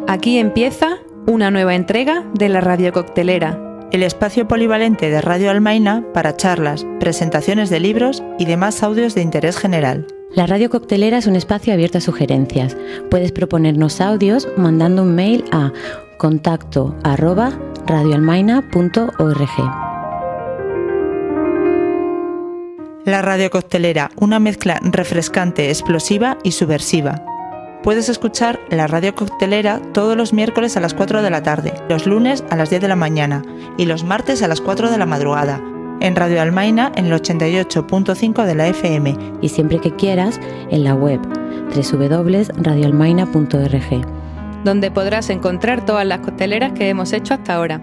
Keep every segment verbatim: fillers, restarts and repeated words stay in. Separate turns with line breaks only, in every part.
Aquí empieza una nueva entrega de la Radio Coctelera,
el espacio polivalente de Radio Almaina para charlas, presentaciones de libros y demás audios de interés general.
La Radio Coctelera es un espacio abierto a sugerencias. Puedes proponernos audios mandando un mail a contacto arroba radioalmaina punto org.
La Radio Coctelera, una mezcla refrescante, explosiva y subversiva. Puedes escuchar la Radio Coctelera todos los miércoles a las cuatro de la tarde, los lunes a las diez de la mañana y los martes a las cuatro de la madrugada, en Radio Almaina en el ochenta y ocho punto cinco de la F M.
Y siempre que quieras, en la web doble u doble u doble u punto radio almaina punto org,
donde podrás encontrar todas las cocteleras que hemos hecho hasta ahora.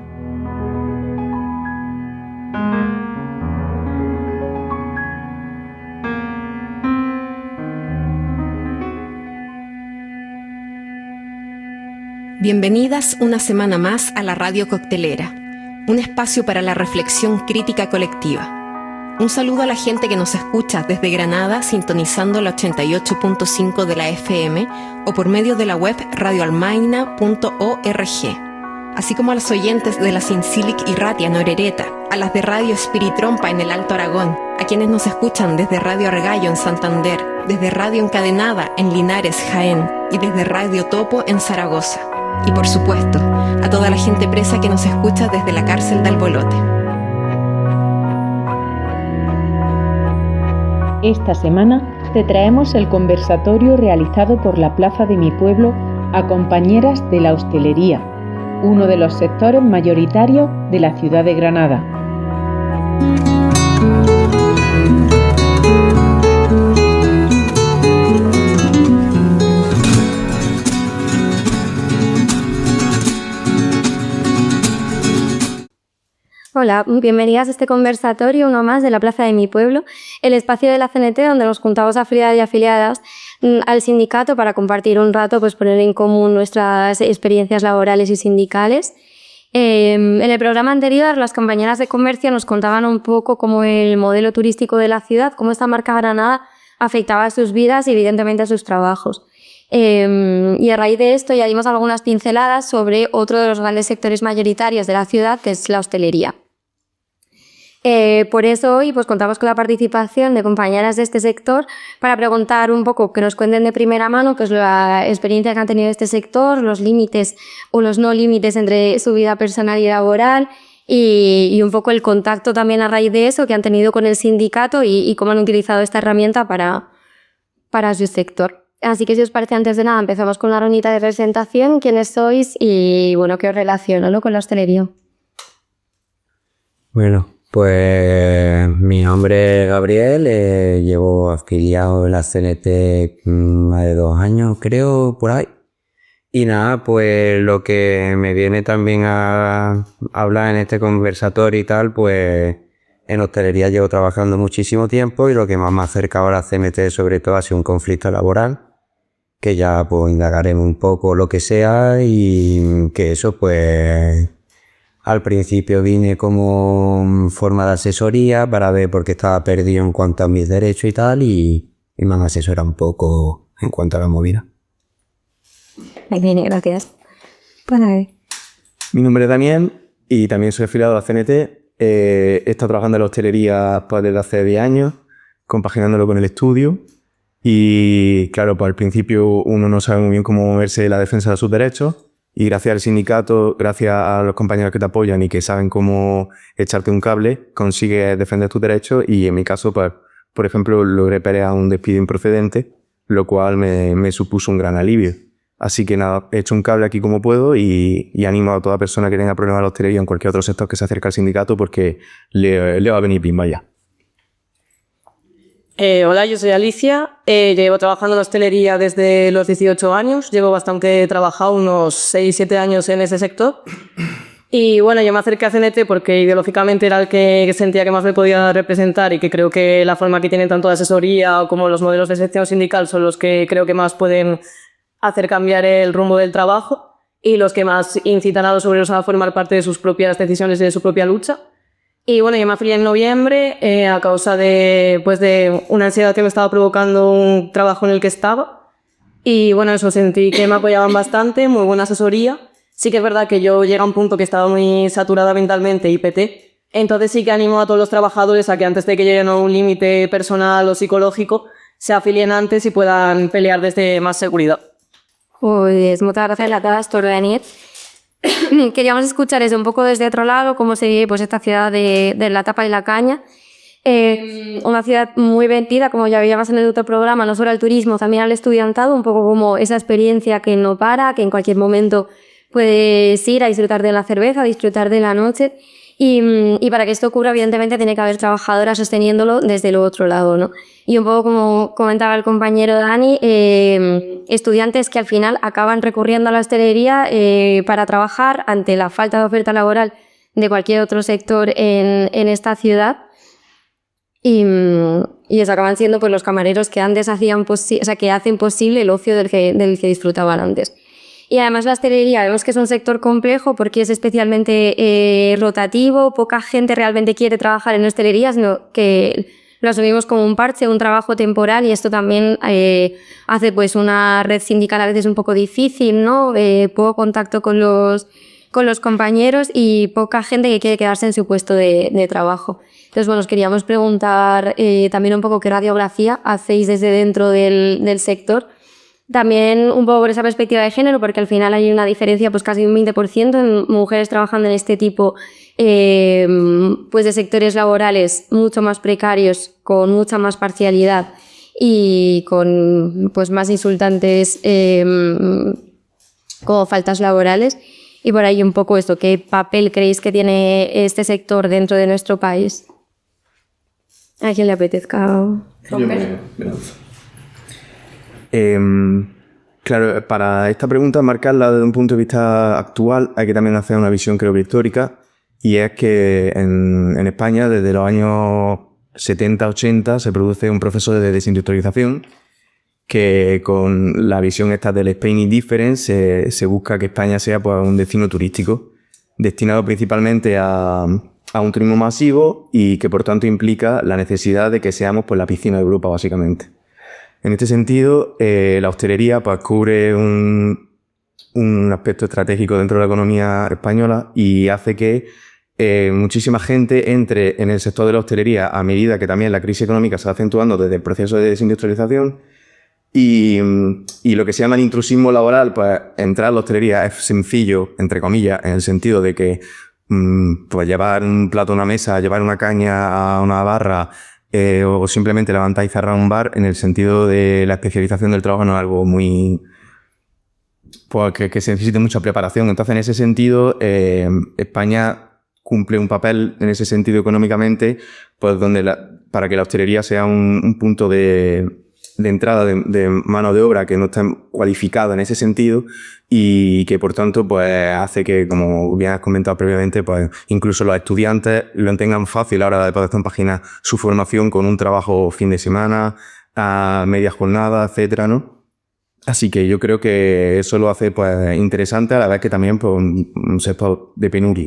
Bienvenidas una semana más a la Radio Coctelera, un espacio para la reflexión crítica colectiva. Un saludo a la gente que nos escucha desde Granada sintonizando la ochenta y ocho punto cinco de la F M o por medio de la web radioalmaina punto org, así como a los oyentes de la Sincilic y Ratia en Orereta, a las de Radio Espiritrompa en el Alto Aragón, a quienes nos escuchan desde Radio Argallo en Santander, desde Radio Encadenada en Linares, Jaén y desde Radio Topo en Zaragoza. Y por supuesto, a toda la gente presa que nos escucha desde la cárcel de Albolote.
Esta semana te traemos el conversatorio realizado por la Plaza de mi Pueblo a compañeras de la hostelería, uno de los sectores mayoritarios de la ciudad de Granada.
Hola, bienvenidas a este conversatorio, uno más de la Plaza de mi Pueblo, el espacio de la C N T donde nos juntamos afiliadas y afiliadas al sindicato para compartir un rato, pues poner en común nuestras experiencias laborales y sindicales. Eh, en el programa anterior, las compañeras de comercio nos contaban un poco cómo el modelo turístico de la ciudad, cómo esta marca Granada afectaba a sus vidas y evidentemente a sus trabajos. Eh, y a raíz de esto ya dimos algunas pinceladas sobre otro de los grandes sectores mayoritarios de la ciudad, que es la hostelería. Eh, por eso hoy pues contamos con la participación de compañeras de este sector para preguntar un poco, que nos cuenten de primera mano pues la experiencia que han tenido este sector, los límites o los no límites entre su vida personal y laboral y, y un poco el contacto también a raíz de eso que han tenido con el sindicato y, y cómo han utilizado esta herramienta para, para su sector. Así que si os parece, antes de nada empezamos con la rondita de presentación, quiénes sois y bueno, qué os relaciona, ¿no?, con la hostelería.
Bueno, pues mi nombre es Gabriel, eh, llevo afiliado en la C N T más de dos años, creo, por ahí. Y nada, pues lo que me viene también a hablar en este conversatorio y tal, pues en hostelería llevo trabajando muchísimo tiempo y lo que más me ha acercado a la C N T sobre todo ha sido un conflicto laboral, que ya pues indagaremos un poco lo que sea y que eso pues... Al principio vine como forma de asesoría para ver por qué estaba perdido en cuanto a mis derechos y tal, y, y me han asesorado un poco en cuanto a la movida.
Muy bien, gracias. Pues a ver.
Mi nombre es Daniel y también soy afiliado a la C N T. Eh, he estado trabajando en la hostelería pues, desde hace diez años, compaginándolo con el estudio. Y claro, pues al principio uno no sabe muy bien cómo moverse en la defensa de sus derechos. Y gracias al sindicato, gracias a los compañeros que te apoyan y que saben cómo echarte un cable, consigues defender tus derechos y en mi caso, pues, por ejemplo, logré pelear un despido improcedente, lo cual me, me supuso un gran alivio. Así que nada, he hecho un cable aquí como puedo y, y animo a toda persona que tenga problemas de la hostelería en cualquier otro sector que se acerque al sindicato porque le, le va a venir bien, vaya.
Eh, hola, yo soy Alicia, eh, llevo trabajando en hostelería desde los dieciocho años, llevo bastante trabajado, unos seis siete años en ese sector y bueno, yo me acerqué a C N T porque ideológicamente era el que sentía que más me podía representar y que creo que la forma que tienen tanto de asesoría como los modelos de sección sindical son los que creo que más pueden hacer cambiar el rumbo del trabajo y los que más incitan a los obreros a formar parte de sus propias decisiones y de su propia lucha. Y bueno, yo me afilié en noviembre eh, a causa de, pues de una ansiedad que me estaba provocando un trabajo en el que estaba Y bueno, eso, sentí que me apoyaban bastante, muy buena asesoría. Sí que es verdad que yo llegué a un punto que estaba muy saturada mentalmente y peté. Entonces sí que animo a todos los trabajadores a que antes de que lleguen a un límite personal o psicológico, se afilien antes y puedan pelear desde más seguridad.
Pues muchas gracias a todas por venir. Queríamos escuchar eso un poco desde otro lado, cómo se vive pues, esta ciudad de, de la tapa y la caña. Eh, una ciudad muy vendida, como ya veíamos en el otro programa, no solo al turismo, también al estudiantado, un poco como esa experiencia que no para, que en cualquier momento puedes ir a disfrutar de la cerveza, a disfrutar de la noche. Y, y para que esto ocurra, evidentemente, tiene que haber trabajadoras sosteniéndolo desde el otro lado, ¿no? Y un poco como comentaba el compañero Dani, eh, estudiantes que al final acaban recurriendo a la hostelería eh, para trabajar ante la falta de oferta laboral de cualquier otro sector en, en esta ciudad. Y, y eso acaban siendo pues, los camareros que antes hacían posi- o sea, que hacen posible el ocio del que, del que disfrutaban antes. Y además la hostelería vemos que es un sector complejo porque es especialmente eh, rotativo, poca gente realmente quiere trabajar en hostelería, sino que lo asumimos como un parche, un trabajo temporal, y esto también eh, hace pues una red sindical a veces un poco difícil, ¿no? Eh, poco contacto con los, con los compañeros y poca gente que quiere quedarse en su puesto de, de trabajo. Entonces, bueno, os queríamos preguntar eh, también un poco qué radiografía hacéis desde dentro del, del sector. También un poco por esa perspectiva de género, porque al final hay una diferencia pues casi un veinte por ciento en mujeres trabajando en este tipo eh, pues de sectores laborales mucho más precarios, con mucha más parcialidad y con pues más insultantes eh, como faltas laborales. Y por ahí un poco esto, ¿qué papel creéis que tiene este sector dentro de nuestro país? ¿A quién le apetezca romper?
Eh, claro, para esta pregunta, marcarla desde un punto de vista actual, hay que también hacer una visión, creo que histórica, y es que en, en España, desde los años setenta ochenta, se produce un proceso de desindustrialización que con la visión esta del Spain Indifferent se, se busca que España sea pues, un destino turístico destinado principalmente a, a un turismo masivo y que por tanto implica la necesidad de que seamos pues, la piscina de Europa, básicamente. En este sentido, eh, la hostelería pues, cubre un, un aspecto estratégico dentro de la economía española y hace que eh, muchísima gente entre en el sector de la hostelería a medida que también la crisis económica se va acentuando desde el proceso de desindustrialización y, y lo que se llama el intrusismo laboral, pues entrar a la hostelería es sencillo, entre comillas, en el sentido de que mmm, pues llevar un plato a una mesa, llevar una caña a una barra, Eh, o simplemente levantar y cerrar un bar, en el sentido de la especialización del trabajo no es algo muy... pues que, que se necesite mucha preparación. Entonces, en ese sentido, eh, España cumple un papel, en ese sentido económicamente, pues donde la, para que la hostelería sea un, un punto de, de entrada de, de mano de obra que no está cualificada en ese sentido y que, por tanto, pues hace que, como bien has comentado previamente, pues incluso los estudiantes lo tengan fácil a la hora de poder compaginar su formación con un trabajo fin de semana, a media jornada, etcétera, ¿no? Así que yo creo que eso lo hace pues interesante, a la vez que también pues, un sector de penuria.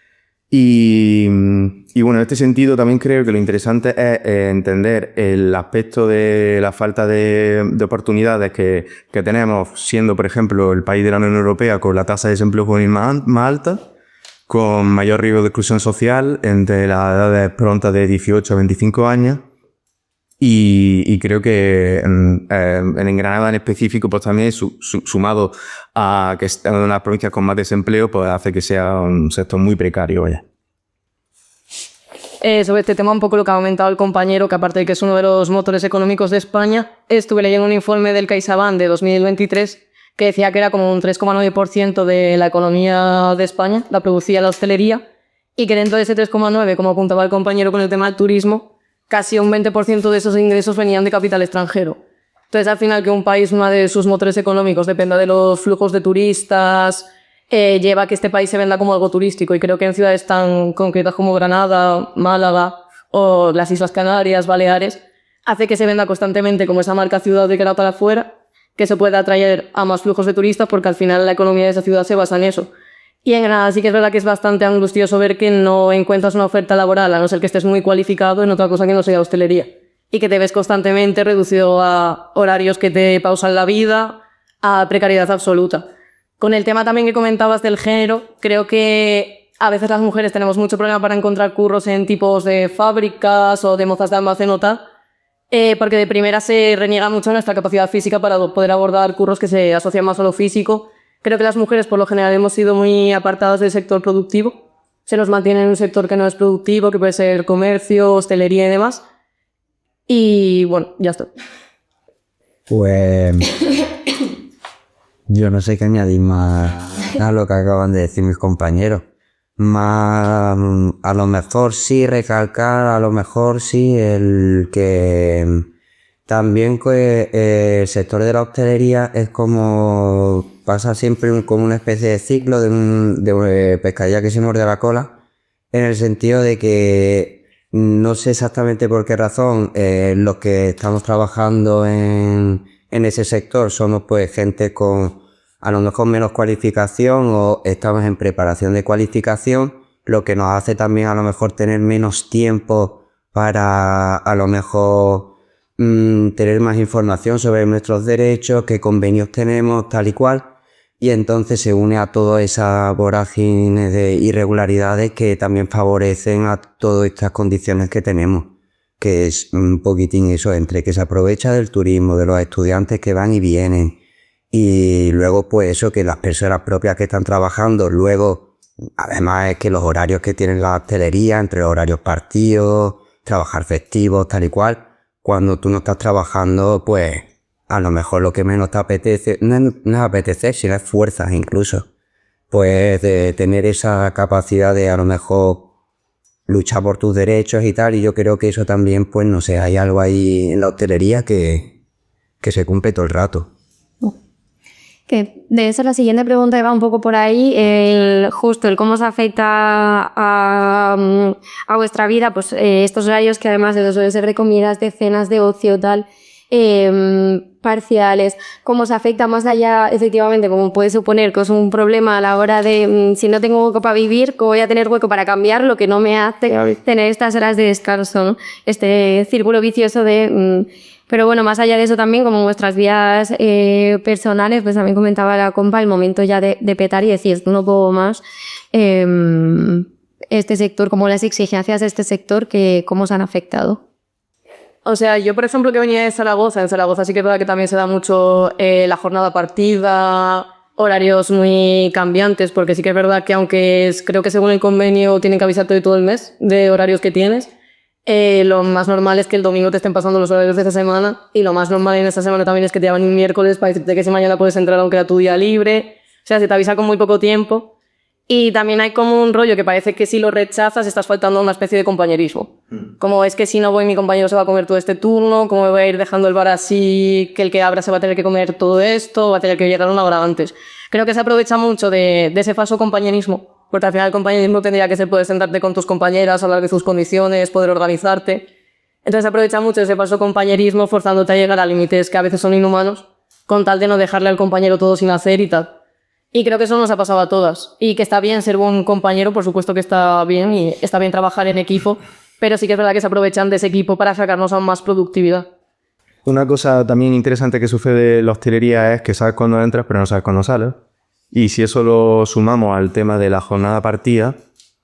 Y, y bueno, en este sentido también creo que lo interesante es eh, entender el aspecto de la falta de, de oportunidades que, que tenemos, siendo, por ejemplo, el país de la Unión Europea con la tasa de desempleo juvenil más, más alta, con mayor riesgo de exclusión social entre las edades prontas de dieciocho a veinticinco años. Y, y creo que en, en Granada en específico, pues también su, su, sumado a que es una de las provincias con más desempleo, pues hace que sea un sector muy precario, vaya.
Eh, sobre este tema, un poco lo que ha comentado el compañero, que aparte de que es uno de los motores económicos de España, estuve leyendo un informe del CaixaBank de dos mil veintitrés que decía que era como un tres coma nueve por ciento de la economía de España, la producía la hostelería, y que dentro de ese tres coma nueve, como apuntaba el compañero con el tema del turismo, casi un veinte por ciento de esos ingresos venían de capital extranjero. Entonces, al final, que un país, uno de sus motores económicos, dependa de los flujos de turistas, eh, lleva a que este país se venda como algo turístico. Y creo que en ciudades tan concretas como Granada, Málaga o las Islas Canarias, Baleares, hace que se venda constantemente como esa marca ciudad de cara para afuera, que se pueda atraer a más flujos de turistas, porque al final la economía de esa ciudad se basa en eso. Y en Granada sí que es verdad que es bastante angustioso ver que no encuentras una oferta laboral, a no ser que estés muy cualificado en otra cosa que no sea hostelería. Y que te ves constantemente reducido a horarios que te pausan la vida, a precariedad absoluta. Con el tema también que comentabas del género, creo que a veces las mujeres tenemos mucho problema para encontrar curros en tipos de fábricas o de mozas de almacén o tal, eh, porque de primera se reniega mucho nuestra capacidad física para poder abordar curros que se asocian más a lo físico. Creo que las mujeres por lo general hemos sido muy apartadas del sector productivo. Se nos mantiene en un sector que no es productivo, que puede ser comercio, hostelería y demás. Y bueno, ya está.
Pues yo no sé qué añadir más a lo que acaban de decir mis compañeros. Más, a lo mejor sí recalcar, a lo mejor sí el que también que eh, el sector de la hostelería es como pasa siempre como una especie de ciclo de, un, de pescadilla que se muerde la cola, en el sentido de que no sé exactamente por qué razón eh, los que estamos trabajando en, en ese sector somos pues gente con a lo mejor menos cualificación o estamos en preparación de cualificación, lo que nos hace también a lo mejor tener menos tiempo para a lo mejor mmm, tener más información sobre nuestros derechos, qué convenios tenemos, tal y cual, y entonces se une a toda esa vorágine de irregularidades que también favorecen a todas estas condiciones que tenemos, que es un poquitín eso, entre que se aprovecha del turismo, de los estudiantes que van y vienen, y luego pues eso, que las personas propias que están trabajando, luego además es que los horarios que tienen la hostelería, entre los horarios partidos, trabajar festivos, tal y cual, cuando tú no estás trabajando, pues a lo mejor lo que menos te apetece, no es, no es apetecer, sino es fuerzas incluso, pues de tener esa capacidad de a lo mejor luchar por tus derechos y tal, y yo creo que eso también, pues no sé, hay algo ahí en la hostelería que, que se cumple todo el rato.
Que de eso la siguiente pregunta va un poco por ahí, el, justo el cómo se afecta a, a vuestra vida, pues eh, estos horarios que además de los horarios de comidas, de cenas, de ocio, tal, eh, parciales, cómo se afecta más allá, efectivamente, como puede suponer que es un problema a la hora de si no tengo hueco para vivir, ¿cómo voy a tener hueco para cambiar lo que no me hace tener estas horas de descanso, ¿no? Este círculo vicioso de... Pero bueno, más allá de eso también, como vuestras vidas eh, personales, pues también comentaba la compa el momento ya de, de petar y decir, no puedo más, eh, este sector, como las exigencias de este sector, que cómo se han afectado.
O sea, yo por ejemplo que venía de Zaragoza, en Zaragoza sí que es verdad que también se da mucho eh, la jornada partida, horarios muy cambiantes, porque sí que es verdad que aunque es, creo que según el convenio tienen que avisarte de todo el mes de horarios que tienes, Eh, lo más normal es que el domingo te estén pasando los horarios de esta semana, y lo más normal en esta semana también es que te llamen un miércoles para decirte que si mañana puedes entrar aunque era tu día libre. O sea, se te avisa con muy poco tiempo. Y también hay como un rollo que parece que si lo rechazas estás faltando a una especie de compañerismo. Mm. Como es que si no voy mi compañero se va a comer todo este turno, como me voy a ir dejando el bar así, que el que abra se va a tener que comer todo esto, va a tener que llegar una hora antes. Creo que se aprovecha mucho de, de ese falso compañerismo. Porque al final el compañerismo tendría que ser poder sentarte con tus compañeras, hablar de sus condiciones, poder organizarte. Entonces aprovecha mucho ese falso compañerismo forzándote a llegar a límites que a veces son inhumanos, con tal de no dejarle al compañero todo sin hacer y tal. Y creo que eso nos ha pasado a todas. Y que está bien ser buen compañero, por supuesto que está bien, y está bien trabajar en equipo, pero sí que es verdad que se aprovechan de ese equipo para sacarnos aún más productividad.
Una cosa también interesante que sucede en la hostelería es que sabes cuándo entras, pero no sabes cuándo sales. Y si eso lo sumamos al tema de la jornada partida,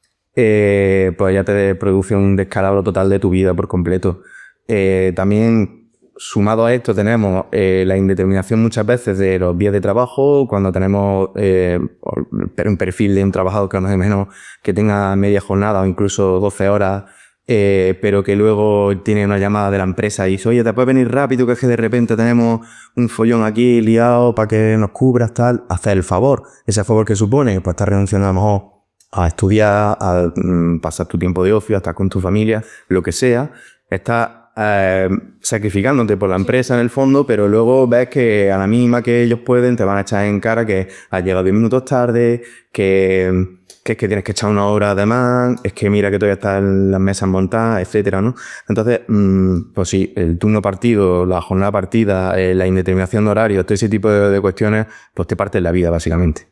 eh, pues ya te produce un descalabro total de tu vida por completo. Eh, también, sumado a esto, tenemos eh, la indeterminación muchas veces de los días de trabajo, cuando tenemos eh, un perfil de un trabajador que más o menos que tenga media jornada o incluso doce horas, eh, pero que luego tiene una llamada de la empresa y dice, oye, ¿te puedes venir rápido? Que es que de repente tenemos un follón aquí liado para que nos cubras, tal. Hacer el favor. Ese favor que supone, pues estar renunciando a lo mejor a estudiar, a mm, pasar tu tiempo de ocio, a estar con tu familia, lo que sea. Estás eh, sacrificándote por la empresa en el fondo, pero luego ves que a la mínima que ellos pueden te van a echar en cara que has llegado diez minutos tarde, que... que es que tienes que echar una hora de más, es que mira que todavía están las mesas montadas, etcétera, ¿no? Entonces, mmm, pues sí, el turno partido, la jornada partida, eh, la indeterminación de horario, todo ese tipo de, de cuestiones, pues te parten la vida, básicamente.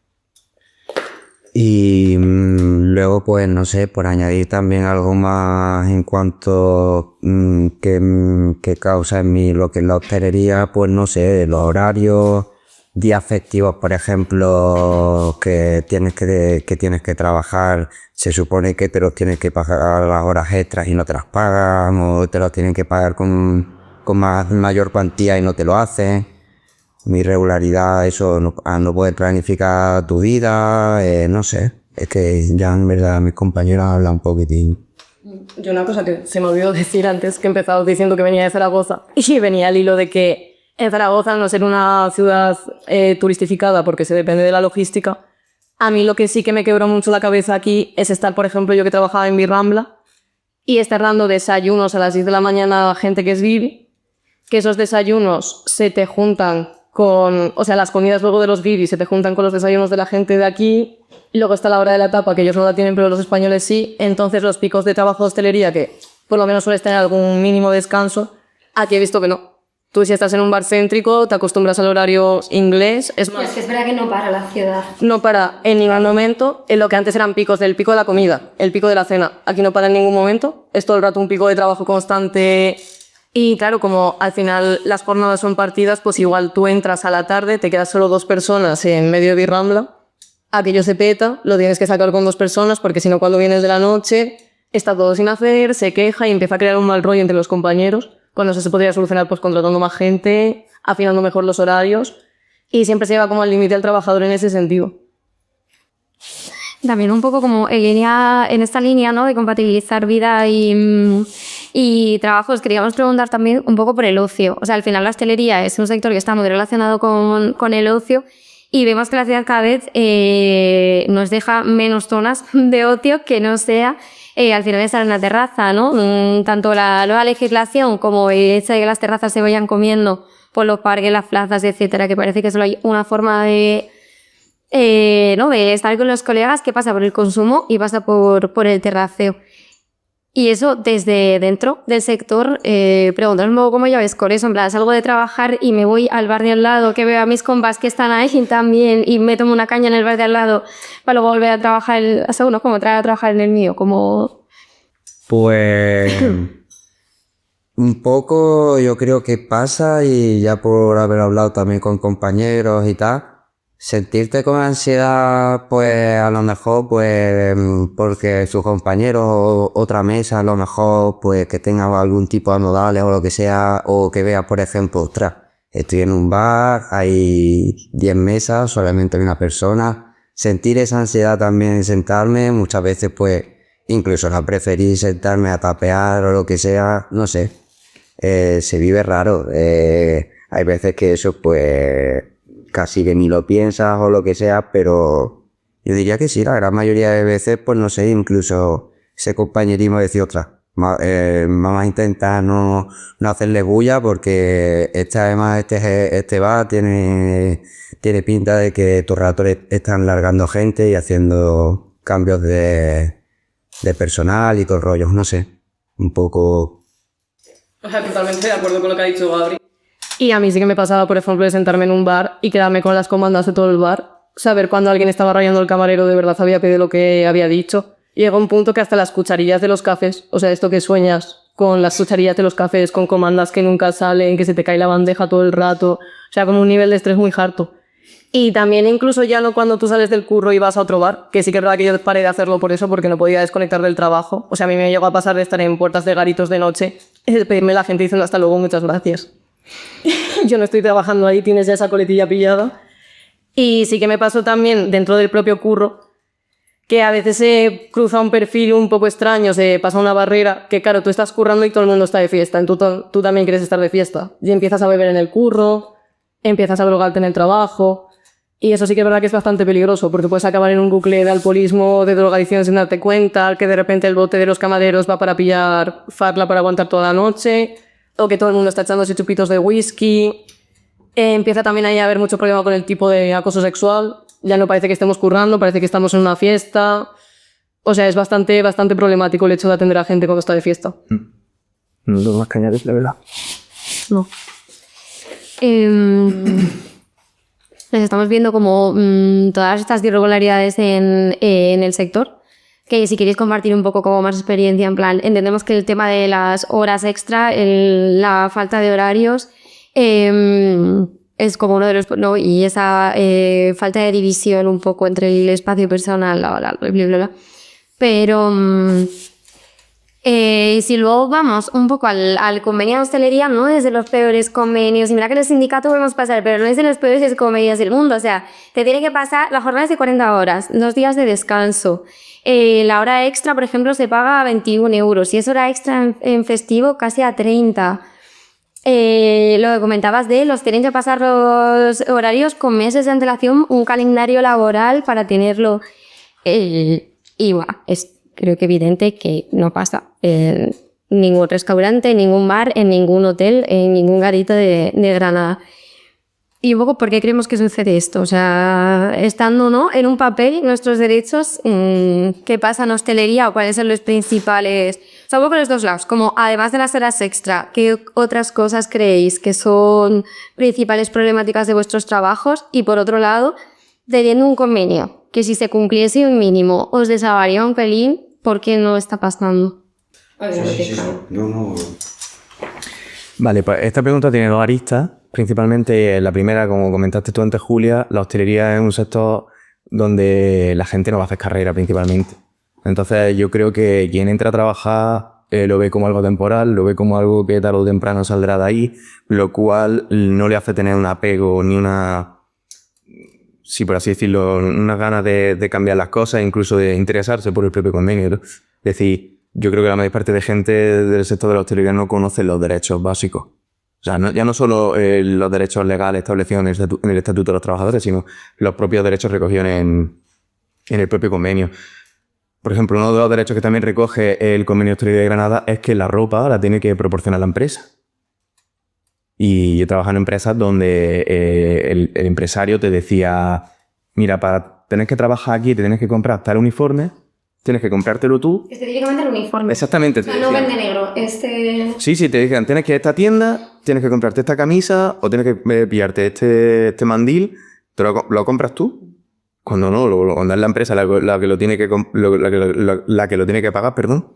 Y mmm, luego, pues, no sé, por añadir también algo más en cuanto mmm, que, mmm, que causa en mí lo que es la hostelería, pues no sé, los horarios. días festivos, por ejemplo, que tienes que, que tienes que trabajar, se supone que te los tienes que pagar las horas extras y no te las pagan, o te los tienen que pagar con, con más, mayor cuantía y no te lo hacen. Mi irregularidad, eso, no, a no poder planificar tu vida, eh, no sé. Es que ya en verdad mis compañeros hablan un poquitín.
Yo una cosa que se me olvidó decir antes, que he empezado diciendo que venía de Zaragoza, y venía al hilo de que en Zaragoza, al no ser una ciudad eh, turistificada, porque se depende de la logística, a mí lo que sí que me quebró mucho la cabeza aquí es estar, por ejemplo, yo que trabajaba en Birrambla, y estar dando desayunos a las diez de la mañana a gente que es bibi, que esos desayunos se te juntan con, o sea, las comidas luego de los bibis se te juntan con los desayunos de la gente de aquí, y luego está la hora de la tapa, que ellos no la tienen, pero los españoles sí, entonces los picos de trabajo de hostelería, que por lo menos sueles tener algún mínimo descanso, aquí he visto que no. Tú si estás en un bar céntrico, te acostumbras al horario inglés. Es más,
es que es verdad que no para la ciudad.
No para en ningún momento en lo que antes eran picos del pico de la comida, el pico de la cena. Aquí no para en ningún momento. Es todo el rato un pico de trabajo constante. Y claro, como al final las jornadas son partidas, pues igual tú entras a la tarde, te quedas solo dos personas en medio de Birrambla, aquello se peta, lo tienes que sacar con dos personas porque si no cuando vienes de la noche está todo sin hacer, se queja y empieza a crear un mal rollo entre los compañeros. Cuando eso se podría solucionar pues contratando más gente, afinando mejor los horarios y siempre se lleva como al límite al trabajador en ese sentido.
También un poco como en, línea, en esta línea, ¿no?, de compatibilizar vida y, y trabajos, queríamos preguntar también un poco por el ocio. O sea, al final la hostelería es un sector que está muy relacionado con, con el ocio y vemos que la ciudad cada vez eh, nos deja menos zonas de ocio que no sea Eh, al final estar en la terraza, ¿no? Mm, tanto la nueva legislación como el hecho de que las terrazas se vayan comiendo por los parques, las plazas, etcétera, que parece que solo hay una forma de, eh, ¿no?, de estar con los colegas que pasa por el consumo y pasa por, por el terraceo. Y eso desde dentro del sector, eh, preguntarme un poco cómo ya ves con eso, en plan, salgo de trabajar y me voy al bar de al lado, que veo a mis compas que están ahí también y me tomo una caña en el bar de al lado para luego volver a trabajar, el, a uno como traer a trabajar en el mío, como...
Pues... un poco yo creo que pasa y ya por haber hablado también con compañeros y tal, sentirte con ansiedad, pues a lo mejor, pues porque sus compañeros o otra mesa, a lo mejor, pues que tengan algún tipo de modales o lo que sea, o que veas, por ejemplo, ostras, estoy en un bar, hay diez mesas, solamente hay una persona. Sentir esa ansiedad también en sentarme, muchas veces, pues, incluso la preferí sentarme a tapear o lo que sea, no sé, eh, se vive raro. Eh, hay veces que eso, pues, casi que ni lo piensas o lo que sea, pero yo diría que sí, la gran mayoría de veces, pues no sé, incluso ese compañerismo de decir, otra, eh, vamos a intentar no, no hacerle bulla porque este, además este, este bar tiene, tiene pinta de que todo el rato están largando gente y haciendo cambios de, de personal y con rollos, no sé, un poco...
O sea, totalmente de acuerdo con lo que ha dicho Gabri. Y a mí sí que me pasaba, por ejemplo, de sentarme en un bar y quedarme con las comandas de todo el bar, saber cuando alguien estaba rayando el camarero de verdad había pedido lo que había dicho. Y llega un punto que hasta las cucharillas de los cafés, o sea, esto que sueñas con las cucharillas de los cafés, con comandas que nunca salen, que se te cae la bandeja todo el rato, o sea, como un nivel de estrés muy harto. Y también incluso ya no cuando tú sales del curro y vas a otro bar, que sí que es verdad que yo paré de hacerlo por eso, porque no podía desconectar del trabajo. O sea, a mí me llegó a pasar de estar en puertas de garitos de noche y de pedirme la gente diciendo hasta luego, muchas gracias. Yo no estoy trabajando ahí, tienes ya esa coletilla pillada. Y sí que me pasó también dentro del propio curro, que a veces se cruza un perfil un poco extraño, se pasa una barrera, que claro, tú estás currando y todo el mundo está de fiesta, tú, tú también quieres estar de fiesta. Y empiezas a beber en el curro, empiezas a drogarte en el trabajo, y eso sí que es verdad que es bastante peligroso, porque puedes acabar en un bucle de alcoholismo, de drogadicción sin darte cuenta, que de repente el bote de los camareros va para pillar farla para aguantar toda la noche, o que todo el mundo está echándose chupitos de whisky. Eh, empieza también ahí a haber mucho problema con el tipo de acoso sexual. Ya no parece que estemos currando, parece que estamos en una fiesta. O sea, es bastante, bastante problemático el hecho de atender a gente cuando está de fiesta.
No tengo más que añadir, la verdad.
No. Eh, estamos viendo como mmm, todas estas irregularidades en, eh, en el sector. Que si queréis compartir un poco como más experiencia, en plan, entendemos que el tema de las horas extra, el, la falta de horarios, eh, es como uno de los... ¿no? Y esa eh, falta de división un poco entre el espacio personal, bla, bla, bla, bla, bla. Pero mmm, eh, si luego vamos un poco al, al convenio de hostelería, no es de los peores convenios. Y mira que en el sindicato podemos pasar, pero no es de los peores convenios del mundo. O sea, te tiene que pasar... La jornada es de cuarenta horas, dos días de descanso. Eh, la hora extra, por ejemplo, se paga a veintiún euros. Si es hora extra en, en festivo, casi a treinta. Eh, lo que comentabas de los tienen que pasar los horarios con meses de antelación, un calendario laboral para tenerlo. Eh, y bueno, es creo que evidente que no pasa en ningún restaurante, en ningún bar, en ningún hotel, en ningún garito de, de Granada. Y un poco, ¿por qué creemos que sucede esto? O sea, estando ¿no? en un papel, nuestros derechos, mmm, ¿qué pasa en hostelería o cuáles son los principales? O sea, un poco los dos lados, como además de las horas extra, ¿qué otras cosas creéis que son principales problemáticas de vuestros trabajos? Y por otro lado, teniendo un convenio, que si se cumpliese un mínimo os desavaría un pelín, ¿por qué no está pasando?
Sí, sí, sí. No, no.
Vale, pues esta pregunta tiene dos aristas. Principalmente la primera, como comentaste tú antes, Julia, la hostelería es un sector donde la gente no va a hacer carrera principalmente. Entonces yo creo que quien entra a trabajar eh, lo ve como algo temporal, lo ve como algo que tarde o temprano saldrá de ahí, lo cual no le hace tener un apego ni una, sí, por así decirlo, unas ganas de, de cambiar las cosas, incluso de interesarse por el propio convenio, ¿no? Es decir, yo creo que la mayor parte de gente del sector de la hostelería no conoce los derechos básicos. O sea, no, ya no solo eh, los derechos legales establecidos en el, estatu en el Estatuto de los Trabajadores, sino los propios derechos recogidos en, en el propio convenio. Por ejemplo, uno de los derechos que también recoge el Convenio de Hostelería de Granada es que la ropa la tiene que proporcionar la empresa. Y yo trabajo en empresas donde eh, el, el empresario te decía, mira, para tener que trabajar aquí te tienes que comprar tal uniforme, tienes que comprártelo tú.
Específicamente el uniforme.
Exactamente.
O sea, no vende negro. Este...
Sí, sí, te decían, tienes que ir a esta tienda, tienes que comprarte esta camisa o tienes que pillarte este, este mandil, te lo, lo compras tú. Cuando no, lo, cuando es la empresa la, la, que lo tiene que, lo, la, que lo, la, la que lo tiene que pagar, perdón.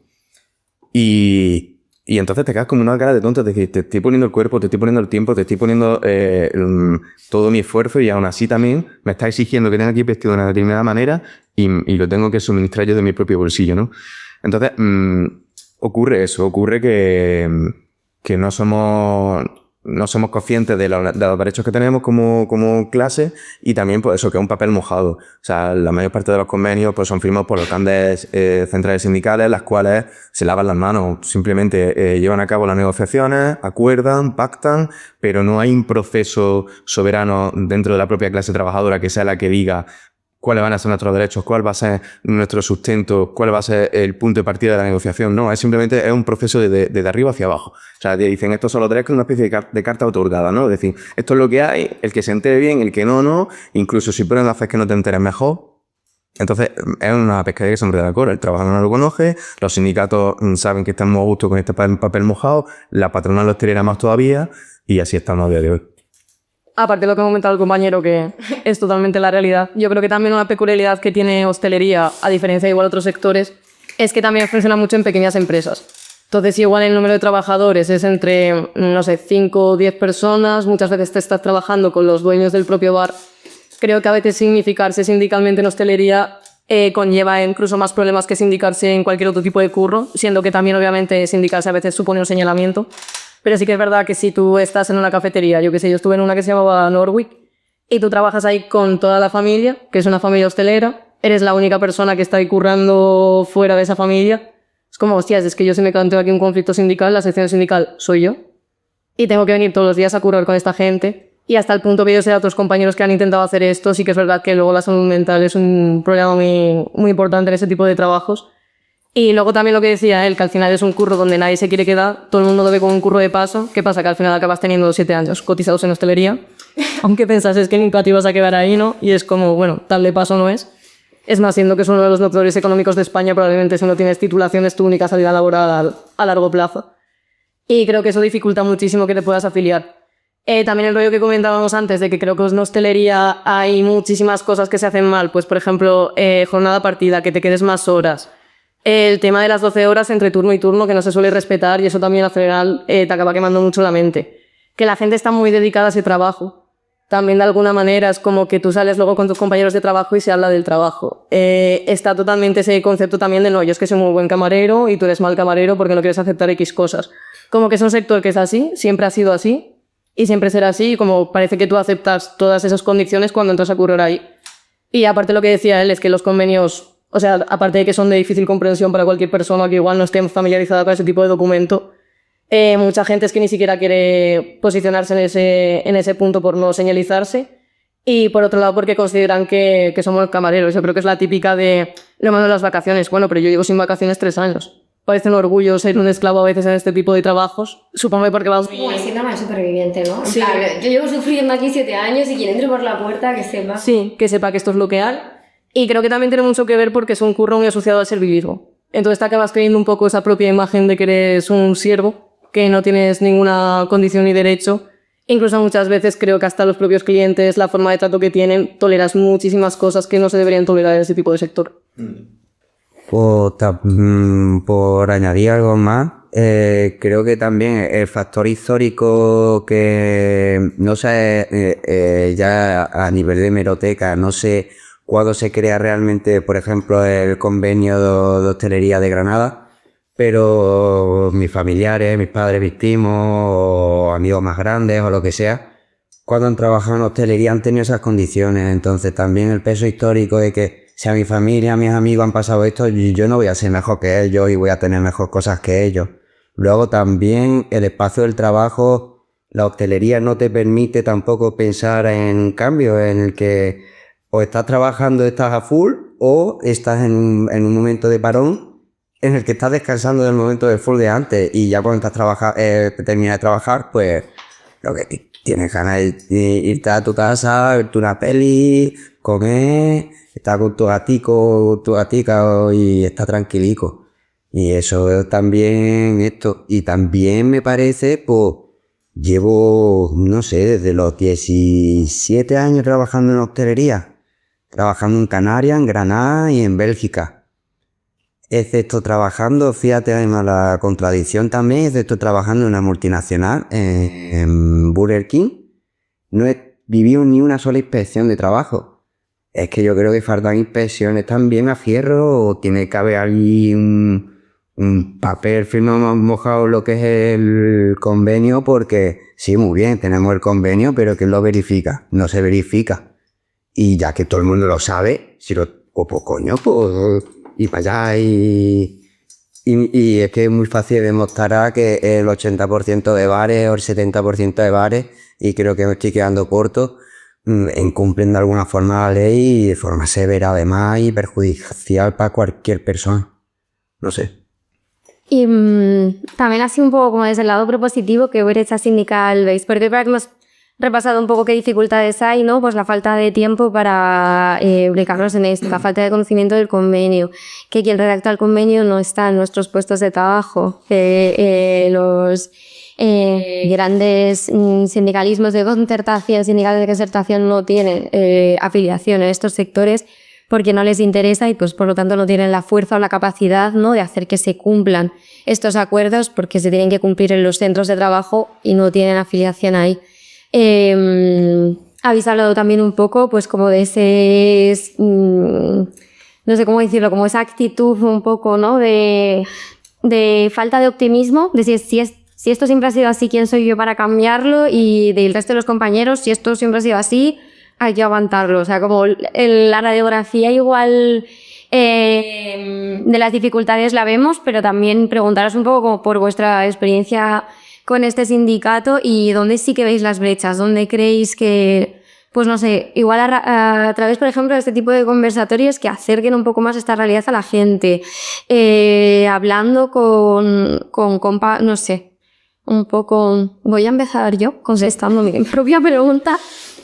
Y, y entonces te quedas como una cara de tonto, de decir, te estoy poniendo el cuerpo, te estoy poniendo el tiempo, te estoy poniendo eh, um, todo mi esfuerzo y aún así también me está exigiendo que tenga que ir vestido de una determinada manera y, y lo tengo que suministrar yo de mi propio bolsillo, ¿no? Entonces, um, ocurre eso, ocurre que, que no somos... no somos conscientes de, lo, de los derechos que tenemos como, como clase y también pues eso, que es un papel mojado. O sea, la mayor parte de los convenios pues son firmados por los grandes eh, centrales sindicales, las cuales se lavan las manos, simplemente eh, llevan a cabo las negociaciones, acuerdan, pactan, pero no hay un proceso soberano dentro de la propia clase trabajadora que sea la que diga cuáles van a ser nuestros derechos, cuál va a ser nuestro sustento, cuál va a ser el punto de partida de la negociación. No, es simplemente es un proceso de, de, de arriba hacia abajo. O sea, te dicen, estos son los derechos, una especie de, car de carta otorgada, ¿no? Es decir, esto es lo que hay, el que se entere bien, el que no, no. Incluso si ponen la fe que no te enteres mejor. Entonces, es una pescadería que se enreda la cola. El trabajador no lo conoce, los sindicatos saben que están muy a gusto con este papel mojado, la patronal hostelera más todavía, y así estamos a día de hoy.
Aparte de lo que ha comentado el compañero, que es totalmente la realidad, yo creo que también una peculiaridad que tiene hostelería, a diferencia de igual otros sectores, es que también funciona mucho en pequeñas empresas. Entonces, si igual el número de trabajadores es entre, no sé, cinco o diez personas, muchas veces te estás trabajando con los dueños del propio bar. Creo que a veces significarse sindicalmente en hostelería eh, conlleva incluso más problemas que sindicarse en cualquier otro tipo de curro, siendo que también, obviamente, sindicarse a veces supone un señalamiento. Pero sí que es verdad que si tú estás en una cafetería, yo qué sé, yo estuve en una que se llamaba Norwick, y tú trabajas ahí con toda la familia, que es una familia hostelera, eres la única persona que está ahí currando fuera de esa familia. Es como, hostias, es que yo si me planteo aquí un conflicto sindical, la sección sindical soy yo, y tengo que venir todos los días a currar con esta gente, y hasta el punto que yo sé a otros compañeros que han intentado hacer esto, sí que es verdad que luego la salud mental es un problema muy, muy importante en ese tipo de trabajos. Y luego también lo que decía él, que al final es un curro donde nadie se quiere quedar, todo el mundo lo ve como un curro de paso. ¿Qué pasa? Que al final acabas teniendo siete años cotizados en hostelería, aunque pensases que nunca te ibas a quedar ahí, ¿no? Y es como, bueno, tal de paso no es. Es más, siendo que es uno de los motores económicos de España, probablemente si no tienes titulación es tu única salida laboral a largo plazo. Y creo que eso dificulta muchísimo que te puedas afiliar. Eh, también el rollo que comentábamos antes, de que creo que en hostelería hay muchísimas cosas que se hacen mal. Pues, por ejemplo, eh, jornada partida, que te quedes más horas. El tema de las doce horas entre turno y turno, que no se suele respetar, y eso también al final eh, te acaba quemando mucho la mente. Que la gente está muy dedicada a ese trabajo, también de alguna manera es como que tú sales luego con tus compañeros de trabajo y se habla del trabajo. Eh, está totalmente ese concepto también de no, yo es que soy muy buen camarero y tú eres mal camarero porque no quieres aceptar X cosas. Como que es un sector que es así, siempre ha sido así y siempre será así, y como parece que tú aceptas todas esas condiciones cuando entras a currar ahí. Y aparte lo que decía él es que los convenios, o sea, aparte de que son de difícil comprensión para cualquier persona que igual no esté familiarizada con ese tipo de documento, Eh, mucha gente es que ni siquiera quiere posicionarse en ese, en ese punto por no señalizarse, y por otro lado porque consideran que, que somos camareros. Yo creo que es la típica de lo malo de las vacaciones. Bueno, pero yo llevo sin vacaciones tres años. Parece un orgullo ser un esclavo a veces en este tipo de trabajos. Supongo porque vamos...
Como el síndrome del superviviente, ¿no?
Sí.
Claro, yo llevo sufriendo aquí siete años y quien entre por la puerta que sepa.
Sí, que sepa que esto es lo que hay. Y creo que también tiene mucho que ver porque es un curro muy asociado al servilismo. Entonces te acabas creyendo un poco esa propia imagen de que eres un siervo, que no tienes ninguna condición ni derecho. Incluso muchas veces creo que hasta los propios clientes, la forma de trato que tienen, toleras muchísimas cosas que no se deberían tolerar en ese tipo de sector.
Por, por añadir algo más, eh, creo que también el factor histórico que no sé, eh, eh, ya a nivel de hemeroteca, no sé cuándo se crea realmente, por ejemplo, el convenio de, de hostelería de Granada, pero mis familiares, mis padres, mis primos, o amigos más grandes o lo que sea, cuando han trabajado en hostelería han tenido esas condiciones. Entonces también el peso histórico de que si a mi familia, a mis amigos han pasado esto, yo no voy a ser mejor que ellos y voy a tener mejor cosas que ellos. Luego también el espacio del trabajo, la hostelería no te permite tampoco pensar en cambio, en el que o estás trabajando, estás a full, o estás en, en un momento de parón en el que estás descansando del momento del full de antes, y ya cuando estás trabaja, eh, terminas de trabajar, pues lo que tienes ganas de irte a tu casa, verte una peli, comer, estar con tu gatico, tu gatica y estar tranquilico. Y eso también esto. Y también me parece, pues, llevo, no sé, desde los diecisiete años trabajando en hostelería, trabajando en Canarias, en Granada y en Bélgica. Excepto trabajando, fíjate además la contradicción también, excepto trabajando en una multinacional, en, en Burger King, no he vivido ni una sola inspección de trabajo. Es que yo creo que faltan inspecciones también a fierro, o tiene que haber allí un, un papel firmado mojado lo que es el convenio, porque sí, muy bien, tenemos el convenio, pero ¿quién lo verifica? No se verifica. Y ya que todo el mundo lo sabe, si lo, pues, pues coño, pues... y para allá, y, y, y es que es muy fácil demostrar que el ochenta por ciento de bares o el setenta por ciento de bares, y creo que me estoy quedando corto, incumplen de alguna forma la ley, y de forma severa además, y perjudicial para cualquier persona. No sé.
Y mmm, también así un poco como desde el lado propositivo, ¿qué brecha sindical veis? Porque para que hemos repasado un poco qué dificultades hay, ¿no? Pues la falta de tiempo para eh, ubicarnos en esto, la falta de conocimiento del convenio, que quien redacta el convenio no está en nuestros puestos de trabajo, que eh, los eh, grandes mm, sindicalismos de concertación, sindicales de concertación no tienen eh, afiliación en estos sectores porque no les interesa, y pues por lo tanto no tienen la fuerza o la capacidad, ¿no?, de hacer que se cumplan estos acuerdos, porque se tienen que cumplir en los centros de trabajo y no tienen afiliación ahí. Eh, habéis hablado también un poco, pues como de ese, mmm, no sé cómo decirlo, como esa actitud un poco, ¿no?, de, de falta de optimismo, de si, si, es, si esto siempre ha sido así, ¿quién soy yo para cambiarlo? Y del resto de los compañeros, si esto siempre ha sido así, hay que aguantarlo. O sea, como el, la radiografía igual eh, de las dificultades la vemos, pero también preguntaros un poco como por vuestra experiencia con este sindicato, y dónde sí que veis las brechas, dónde creéis que, pues no sé, igual a, a, a través, por ejemplo, de este tipo de conversatorios que acerquen un poco más esta realidad a la gente, eh, hablando con, con compa, no sé, un poco, voy a empezar yo contestando mi propia pregunta.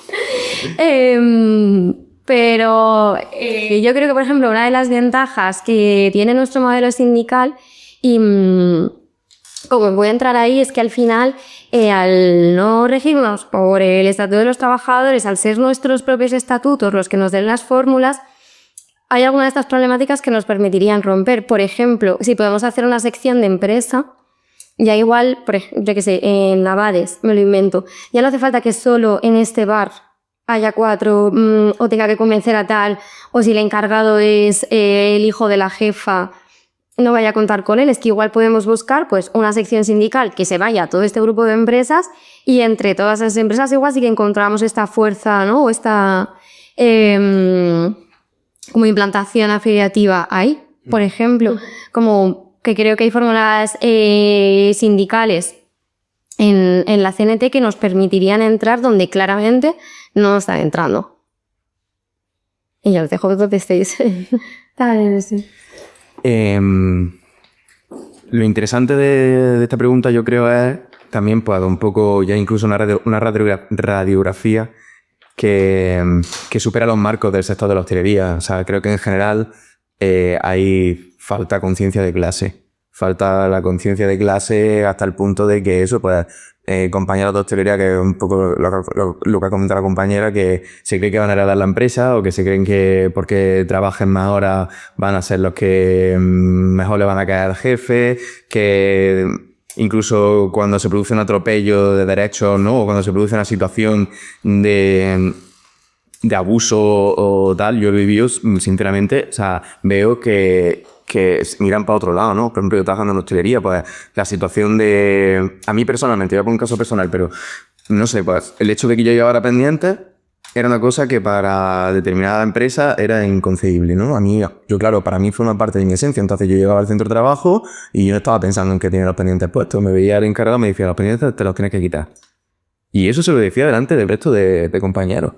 eh, pero eh, yo creo que, por ejemplo, una de las ventajas que tiene nuestro modelo sindical, y como voy a entrar ahí, es que al final, eh, al no regirnos por el Estatuto de los Trabajadores, al ser nuestros propios estatutos los que nos den las fórmulas, hay algunas de estas problemáticas que nos permitirían romper. Por ejemplo, si podemos hacer una sección de empresa, ya igual, por ejemplo, yo que sé, en Navades, me lo invento, ya no hace falta que solo en este bar haya cuatro mmm, o tenga que convencer a tal, o si el encargado es eh, el hijo de la jefa, no vaya a contar con él. Es que igual podemos buscar pues una sección sindical que se vaya a todo este grupo de empresas y entre todas esas empresas igual sí que encontramos esta fuerza, ¿no? O esta eh, como implantación afiliativa ahí, por ejemplo, como que creo que hay fórmulas eh, sindicales en, en la C N T que nos permitirían entrar donde claramente no están entrando. Y ya os dejo que contestéis.
eh, lo interesante de, de esta pregunta yo creo es también pues un poco ya incluso una, radio, una radiografía que, que supera los marcos del sector de la hostelería. O sea, creo que en general eh, hay falta conciencia de clase. Falta la conciencia de clase hasta el punto de que eso, pues, eh, compañeros de hostelería, que es un poco lo, lo, lo que ha comentado la compañera, que se cree que van a heredar la empresa o que se creen que porque trabajen más horas van a ser los que mejor le van a caer al jefe, que incluso cuando se produce un atropello de derechos, ¿no? O cuando se produce una situación de, de abuso o tal, yo he vivido, sinceramente, o sea, veo que que miran para otro lado, ¿no? Por ejemplo, yo trabajando en hostelería, pues la situación de... A mí personalmente, voy a poner un caso personal, pero no sé, pues el hecho de que yo llevara pendientes era una cosa que para determinada empresa era inconcebible, ¿no? A mí, yo claro, para mí fue una parte de mi esencia. Entonces yo llegaba al centro de trabajo y yo no estaba pensando en que tenía los pendientes puestos. Me veía el encargado y me decía, los pendientes te los tienes que quitar. Y eso se lo decía delante del resto de, de compañeros.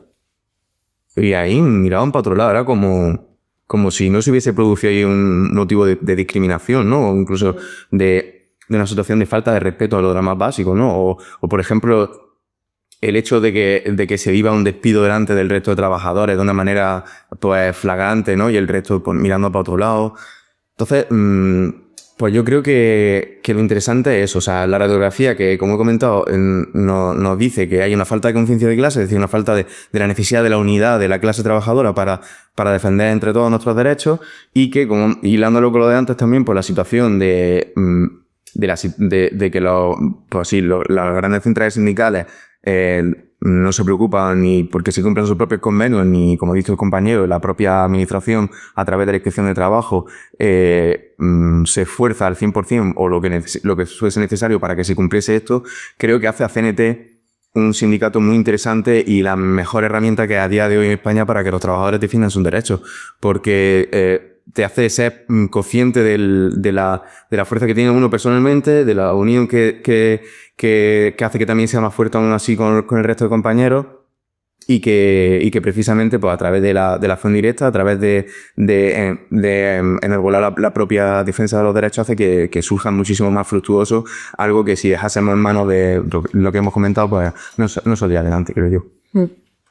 Y ahí miraban para otro lado, era como... como si no se hubiese producido ahí un motivo de, de discriminación, ¿no? O incluso de, de una situación de falta de respeto a lo más básico, ¿no? O, o por ejemplo, el hecho de que, de que se viva un despido delante del resto de trabajadores de una manera, pues, flagrante, ¿no? Y el resto, pues, mirando para otro lado. Entonces, mmm, pues yo creo que, que lo interesante es eso. O sea, la radiografía que, como he comentado, nos, nos dice que hay una falta de conciencia de clase, es decir, una falta de, de la necesidad de la unidad de la clase trabajadora para, para defender entre todos nuestros derechos y que, como hilándolo con lo de antes también, por la situación de, de, la, de, de que los, pues sí, los, las grandes centrales sindicales eh, no se preocupan ni porque se cumplan sus propios convenios, ni, como ha dicho el compañero, la propia administración, a través de la inspección de trabajo, eh, se esfuerza al cien por ciento o lo que, neces- lo que fuese necesario para que se cumpliese esto. Creo que hace a C N T un sindicato muy interesante y la mejor herramienta que hay a día de hoy en España para que los trabajadores definan sus derechos, porque eh, te hace ser consciente del, de, la, de la fuerza que tiene uno personalmente, de la unión que, que, que, que hace que también sea más fuerte aún así con, con el resto de compañeros y que, y que precisamente pues a través de la, de la acción directa, a través de, de, de enarbolar la, la propia defensa de los derechos hace que, que surjan muchísimo más fructuosos, algo que si dejásemos en manos de lo que hemos comentado pues no, no saldría adelante, creo yo.
Mm.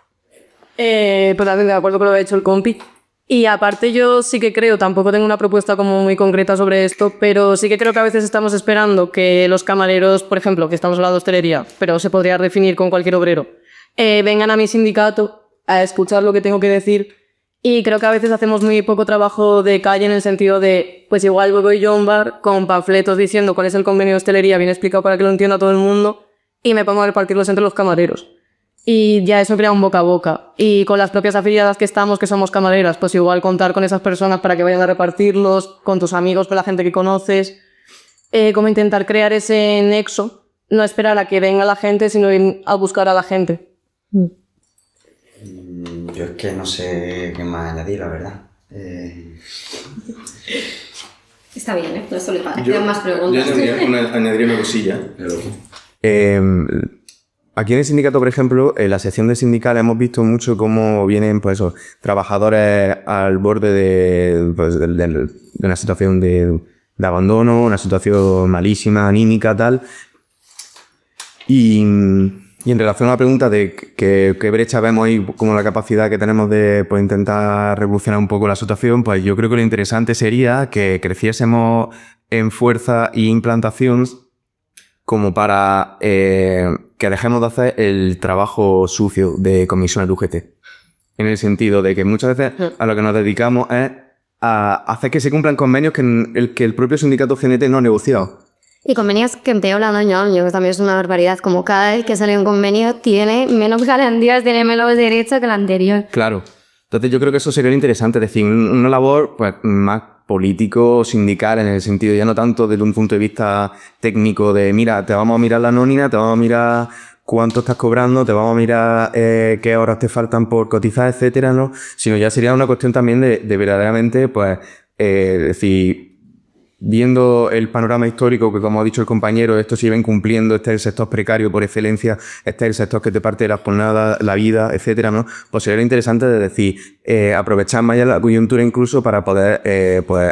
Eh, pues también de acuerdo con lo que ha hecho el compi. Y aparte yo sí que creo, tampoco tengo una propuesta como muy concreta sobre esto, pero sí que creo que a veces estamos esperando que los camareros, por ejemplo, que estamos hablando de hostelería, pero se podría definir con cualquier obrero, eh, vengan a mi sindicato a escuchar lo que tengo que decir. Y creo que a veces hacemos muy poco trabajo de calle en el sentido de, pues igual voy yo a un bar con panfletos diciendo cuál es el convenio de hostelería bien explicado para que lo entienda todo el mundo y me pongo a repartirlos entre los camareros. Y ya eso crea un boca a boca. Y con las propias afiliadas que estamos, que somos camareras, pues igual contar con esas personas para que vayan a repartirlos, con tus amigos, con la gente que conoces. Eh, como intentar crear ese nexo, no esperar a que venga la gente, sino ir a buscar a la gente.
Mm. Yo es que no sé qué más añadir, la verdad. Eh...
Está bien, ¿eh? No eso le pasa. Quedan más preguntas.
Yo añadiría una, añadiría una cosilla. Eh, Aquí en el sindicato, por ejemplo, en la sección de sindical hemos visto mucho cómo vienen, pues eso, trabajadores al borde de, pues, de, de, de una situación de, de abandono, una situación malísima, anímica, tal. Y, y en relación a la pregunta de qué brecha vemos ahí, como la capacidad que tenemos de pues, intentar revolucionar un poco la situación, pues yo creo que lo interesante sería que creciésemos en fuerza y implantación como para eh, que dejemos de hacer el trabajo sucio de comisiones de U G T. En el sentido de que muchas veces a lo que nos dedicamos es a hacer que se cumplan convenios que el, que el propio sindicato C N T no ha negociado.
Y convenios que empeoran año a año, que también es una barbaridad. Como cada vez que sale un convenio tiene menos garantías, tiene menos derechos que el anterior.
Claro. Entonces yo creo que eso sería lo interesante, es decir, una labor pues más político, sindical, en el sentido ya no tanto desde un punto de vista técnico de mira, te vamos a mirar la nómina, te vamos a mirar cuánto estás cobrando, te vamos a mirar eh, qué horas te faltan por cotizar, etcétera, ¿no? Sino ya sería una cuestión también de, de verdaderamente, pues, eh, es decir, viendo el panorama histórico que, como ha dicho el compañero, esto se lleva incumpliendo, este es el sector precario por excelencia, este es el sector que te parte de la jornada, la vida, etcétera, ¿no? Pues sería interesante de decir, eh, aprovechar más ya la coyuntura incluso para poder, eh, pues,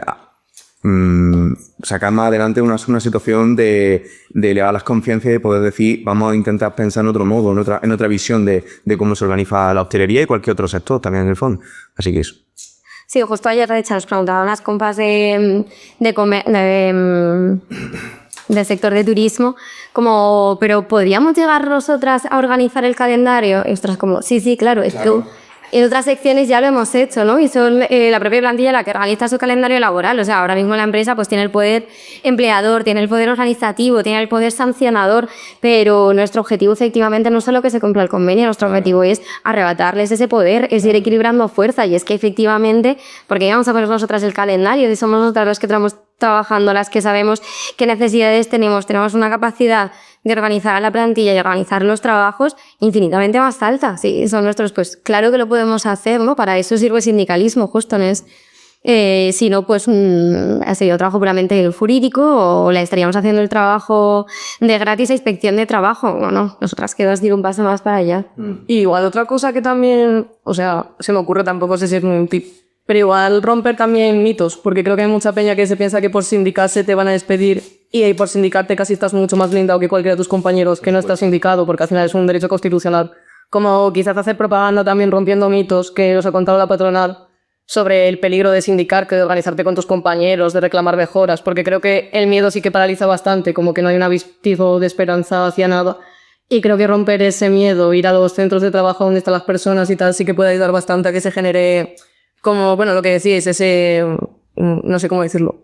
mmm, sacar más adelante una, una situación de, de elevar las conciencias y poder decir, vamos a intentar pensar en otro modo, en otra, en otra visión de, de cómo se organiza la hostelería y cualquier otro sector también en el fondo. Así que eso.
Sí, justo ayer, de hecho, nos preguntaban las compas de, de, comer, de, del sector de turismo, como, pero ¿podríamos llegar nosotras a organizar el calendario? Y ostras, como, sí, sí, claro, es
Claro.
que en otras secciones ya lo hemos hecho, ¿no? Y son eh, la propia plantilla la que organiza su calendario laboral. O sea, ahora mismo la empresa pues tiene el poder empleador, tiene el poder organizativo, tiene el poder sancionador, pero nuestro objetivo efectivamente no es solo que se cumpla el convenio, nuestro objetivo es arrebatarles ese poder, es ir equilibrando fuerza. Y es que efectivamente, porque vamos a poner nosotras el calendario, y somos nosotras las que estamos trabajando, las que sabemos qué necesidades tenemos, tenemos una capacidad de organizar a la plantilla y organizar los trabajos infinitamente más alta. Sí, son nuestros, pues claro que lo podemos hacer, ¿no? Para eso sirve el sindicalismo, justo, ¿no? Es, eh, si no, pues mmm, ha sido trabajo puramente jurídico o le estaríamos haciendo el trabajo de gratis a inspección de trabajo. No, no, nosotras queremos ir un paso más para allá.
Y igual otra cosa que también, o sea, se me ocurre, tampoco sé si es un tip, pero igual romper también mitos, porque creo que hay mucha peña que se piensa que por sindicarse te van a despedir y por sindicarte casi estás mucho más blindado que cualquiera de tus compañeros que no estás sindicado, porque al final es un derecho constitucional. Como quizás hacer propaganda también rompiendo mitos que os ha contado la patronal sobre el peligro de sindicar, que de organizarte con tus compañeros, de reclamar mejoras, porque creo que el miedo sí que paraliza bastante, como que no hay un avistizo de esperanza hacia nada. Y creo que romper ese miedo, ir a los centros de trabajo donde están las personas y tal, sí que puede ayudar bastante a que se genere, como, bueno, lo que decíais, ese, no sé cómo decirlo,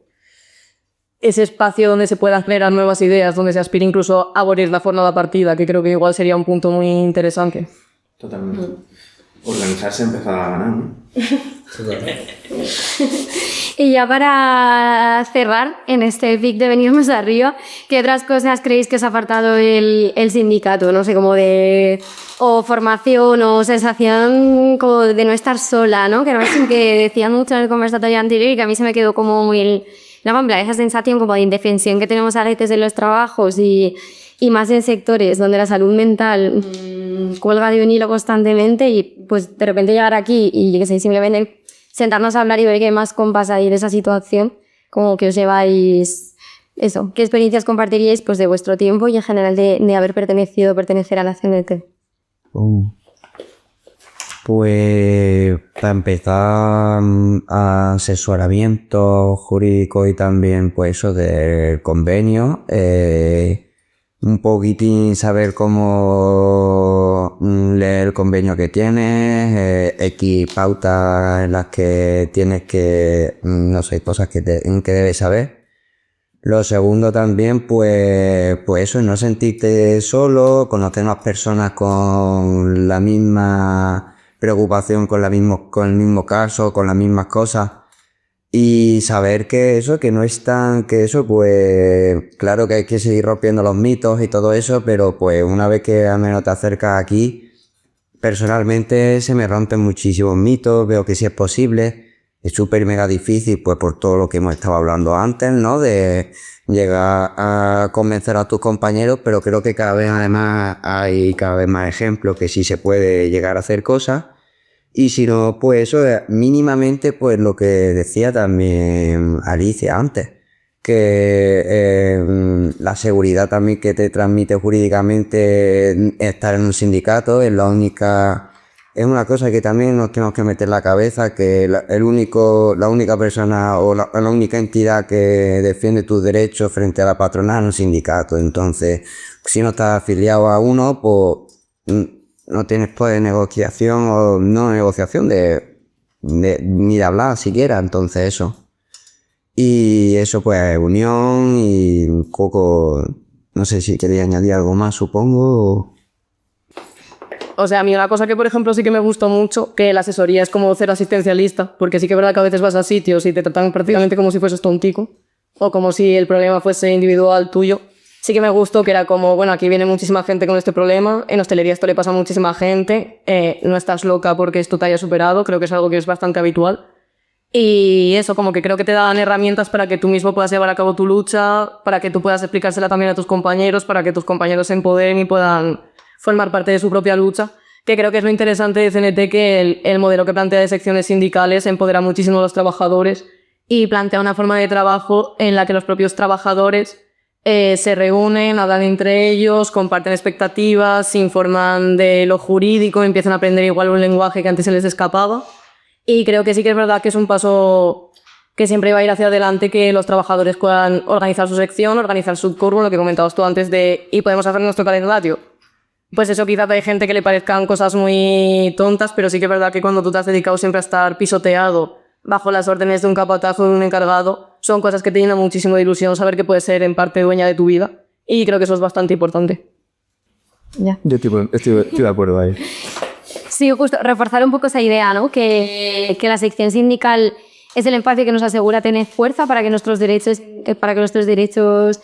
ese espacio donde se puedan generar nuevas ideas, donde se aspire incluso a abolir la jornada partida, que creo que igual sería un punto muy interesante.
Totalmente. Organizarse, empezar a ganar, ¿no?
Y ya para cerrar en este pic de venirnos arriba, ¿qué otras cosas creéis que os ha faltado el, el sindicato? No sé, como de o formación o sensación como de no estar sola, ¿no? Que no es que decían mucho en el conversatorio anterior y que a mí se me quedó como muy... No, en plan, esa sensación como de indefensión que tenemos a veces en los trabajos y, y más en sectores donde la salud mental mmm, cuelga de un hilo constantemente y pues de repente llegar aquí y yo qué sé, simplemente sentarnos a hablar y ver que hay más compas ahí de esa situación, como que os lleváis eso, ¿qué experiencias compartiríais pues de vuestro tiempo y en general de, de haber pertenecido, pertenecer a la C N T?
Uh. Pues para empezar, asesoramiento jurídico y también pues eso del convenio, eh, un poquitín saber cómo leer el convenio que tienes, eh, X pautas en las que tienes que, no sé, cosas que, te, que debes saber. Lo segundo también, pues, pues eso, no sentirte solo, conocer más personas con la misma preocupación, con, la mismo, con el mismo caso, con las mismas cosas. Y saber que eso, que no es tan, que eso, pues, claro que hay que seguir rompiendo los mitos y todo eso, pero pues una vez que al menos te acercas aquí, personalmente se me rompen muchísimos mitos, veo que sí es posible. Es súper mega difícil, pues por todo lo que hemos estado hablando antes, ¿no? De llegar a convencer a tus compañeros, pero creo que cada vez además hay cada vez más ejemplos que sí se puede llegar a hacer cosas. Y si no, pues eso, mínimamente, pues lo que decía también Alicia antes, que eh, la seguridad también que te transmite jurídicamente estar en un sindicato es la única... Es una cosa que también nos tenemos que meter en la cabeza, que la, el único, la única persona o la, la única entidad que defiende tus derechos frente a la patronal es un sindicato. Entonces, si no estás afiliado a uno, pues no tienes poder de negociación o no negociación de, de ni de hablar siquiera. Entonces eso. Y eso pues unión y un poco, no sé si quería añadir algo más, supongo. O...
O sea, a mí una cosa que, por ejemplo, sí que me gustó mucho, que la asesoría es como cero asistencialista, porque sí que es verdad que a veces vas a sitios y te tratan prácticamente como si fueses tontico, o como si el problema fuese individual tuyo. Sí que me gustó que era como, bueno, aquí viene muchísima gente con este problema, en hostelería esto le pasa a muchísima gente, eh, no estás loca porque esto te haya superado, creo que es algo que es bastante habitual. Y eso, como que creo que te dan herramientas para que tú mismo puedas llevar a cabo tu lucha, para que tú puedas explicársela también a tus compañeros, para que tus compañeros se empoderen y puedan formar parte de su propia lucha, que creo que es lo interesante de C N T, que el, el modelo que plantea de secciones sindicales empodera muchísimo a los trabajadores y plantea una forma de trabajo en la que los propios trabajadores eh, se reúnen, hablan entre ellos, comparten expectativas, se informan de lo jurídico, empiezan a aprender igual un lenguaje que antes se les escapaba. Y creo que sí que es verdad que es un paso que siempre va a ir hacia adelante, que los trabajadores puedan organizar su sección, organizar su curro, lo que comentabas tú antes de y podemos hacer nuestro calendario. Pues eso, quizás hay gente que le parezcan cosas muy tontas, pero sí que es verdad que cuando tú te has dedicado siempre a estar pisoteado bajo las órdenes de un capataz o de un encargado, son cosas que te llenan muchísimo de ilusión saber que puedes ser en parte dueña de tu vida, y creo que eso es bastante importante.
Ya.
Yo estoy, estoy, estoy de acuerdo ahí.
Sí, justo, reforzar un poco esa idea, ¿no? Que, que la sección sindical es el espacio que nos asegura tener fuerza para que nuestros derechos, para que nuestros derechos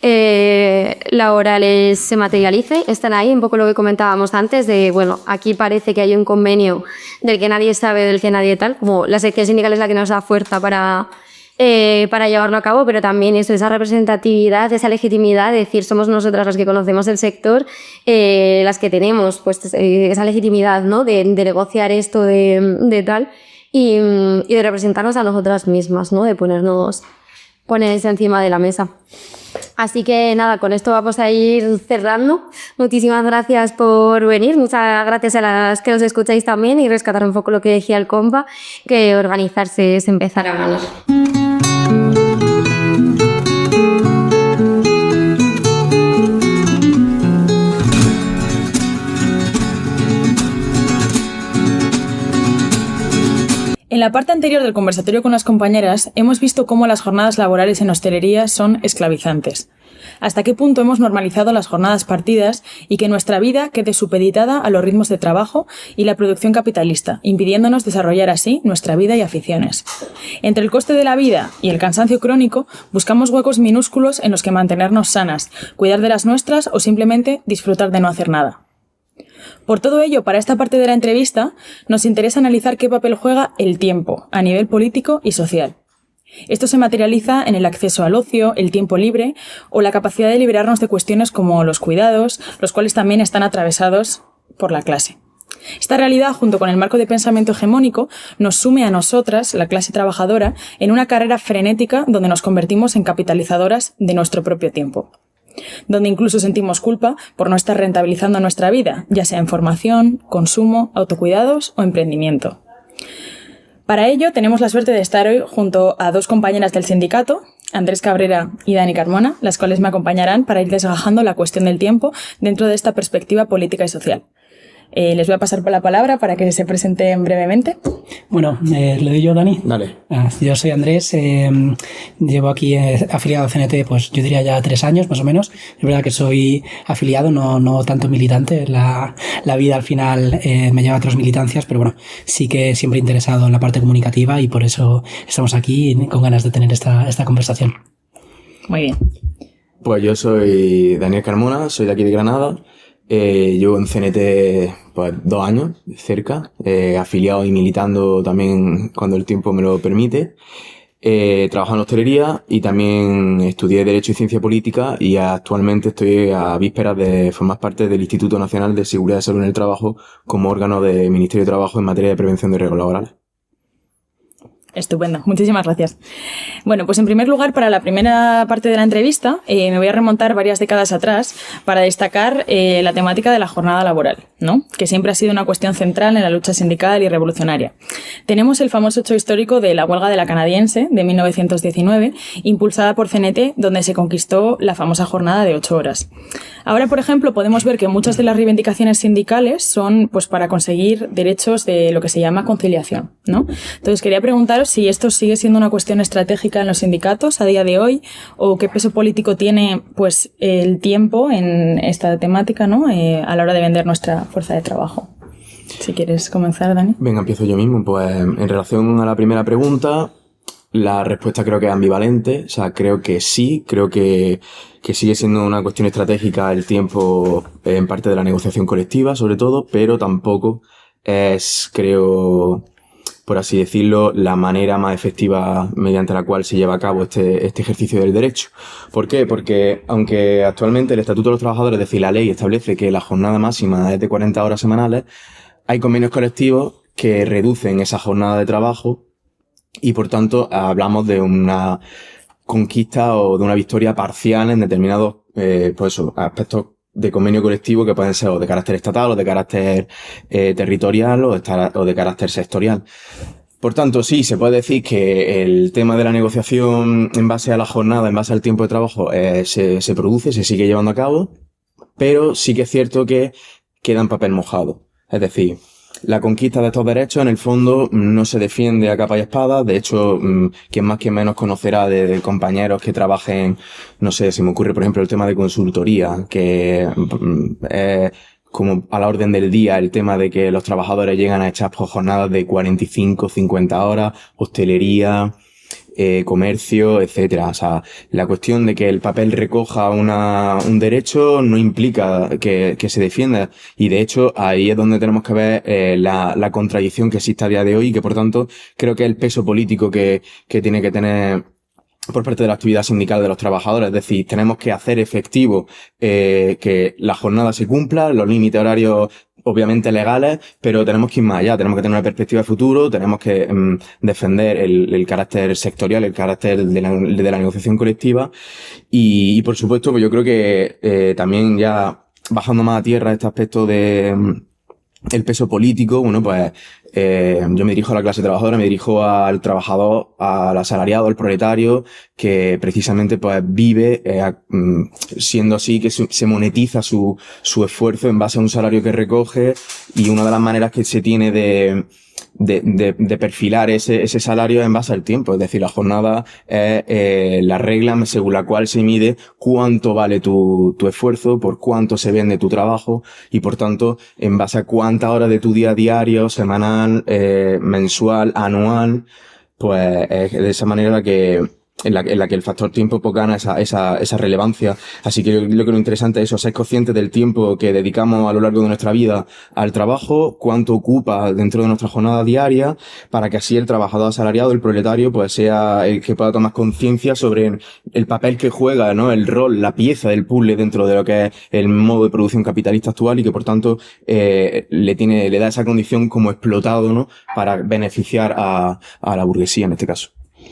eh, laborales se materialicen. Están ahí, un poco lo que comentábamos antes, de, bueno, aquí parece que hay un convenio del que nadie sabe, del que nadie tal, como la sección sindical es la que nos da fuerza para... Eh, para llevarlo a cabo, pero también eso, esa representatividad, esa legitimidad, de decir, somos nosotras las que conocemos el sector, eh, las que tenemos pues, eh, esa legitimidad, ¿no? de, de negociar esto, de, de tal, y, y de representarnos a nosotras mismas, ¿no? De ponernos, ponerse encima de la mesa. Así que nada, con esto vamos a ir cerrando. Muchísimas gracias por venir, muchas gracias a las que nos escucháis también, y rescatar un poco lo que decía el compa, que organizarse es empezar a ganar.
En la parte anterior del conversatorio con las compañeras hemos visto cómo las jornadas laborales en hostelería son esclavizantes. Hasta qué punto hemos normalizado las jornadas partidas y que nuestra vida quede supeditada a los ritmos de trabajo y la producción capitalista, impidiéndonos desarrollar así nuestra vida y aficiones. Entre el coste de la vida y el cansancio crónico, buscamos huecos minúsculos en los que mantenernos sanas, cuidar de las nuestras o simplemente disfrutar de no hacer nada. Por todo ello, para esta parte de la entrevista, nos interesa analizar qué papel juega el tiempo a nivel político y social. Esto se materializa en el acceso al ocio, el tiempo libre o la capacidad de liberarnos de cuestiones como los cuidados, los cuales también están atravesados por la clase. Esta realidad, junto con el marco de pensamiento hegemónico, nos sume a nosotras, la clase trabajadora, en una carrera frenética donde nos convertimos en capitalizadoras de nuestro propio tiempo, donde incluso sentimos culpa por no estar rentabilizando nuestra vida, ya sea en formación, consumo, autocuidados o emprendimiento. Para ello, tenemos la suerte de estar hoy junto a dos compañeras del sindicato, Andrés Cabrera y Dani Carmona, las cuales me acompañarán para ir desgajando la cuestión del tiempo dentro de esta perspectiva política y social. Eh, les voy a pasar la palabra para que se presenten brevemente.
Bueno, eh, le doy yo, Dani.
Dale.
Ah, yo soy Andrés, eh, llevo aquí eh, afiliado a C N T, pues yo diría ya tres años más o menos. Es verdad que soy afiliado, no, no tanto militante. La, la vida al final eh, me lleva a otras militancias, pero bueno, sí que siempre interesado en la parte comunicativa y por eso estamos aquí con ganas de tener esta, esta conversación.
Muy bien.
Pues yo soy Daniel Carmona, soy de aquí de Granada. Eh, llevo en C N T pues, dos años, cerca, eh, afiliado y militando también cuando el tiempo me lo permite. Eh, trabajo en hostelería y también estudié Derecho y Ciencia Política y actualmente estoy a vísperas de formar parte del Instituto Nacional de Seguridad y Salud en el Trabajo como órgano del Ministerio de Trabajo en materia de prevención de riesgos laborales.
Estupendo, muchísimas gracias. Bueno, pues en primer lugar, para la primera parte de la entrevista, eh, me voy a remontar varias décadas atrás para destacar eh, la temática de la jornada laboral, ¿no? Que siempre ha sido una cuestión central en la lucha sindical y revolucionaria. Tenemos el famoso hecho histórico de la huelga de la canadiense de mil novecientos diecinueve, impulsada por C N T, donde se conquistó la famosa jornada de ocho horas. Ahora, por ejemplo, podemos ver que muchas de las reivindicaciones sindicales son pues para conseguir derechos de lo que se llama conciliación, ¿no? Entonces, quería preguntar claro si esto sigue siendo una cuestión estratégica en los sindicatos a día de hoy o qué peso político tiene pues el tiempo en esta temática, ¿no? Eh, a la hora de vender nuestra fuerza de trabajo. Si quieres comenzar, Dani.
Venga, empiezo yo mismo. Pues en relación a la primera pregunta, la respuesta creo que es ambivalente. O sea, creo que sí, creo que, que sigue siendo una cuestión estratégica el tiempo en parte de la negociación colectiva, sobre todo, pero tampoco es, creo, por así decirlo, la manera más efectiva mediante la cual se lleva a cabo este, este ejercicio del derecho. ¿Por qué? Porque aunque actualmente el Estatuto de los Trabajadores, es decir, la ley establece que la jornada máxima es de cuarenta horas semanales, hay convenios colectivos que reducen esa jornada de trabajo y, por tanto, hablamos de una conquista o de una victoria parcial en determinados eh, pues eso, aspectos de convenio colectivo que pueden ser o de carácter estatal o de carácter eh, territorial o de, o de carácter sectorial. Por tanto, sí, se puede decir que el tema de la negociación en base a la jornada, en base al tiempo de trabajo, eh, se, se produce, se sigue llevando a cabo, pero sí que es cierto que queda en papel mojado. Es decir, la conquista de estos derechos en el fondo no se defiende a capa y espada. De hecho, quien más quien menos conocerá de, de compañeros que trabajen, no sé, se me ocurre por ejemplo el tema de consultoría, que es eh, como a la orden del día el tema de que los trabajadores llegan a echar jornadas de cuarenta y cinco, cincuenta horas, hostelería, Eh, comercio, etcétera. O sea, la cuestión de que el papel recoja una, un derecho no implica que, que se defienda, y de hecho ahí es donde tenemos que ver eh, la, la contradicción que existe a día de hoy y que por tanto creo que el peso político que, que tiene que tener por parte de la actividad sindical de los trabajadores. Es decir, tenemos que hacer efectivo eh, que la jornada se cumpla, los límites horarios obviamente legales, pero tenemos que ir más allá, tenemos que tener una perspectiva de futuro, tenemos que um, defender el, el carácter sectorial, el carácter de la, de la negociación colectiva y, y por supuesto, pues yo creo que eh, también ya bajando más a tierra este aspecto de um, el peso político, bueno, pues eh, yo me dirijo a la clase trabajadora, me dirijo al trabajador, al asalariado, al proletario, que precisamente pues vive eh, siendo así que se monetiza su, su esfuerzo en base a un salario que recoge, y una de las maneras que se tiene de De, de, de perfilar ese, ese salario en base al tiempo. Es decir, la jornada es eh, la regla según la cual se mide cuánto vale tu, tu esfuerzo, por cuánto se vende tu trabajo y por tanto en base a cuántas horas de tu día diario, semanal, eh, mensual, anual, pues es de esa manera la que en la, en la que el factor tiempo pues gana esa, esa, esa relevancia. Así que yo creo que lo interesante es eso, ser conscientes del tiempo que dedicamos a lo largo de nuestra vida al trabajo, cuánto ocupa dentro de nuestra jornada diaria, para que así el trabajador asalariado, el proletario, pues sea el que pueda tomar conciencia sobre el papel que juega, ¿no? El rol, la pieza del puzzle dentro de lo que es el modo de producción capitalista actual, y que por tanto eh, le tiene, le da esa condición como explotado, ¿no? Para beneficiar a, a la burguesía en este caso.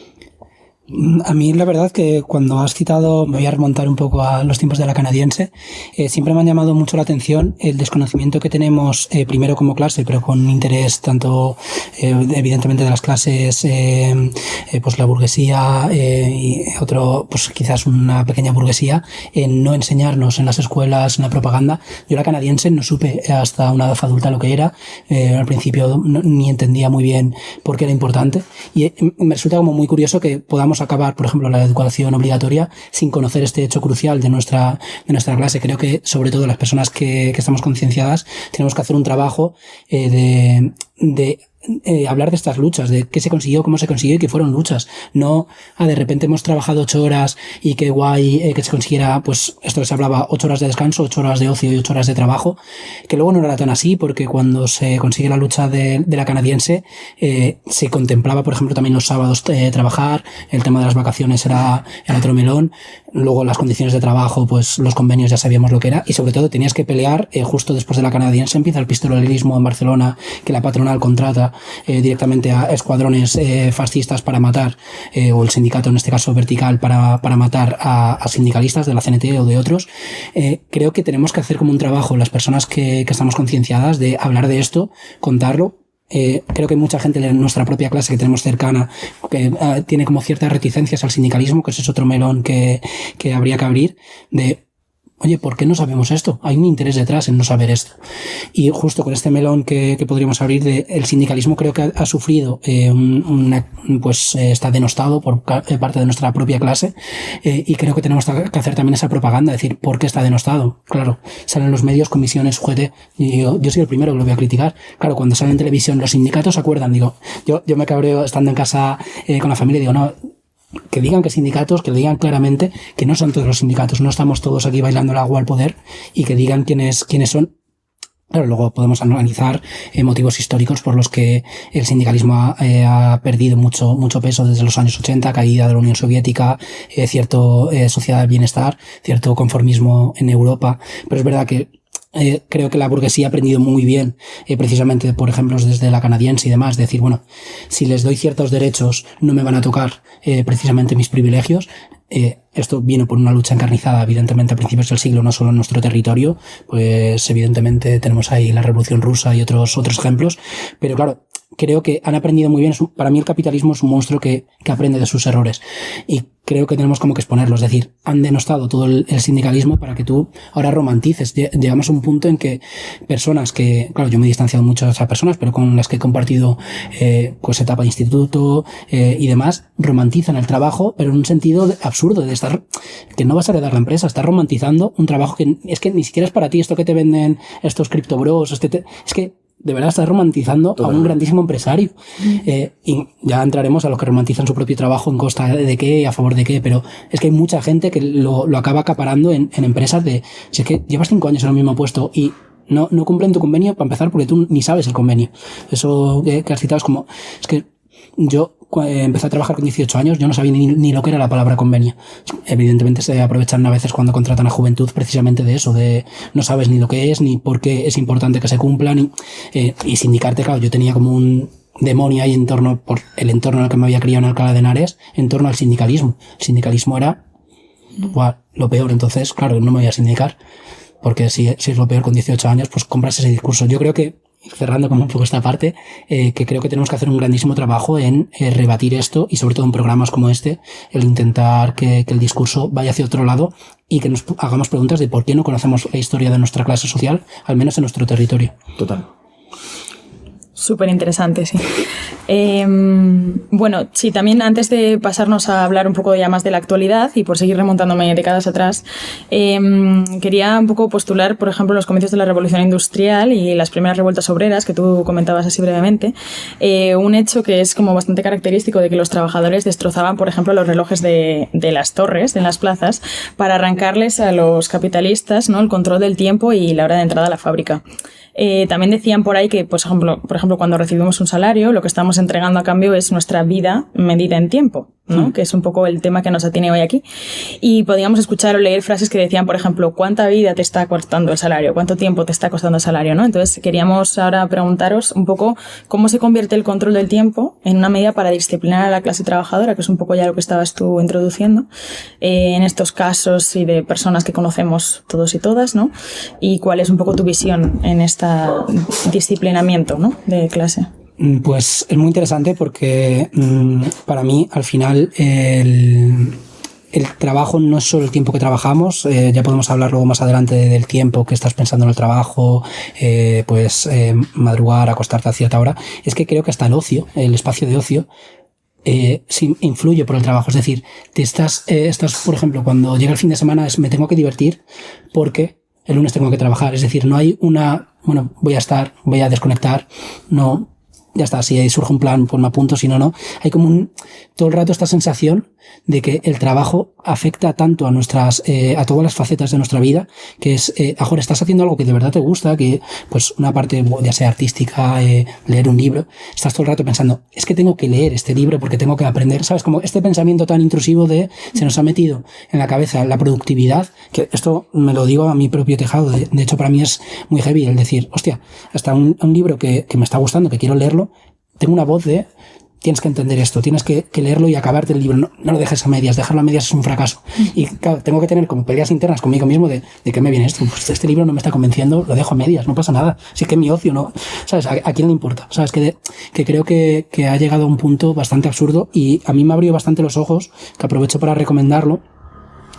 A mí la verdad que cuando has citado, me voy a remontar un poco a los tiempos de la canadiense, eh, siempre me han llamado mucho la atención el desconocimiento que tenemos eh, primero como clase, pero con interés tanto eh, evidentemente de las clases eh, eh, pues la burguesía eh, y otro pues quizás una pequeña burguesía, en no enseñarnos en las escuelas, en la propaganda. Yo la canadiense no supe hasta una edad adulta lo que era, eh, al principio no, ni entendía muy bien por qué era importante, y eh, me resulta como muy curioso que podamos acabar, por ejemplo, la educación obligatoria sin conocer este hecho crucial de nuestra de nuestra clase. Creo que, sobre todo las personas que, que estamos concienciadas, tenemos que hacer un trabajo eh, de, de Eh, hablar de estas luchas, de qué se consiguió, cómo se consiguió y que fueron luchas. No, ah, de repente hemos trabajado ocho horas y qué guay eh, que se consiguiera, pues esto que se hablaba, ocho horas de descanso, ocho horas de ocio y ocho horas de trabajo, que luego no era tan así, porque cuando se consigue la lucha de, de la canadiense eh, se contemplaba, por ejemplo, también los sábados eh, trabajar, el tema de las vacaciones era, era otro melón, luego las condiciones de trabajo, pues los convenios ya sabíamos lo que era, y sobre todo tenías que pelear eh, justo después de la canadiense empieza el pistolerismo en Barcelona, que la patronal contrata Eh, directamente a escuadrones eh, fascistas para matar, eh, o el sindicato en este caso vertical para, para matar a, a sindicalistas de la C N T o de otros. Eh, creo que tenemos que hacer como un trabajo las personas que, que estamos concienciadas de hablar de esto, contarlo. Eh, creo que mucha gente en nuestra propia clase que tenemos cercana que uh, tiene como ciertas reticencias al sindicalismo, que ese es otro melón que, que habría que abrir, de oye, ¿por qué no sabemos esto? Hay un interés detrás en no saber esto. Y justo con este melón que, que podríamos abrir, de, el sindicalismo creo que ha, ha sufrido, eh, una, pues eh, está denostado por parte de nuestra propia clase, eh, y creo que tenemos que hacer también esa propaganda, decir, ¿por qué está denostado? Claro, salen los medios, comisiones, juguete, y yo, yo soy el primero que lo voy a criticar. Claro, cuando salen en televisión los sindicatos se acuerdan, digo, yo, yo me cabreo estando en casa eh, con la familia y digo, no, que digan que sindicatos, que digan claramente que no son todos los sindicatos, no estamos todos aquí bailando el agua al poder, y que digan quiénes, quiénes son. Claro, luego podemos analizar eh, motivos históricos por los que el sindicalismo ha, eh, ha perdido mucho, mucho peso desde los años ochenta, caída de la Unión Soviética, eh, cierto eh, sociedad del bienestar, cierto conformismo en Europa, pero es verdad que Eh, creo que la burguesía ha aprendido muy bien, eh, precisamente por ejemplos desde la canadiense y demás, decir, bueno, si les doy ciertos derechos no me van a tocar eh, precisamente mis privilegios. Eh, esto viene por una lucha encarnizada, evidentemente, a principios del siglo, no solo en nuestro territorio, pues evidentemente tenemos ahí la Revolución Rusa y otros, otros ejemplos, pero claro, creo que han aprendido muy bien. Para mí el capitalismo es un monstruo que, que aprende de sus errores, y creo que tenemos como que exponerlo. Es decir, han denostado todo el, el sindicalismo para que tú ahora romantices. Llegamos a un punto en que personas que, claro, yo me he distanciado mucho de esas personas, pero con las que he compartido eh, pues etapa de instituto eh, y demás, romantizan el trabajo, pero en un sentido de, absurdo, de estar, que no vas a heredar la empresa, estás romantizando un trabajo que es que ni siquiera es para ti. Esto que te venden estos criptobros, este te, es que de verdad estás romantizando Total. a un grandísimo empresario. Eh, y ya entraremos a los que romantizan su propio trabajo en costa de qué y a favor de qué, pero es que hay mucha gente que lo, lo acaba acaparando en, en empresas de, si es que llevas cinco años en el mismo puesto y no, no cumplen tu convenio, para empezar, porque tú ni sabes el convenio. Eso que, que has citado es como, es que yo eh, empecé a trabajar con dieciocho años, yo no sabía ni, ni lo que era la palabra convenio. Evidentemente se aprovechan a veces cuando contratan a juventud precisamente de eso, de no sabes ni lo que es, ni por qué es importante que se cumpla, ni, eh, y sindicarte, claro, yo tenía como un demonio ahí en torno, por el entorno en el que me había criado en Alcalá de Henares, en torno al sindicalismo. El sindicalismo era wow, lo peor, entonces, claro, no me voy a sindicar, porque si, si es lo peor con dieciocho años, pues compras ese discurso. Yo creo que, cerrando como un poco esta parte, eh, que creo que tenemos que hacer un grandísimo trabajo en eh, rebatir esto, y sobre todo en programas como este, el intentar que, que el discurso vaya hacia otro lado y que nos hagamos preguntas de por qué no conocemos la historia de nuestra clase social, al menos en nuestro territorio.
Total.
Súper interesante, sí. Eh, bueno, sí, también antes de pasarnos a hablar un poco ya más de la actualidad y por seguir remontándome décadas atrás, eh, quería un poco postular, por ejemplo, los comienzos de la Revolución Industrial y las primeras revueltas obreras, que tú comentabas así brevemente, eh, un hecho que es como bastante característico de que los trabajadores destrozaban, por ejemplo, los relojes de, de las torres, de las plazas, para arrancarles a los capitalistas, ¿no?, el control del tiempo y la hora de entrada a la fábrica. Eh, también decían por ahí que, pues, ejemplo, por ejemplo, cuando recibimos un salario, lo que estamos entregando a cambio es nuestra vida medida en tiempo, ¿no? Mm. Que es un poco el tema que nos atiene hoy aquí. Y podíamos escuchar o leer frases que decían, por ejemplo, ¿cuánta vida te está costando el salario? ¿Cuánto tiempo te está costando el salario? ¿No? Entonces, queríamos ahora preguntaros un poco cómo se convierte el control del tiempo en una medida para disciplinar a la clase trabajadora, que es un poco ya lo que estabas tú introduciendo, eh, en estos casos y de personas que conocemos todos y todas, ¿no? Y cuál es un poco tu visión en este disciplinamiento, ¿no?, de clase.
Pues es muy interesante porque mmm, para mí, al final, el, el trabajo no es solo el tiempo que trabajamos. Eh, ya podemos hablar luego más adelante del tiempo que estás pensando en el trabajo, eh, pues eh, madrugar, acostarte a cierta hora. Es que creo que hasta el ocio, el espacio de ocio, Eh, sí, influye por el trabajo. Es decir, te estás, eh, estás, por ejemplo, cuando llega el fin de semana, es me tengo que divertir porque el lunes tengo que trabajar. Es decir, no hay una, bueno, voy a estar, voy a desconectar, no, ya está, si surge un plan, pues me apunto, si no, no. Hay como un, todo el rato esta sensación de que el trabajo afecta tanto a nuestras, eh, a todas las facetas de nuestra vida, que es, eh, ahora estás haciendo algo que de verdad te gusta, que, pues, una parte, ya sea artística, eh, leer un libro, estás todo el rato pensando, es que tengo que leer este libro porque tengo que aprender, ¿sabes? Como este pensamiento tan intrusivo de, se nos ha metido en la cabeza la productividad, que esto me lo digo a mi propio tejado, de, de hecho para mí es muy heavy el decir, hostia, hasta un, un libro que, que me está gustando, que quiero leerlo, tengo una voz de, tienes que entender esto, tienes que, que leerlo y acabarte el libro, no, no lo dejes a medias, dejarlo a medias es un fracaso. Y claro, tengo que tener como peleas internas conmigo mismo de, de qué me viene esto, pues este libro no me está convenciendo, lo dejo a medias, no pasa nada, si es que mi ocio no, ¿sabes? ¿A, a quién le importa? ¿Sabes? Que, de, que creo que, que ha llegado a un punto bastante absurdo y a mí me abrió bastante los ojos, que aprovecho para recomendarlo,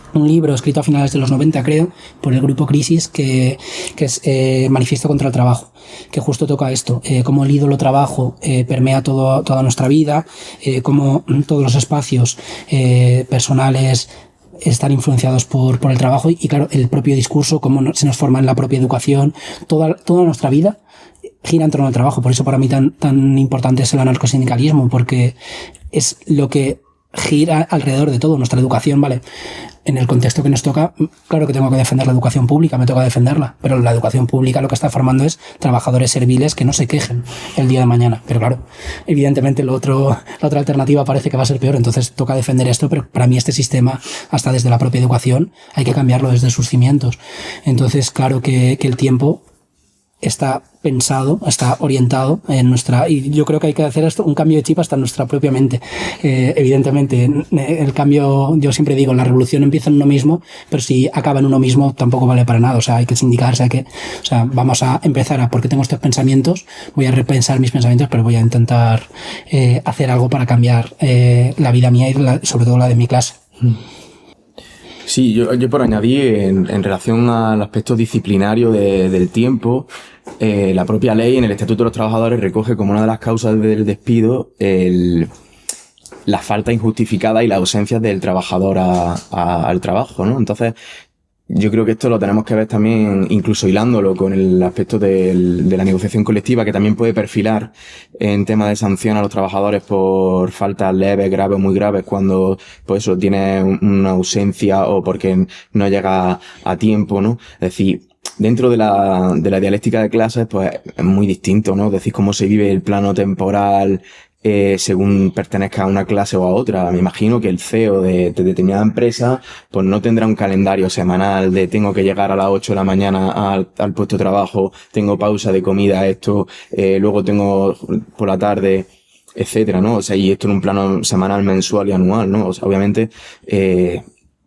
un libro escrito a finales de los noventa, creo, por el grupo Crisis, que, que es eh, Manifiesto contra el Trabajo, que justo toca esto, eh, cómo el ídolo trabajo eh, permea todo, toda nuestra vida, eh, cómo todos los espacios eh, personales están influenciados por, por el trabajo y, claro, el propio discurso, cómo no, se nos forma en la propia educación, toda, toda nuestra vida gira en torno al trabajo. Por eso para mí tan, tan importante es el anarcosindicalismo, porque es lo que gira alrededor de todo, nuestra educación, ¿vale? En el contexto que nos toca, claro que tengo que defender la educación pública, me toca defenderla, pero la educación pública lo que está formando es trabajadores serviles que no se quejen el día de mañana. Pero claro, evidentemente lo otro, la otra alternativa parece que va a ser peor, entonces toca defender esto, pero para mí este sistema, hasta desde la propia educación, hay que cambiarlo desde sus cimientos. Entonces, claro que, que el tiempo está pensado, está orientado en nuestra, y yo creo que hay que hacer esto, un cambio de chip hasta en nuestra propia mente. Eh, evidentemente, el cambio, yo siempre digo, la revolución empieza en uno mismo, pero si acaba en uno mismo tampoco vale para nada. O sea, hay que sindicarse, hay que, o sea, vamos a empezar a, porque tengo estos pensamientos, voy a repensar mis pensamientos, pero voy a intentar eh, hacer algo para cambiar eh, la vida mía y la, sobre todo la de mi clase.
Sí, yo, yo por añadir, en, en relación al aspecto disciplinario de, del tiempo, eh, la propia ley en el Estatuto de los Trabajadores recoge como una de las causas del despido el, la falta injustificada y la ausencia del trabajador a, a, al trabajo, ¿no? Entonces, yo creo que esto lo tenemos que ver también, incluso hilándolo con el aspecto del, de la negociación colectiva, que también puede perfilar en tema de sanción a los trabajadores por faltas leves, graves o muy graves, cuando pues eso tiene una ausencia o porque no llega a tiempo, ¿no? Es decir, dentro de la, de la dialéctica de clases, pues es muy distinto, ¿no? Es decir, cómo se vive el plano temporal, Eh, según pertenezca a una clase o a otra. Me imagino que el C E O de, de determinada empresa pues no tendrá un calendario semanal de tengo que llegar a las ocho de la mañana al, al puesto de trabajo, tengo pausa de comida, esto, eh, luego tengo por la tarde, etcétera, ¿no? O sea, y esto en un plano semanal, mensual y anual, ¿no? O sea, obviamente, eh,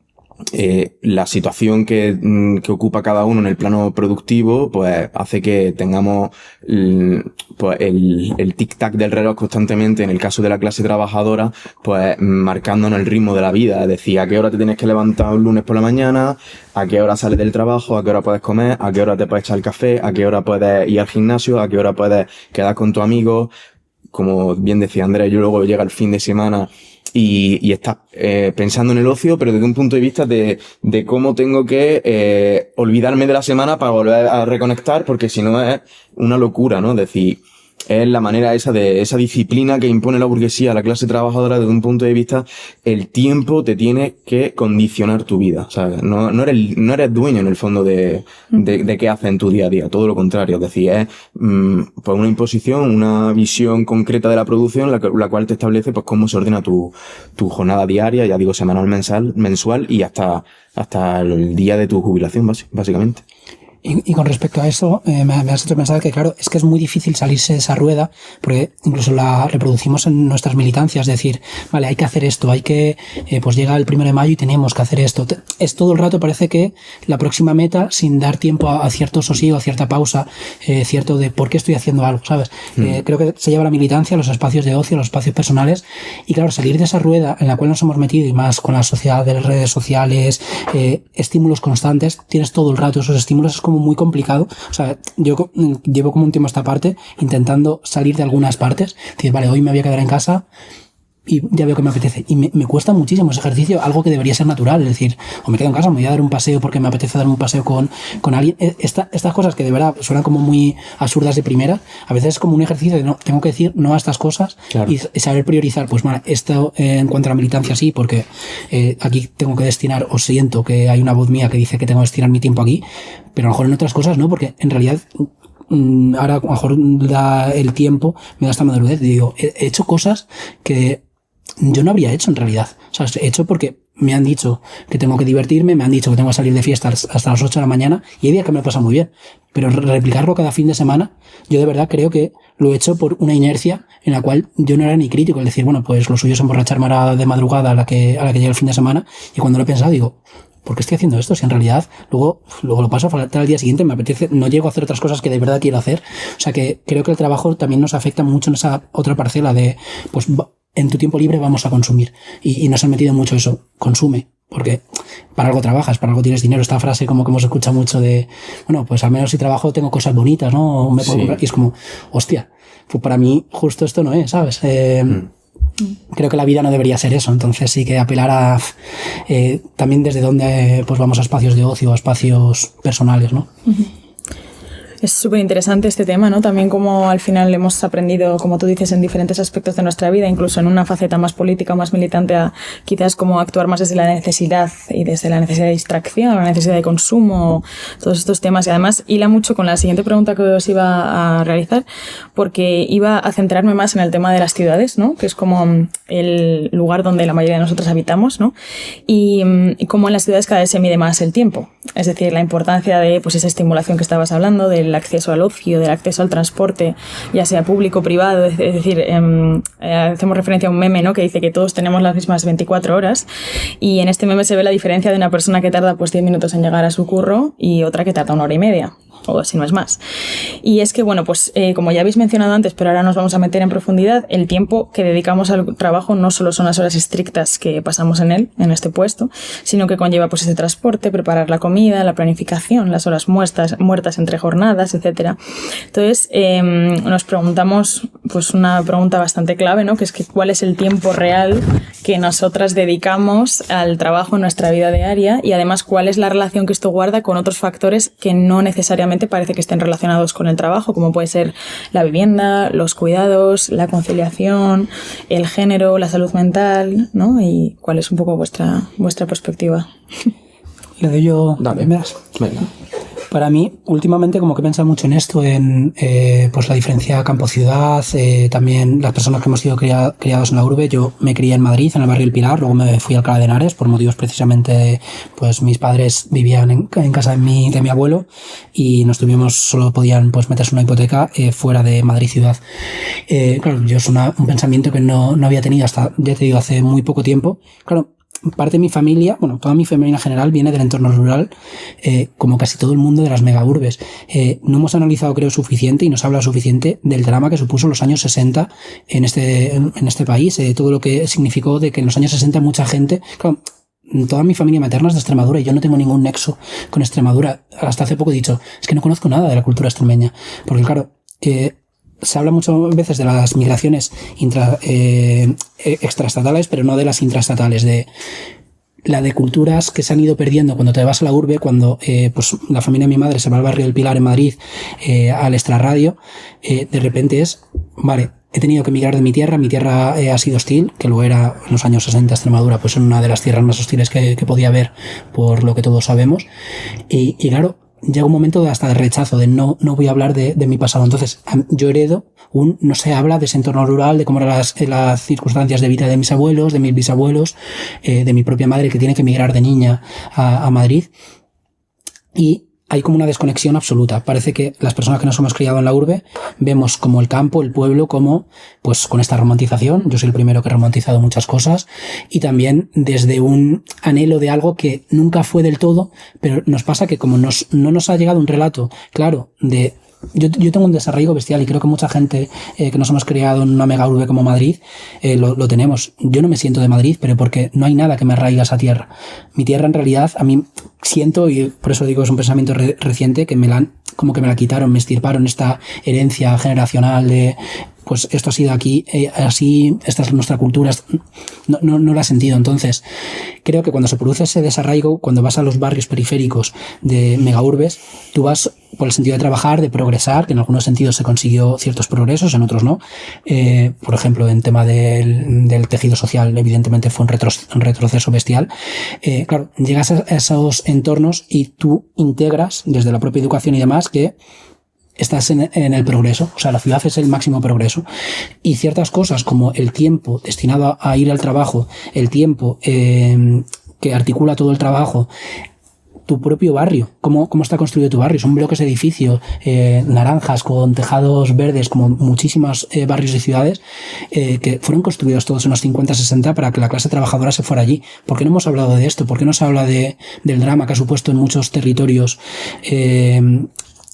Eh, la situación que, que ocupa cada uno en el plano productivo pues hace que tengamos el, pues el, el tic-tac del reloj constantemente, en el caso de la clase trabajadora, pues marcándonos el ritmo de la vida, es decir, a qué hora te tienes que levantar un lunes por la mañana, a qué hora sales del trabajo, a qué hora puedes comer, a qué hora te puedes echar el café, a qué hora puedes ir al gimnasio, a qué hora puedes quedar con tus amigos. Como bien decía Andrés, yo luego llega el fin de semana y, y estás eh, pensando en el ocio, pero desde un punto de vista de, de cómo tengo que eh, olvidarme de la semana para volver a reconectar, porque si no es una locura, ¿no? Es decir, es la manera esa de esa disciplina que impone la burguesía a la clase trabajadora. Desde un punto de vista, el tiempo te tiene que condicionar tu vida. O sea, no, no eres, no eres dueño en el fondo de, de, de qué haces en tu día a día. Todo lo contrario. Es decir, es, mmm, pues una imposición, una visión concreta de la producción, la, la cual te establece, pues, cómo se ordena tu, tu jornada diaria, ya digo, semanal, mensal, mensual y hasta, hasta el día de tu jubilación, básicamente.
Y, y con respecto a eso, eh, me, me has hecho pensar que, claro, es que es muy difícil salirse de esa rueda, porque incluso la reproducimos en nuestras militancias, es decir, vale, hay que hacer esto, hay que, eh, pues llega el primero de mayo y tenemos que hacer esto. Es todo el rato, parece que la próxima meta, sin dar tiempo a, a cierto sosiego, a cierta pausa, eh, cierto de por qué estoy haciendo algo, ¿sabes? Mm. Eh, creo que se lleva la militancia, los espacios de ocio, los espacios personales, y claro, salir de esa rueda en la cual nos hemos metido, y más con la sociedad de las redes sociales, eh, estímulos constantes, tienes todo el rato esos estímulos, es como muy complicado. O sea, yo llevo como un tiempo esta parte intentando salir de algunas partes, decir, vale, hoy me voy a quedar en casa y ya veo que me apetece, y me, me cuesta muchísimo ese ejercicio, algo que debería ser natural, es decir, o me quedo en casa, me voy a dar un paseo porque me apetece dar un paseo con, con alguien. Esta, estas cosas que de verdad suenan como muy absurdas de primera, a veces es como un ejercicio de no, tengo que decir no a estas cosas, claro, y saber priorizar, pues bueno, esto eh, en cuanto a la militancia sí, porque eh, aquí tengo que destinar, o siento que hay una voz mía que dice que tengo que destinar mi tiempo aquí, pero a lo mejor en otras cosas no, porque en realidad ahora a lo mejor da el tiempo, me da esta madurez, digo, he, he hecho cosas que yo no habría hecho en realidad. O sea, he hecho porque me han dicho que tengo que divertirme, me han dicho que tengo que salir de fiesta hasta las ocho de la mañana, y hay días que me lo pasa muy bien. Pero replicarlo cada fin de semana, yo de verdad creo que lo he hecho por una inercia en la cual yo no era ni crítico. El decir, bueno, pues lo suyo es emborracharme ahora de madrugada a la que, a la que llega el fin de semana, y cuando lo he pensado digo, ¿por qué estoy haciendo esto? Si en realidad luego, luego lo paso a faltar al día siguiente, me apetece, no llego a hacer otras cosas que de verdad quiero hacer. O sea que creo que el trabajo también nos afecta mucho en esa otra parcela de, pues, en tu tiempo libre vamos a consumir. Y, y nos han metido mucho eso, consume. porque para algo trabajas, para algo tienes dinero. Esta frase como que hemos escuchado mucho de, bueno, pues al menos si trabajo tengo cosas bonitas, ¿no? Me puedo
Sí.
comprar. Y es como, hostia, pues para mí justo esto no es, ¿sabes? Eh,
Mm.
Creo que la vida no debería ser eso, entonces sí que apelar a eh, también desde dónde pues vamos a espacios de ocio, a espacios personales, ¿no?
Uh-huh. Es súper interesante este tema, ¿no? También como al final hemos aprendido, como tú dices, en diferentes aspectos de nuestra vida, incluso en una faceta más política o más militante, a quizás como actuar más desde la necesidad y desde la necesidad de distracción, la necesidad de consumo, todos estos temas. Y además hila mucho con la siguiente pregunta que os iba a realizar, porque iba a centrarme más en el tema de las ciudades, ¿no? Que es como el lugar donde la mayoría de nosotros habitamos, ¿no? Y, y cómo en las ciudades cada vez se mide más el tiempo. Es decir, la importancia de pues esa estimulación que estabas hablando, del acceso al ocio, del acceso al transporte, ya sea público o privado. Es decir, eh, eh, hacemos referencia a un meme, ¿no? Que dice que todos tenemos las mismas veinticuatro horas, y en este meme se ve la diferencia de una persona que tarda pues diez minutos en llegar a su curro y otra que tarda una hora y media, o si no es más. Y es que, bueno, pues eh, como ya habéis mencionado antes, pero ahora nos vamos a meter en profundidad, el tiempo que dedicamos al trabajo no solo son las horas estrictas que pasamos en él, en este puesto, sino que conlleva pues ese transporte, preparar la comida, la planificación, las horas muertas, muertas entre jornadas, etcétera. Entonces, eh, nos preguntamos pues una pregunta bastante clave, ¿no? Que es que ¿cuál es el tiempo real que nosotras dedicamos al trabajo en nuestra vida diaria? Y además, ¿cuál es la relación que esto guarda con otros factores que no necesariamente parece que estén relacionados con el trabajo, como puede ser la vivienda, los cuidados, la conciliación, el género, la salud mental, ¿no? Y cuál es un poco vuestra, vuestra perspectiva.
Le doy yo...
Dale.
¿Me das?
Venga.
Para mí, últimamente, como que he pensado mucho en esto, en eh, pues la diferencia campo-ciudad, eh, también las personas que hemos sido cria, criados en la urbe. Yo me crié en Madrid, en el barrio El Pilar, luego me fui a Alcalá de Henares, por motivos precisamente, pues mis padres vivían en, en casa de mi, de mi abuelo y nos tuvimos, solo podían pues meterse una hipoteca eh, fuera de Madrid ciudad. Eh, claro, yo es una, un pensamiento que no, no había tenido hasta, ya te digo, hace muy poco tiempo. Claro, parte de mi familia, bueno, toda mi familia en general viene del entorno rural, eh, como casi todo el mundo de las megaurbes. Eh, no hemos analizado, creo, suficiente y no se habla suficiente del drama que supuso los años sesenta en este, en, en este país, eh, todo lo que significó de que en los años sesenta mucha gente, claro, toda mi familia materna es de Extremadura y yo no tengo ningún nexo con Extremadura. Hasta hace poco he dicho, es que no conozco nada de la cultura extremeña, porque claro, eh, se habla muchas veces de las migraciones intra, eh, extraestatales, pero no de las intraestatales, de la de culturas que se han ido perdiendo cuando te vas a la urbe, cuando eh, pues la familia de mi madre se va al barrio del Pilar en Madrid, eh, al extrarradio, eh, de repente es, vale, he tenido que emigrar de mi tierra, mi tierra eh, ha sido hostil, que lo era en los años sesenta, Extremadura, pues en una de las tierras más hostiles que, que podía haber, por lo que todos sabemos, y, y claro, llega un momento de hasta de rechazo, de no, no voy a hablar de, de mi pasado. Entonces, yo heredo un, no se habla de ese entorno rural, de cómo eran las, las circunstancias de vida de mis abuelos, de mis bisabuelos, eh, de mi propia madre que tiene que emigrar de niña a, a Madrid. Y hay como una desconexión absoluta. Parece que las personas que nos hemos criado en la urbe vemos como el campo, el pueblo, como pues con esta romantización. Yo soy el primero que he romantizado muchas cosas y también desde un anhelo de algo que nunca fue del todo, pero nos pasa que como nos, no nos ha llegado un relato claro de... Yo, yo tengo un desarraigo bestial y creo que mucha gente eh, que nos hemos criado en una mega urbe como Madrid eh, lo, lo tenemos. Yo no me siento de Madrid, pero porque no hay nada que me arraiga a esa tierra. Mi tierra en realidad a mí siento, y por eso digo es un pensamiento re- reciente, que me la han, como que me la quitaron, me estirparon esta herencia generacional de pues esto ha sido aquí, eh, así, esta es nuestra cultura, no, no, no la he sentido. Entonces, creo que cuando se produce ese desarraigo, cuando vas a los barrios periféricos de megaurbes, tú vas por el sentido de trabajar, de progresar, que en algunos sentidos se consiguió ciertos progresos, en otros no. Eh, por ejemplo, en tema del, del tejido social, evidentemente fue un, retro, un retroceso bestial. Eh, claro, llegas a esos entornos y tú integras, desde la propia educación y demás, que estás en, en el progreso, o sea, la ciudad es el máximo progreso y ciertas cosas como el tiempo destinado a, a ir al trabajo, el tiempo eh, que articula todo el trabajo, tu propio barrio, cómo, cómo está construido tu barrio, son bloques de edificio, eh, naranjas con tejados verdes, como muchísimos eh, barrios y ciudades eh, que fueron construidos todos en los cincuenta sesenta para que la clase trabajadora se fuera allí. ¿Por qué no hemos hablado de esto? ¿Por qué no se habla de, del drama que ha supuesto en muchos territorios eh,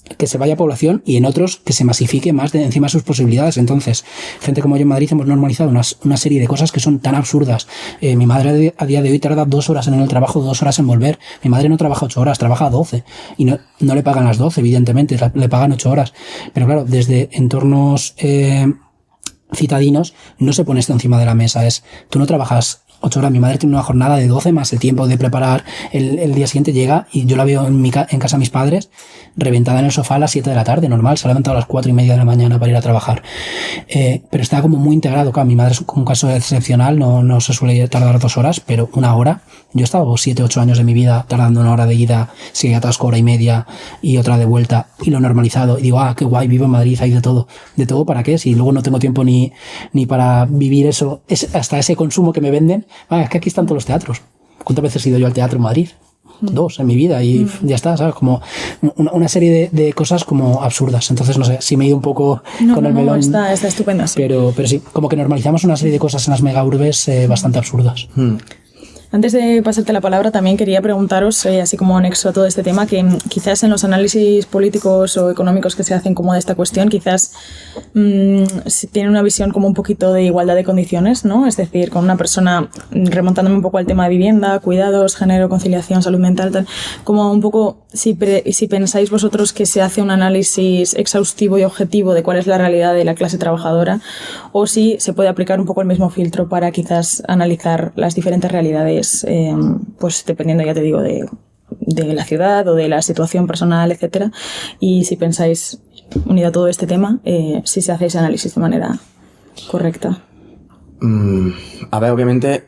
que se vaya población y en otros que se masifique más de encima de sus posibilidades. Entonces, gente como yo en Madrid hemos normalizado una, una serie de cosas que son tan absurdas. Eh, mi madre a día de hoy tarda dos horas en el trabajo, dos horas en volver. Mi madre no trabaja ocho horas, trabaja doce. Y no, no le pagan las doce, evidentemente, le pagan ocho horas. Pero claro, desde entornos eh, citadinos no se pone esto encima de la mesa. Es, tú no trabajas ocho horas. Mi madre tiene una jornada de doce más el tiempo de preparar. El, el día siguiente llega y yo la veo en, mi, en casa de mis padres reventada en el sofá a las siete de la tarde, normal. Se ha levantado a las cuatro y media de la mañana para ir a trabajar. Eh, pero está como muy integrado. Claro, mi madre es un caso excepcional, no, no se suele tardar dos horas, pero una hora. Yo he estado siete, ocho años de mi vida tardando una hora de ida, si hay atasco hora y media y otra de vuelta, y lo normalizado. Y digo, ah, qué guay, vivo en Madrid, hay de todo. ¿De todo para qué? Si luego no tengo tiempo ni, ni para vivir eso, es, hasta ese consumo que me venden. Ah, es que aquí están todos los teatros. ¿Cuántas veces he ido yo al teatro en Madrid? Dos en mi vida y mm. ya está, ¿sabes? Como una, una serie de, de cosas como absurdas. Entonces, no sé, sí me he ido un poco
no,
con
no,
el melón.
No, está, está estupenda, sí.
Pero, pero sí, como que normalizamos una serie de cosas en las megaurbes eh, bastante absurdas.
Mm.
Antes de pasarte la palabra, también quería preguntaros, eh, así como anexo a todo este tema, que quizás en los análisis políticos o económicos que se hacen como de esta cuestión, quizás mmm, se tiene una visión como un poquito de igualdad de condiciones, ¿no? Es decir, con una persona, remontándome un poco al tema de vivienda, cuidados, género, conciliación, salud mental, tal, como un poco, si, pre, si pensáis vosotros que se hace un análisis exhaustivo y objetivo de cuál es la realidad de la clase trabajadora, o si se puede aplicar un poco el mismo filtro para quizás analizar las diferentes realidades. Eh, pues dependiendo, ya te digo, de, de la ciudad o de la situación personal, etcétera. Y si pensáis, unido a todo este tema, eh, si se hace ese análisis de manera correcta.
Mm, a ver, obviamente,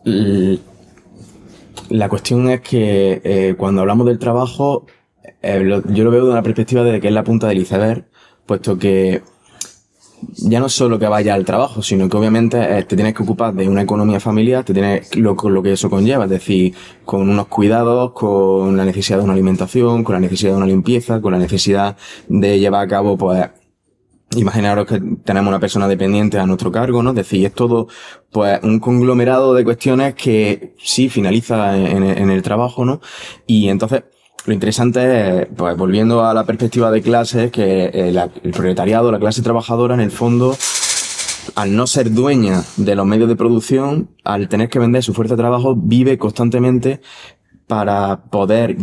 la cuestión es que eh, cuando hablamos del trabajo, eh, lo, yo lo veo de una perspectiva de que es la punta del iceberg, puesto que ya no es solo que vaya al trabajo, sino que obviamente eh, te tienes que ocupar de una economía familiar, te tienes lo, con lo que eso conlleva, es decir, con unos cuidados, con la necesidad de una alimentación, con la necesidad de una limpieza, con la necesidad de llevar a cabo, pues, imaginaros que tenemos una persona dependiente a nuestro cargo, ¿no? Es decir, es todo, pues, un conglomerado de cuestiones que sí finaliza en, en el trabajo, ¿no? Y entonces, lo interesante es, pues, volviendo a la perspectiva de clase, que el, el proletariado, la clase trabajadora, en el fondo, al no ser dueña de los medios de producción, al tener que vender su fuerza de trabajo, vive constantemente para poder,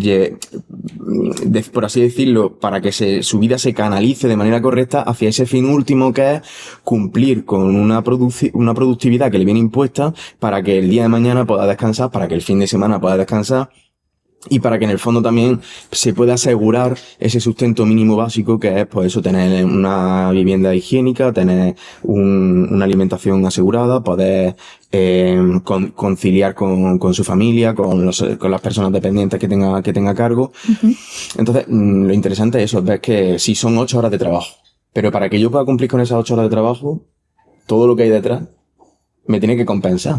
por así decirlo, para que se, su vida se canalice de manera correcta hacia ese fin último, que es cumplir con una, produci- una productividad que le viene impuesta para que el día de mañana pueda descansar, para que el fin de semana pueda descansar, y para que en el fondo también se pueda asegurar ese sustento mínimo básico, que es, pues eso, tener una vivienda higiénica, tener un, una alimentación asegurada, poder eh, con, conciliar con, con su familia, con, los, con las personas dependientes que tenga, que tenga a cargo. Uh-huh. Entonces, lo interesante es eso, es ver que sí son ocho horas de trabajo, pero para que yo pueda cumplir con esas ocho horas de trabajo, todo lo que hay detrás me tiene que compensar.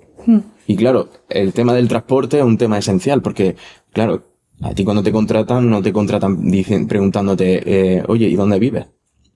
Y claro, el tema del transporte es un tema esencial, porque, claro, a ti cuando te contratan, no te contratan dicen, preguntándote, eh, oye, ¿y dónde vives?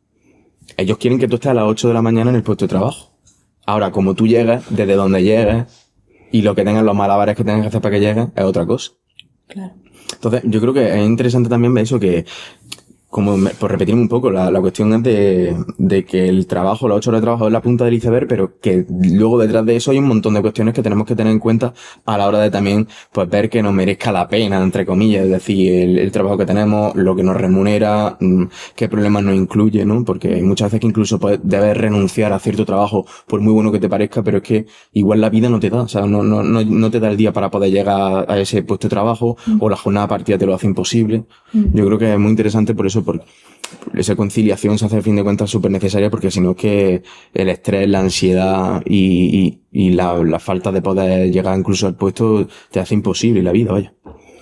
Ellos quieren que tú estés a las ocho de la mañana en el puesto de trabajo. Ahora, como tú llegues, desde donde llegues, y lo que tengan, los malabares que tengas que hacer para que llegues, es otra cosa.
Claro.
Entonces, yo creo que es interesante también ver eso, que, como por repetirme un poco, la, la cuestión es de, de que el trabajo, las ocho horas de trabajo es la punta del iceberg, pero que luego detrás de eso hay un montón de cuestiones que tenemos que tener en cuenta a la hora de también, pues, ver que nos merezca la pena, entre comillas, es decir, el, el trabajo que tenemos, lo que nos remunera, mmm, qué problemas nos incluye, ¿no? Porque hay muchas veces que incluso puedes, debes renunciar a cierto trabajo, por muy bueno que te parezca, pero es que igual la vida no te da, o sea, no, no, no, no te da el día para poder llegar a ese puesto de trabajo, mm. o la jornada partida te lo hace imposible. Mm. Yo creo que es muy interesante por eso, porque esa conciliación se hace a fin de cuentas súper necesaria, porque si no es que el estrés, la ansiedad y, y, y la, la falta de poder llegar incluso al puesto te hace imposible la vida, vaya.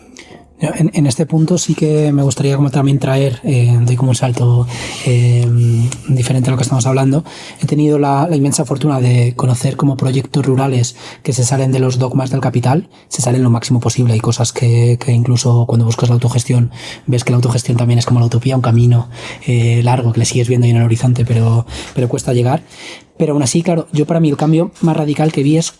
En, en este punto sí que me gustaría como también traer, eh, doy como un salto eh, diferente a lo que estamos hablando. He tenido la, la inmensa fortuna de conocer como proyectos rurales que se salen de los dogmas del capital, se salen lo máximo posible. Hay cosas que, que incluso cuando buscas la autogestión ves que la autogestión también es como la utopía, un camino eh, largo que le sigues viendo ahí en el horizonte, pero, pero cuesta llegar. Pero aún así, claro, yo para mí el cambio más radical que vi es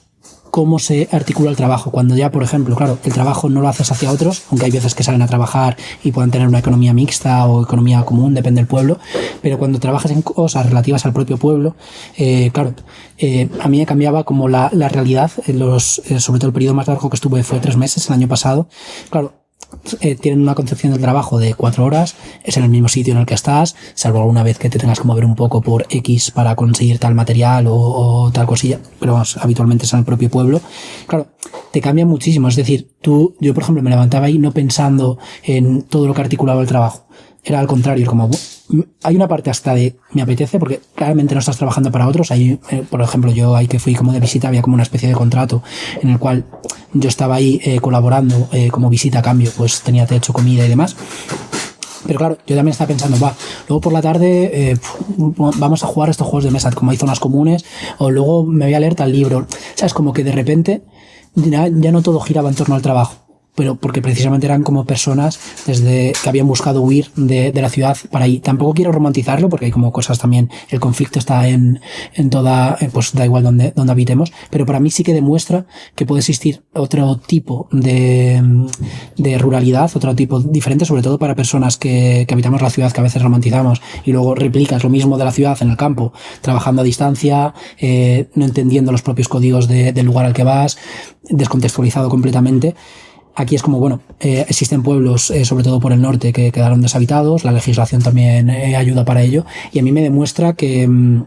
cómo se articula el trabajo. Cuando ya, por ejemplo, claro, el trabajo no lo haces hacia otros, aunque hay veces que salen a trabajar y puedan tener una economía mixta o economía común, depende del pueblo, pero cuando trabajas en cosas relativas al propio pueblo, eh, claro, eh, a mí me cambiaba como la, la realidad, en los, eh, sobre todo el periodo más largo que estuve fue tres meses el año pasado, claro, Eh, tienen una concepción del trabajo de cuatro horas, es en el mismo sitio en el que estás, salvo alguna vez que te tengas que mover un poco por X para conseguir tal material o, o tal cosilla, pero vamos, habitualmente es en el propio pueblo. Claro, te cambia muchísimo, es decir, tú, yo por ejemplo me levantaba ahí no pensando en todo lo que articulaba el trabajo, era al contrario, como hay una parte hasta de me apetece porque claramente no estás trabajando para otros. Hay, eh, por ejemplo, yo ahí que fui como de visita había como una especie de contrato en el cual yo estaba ahí eh, colaborando eh, como visita a cambio, pues tenía techo, comida y demás. Pero claro, yo también estaba pensando, va, luego por la tarde eh, vamos a jugar estos juegos de mesa, como hay zonas comunes, o luego me voy a leer tal libro. ¿Sabes? Como que de repente ya, ya no todo giraba en torno al trabajo, pero porque precisamente eran como personas desde que habían buscado huir de, de la ciudad para ahí. Tampoco quiero romantizarlo porque hay como cosas también, el conflicto está en, en toda, pues da igual donde, donde habitemos, pero para mí sí que demuestra que puede existir otro tipo de, de ruralidad, otro tipo diferente, sobre todo para personas que, que habitamos la ciudad, que a veces romantizamos y luego replicas lo mismo de la ciudad en el campo, trabajando a distancia, eh, no entendiendo los propios códigos de, del lugar al que vas, descontextualizado completamente. Aquí es como, bueno, eh, existen pueblos, eh, sobre todo por el norte, que quedaron deshabitados, la legislación también eh, ayuda para ello, y a mí me demuestra que,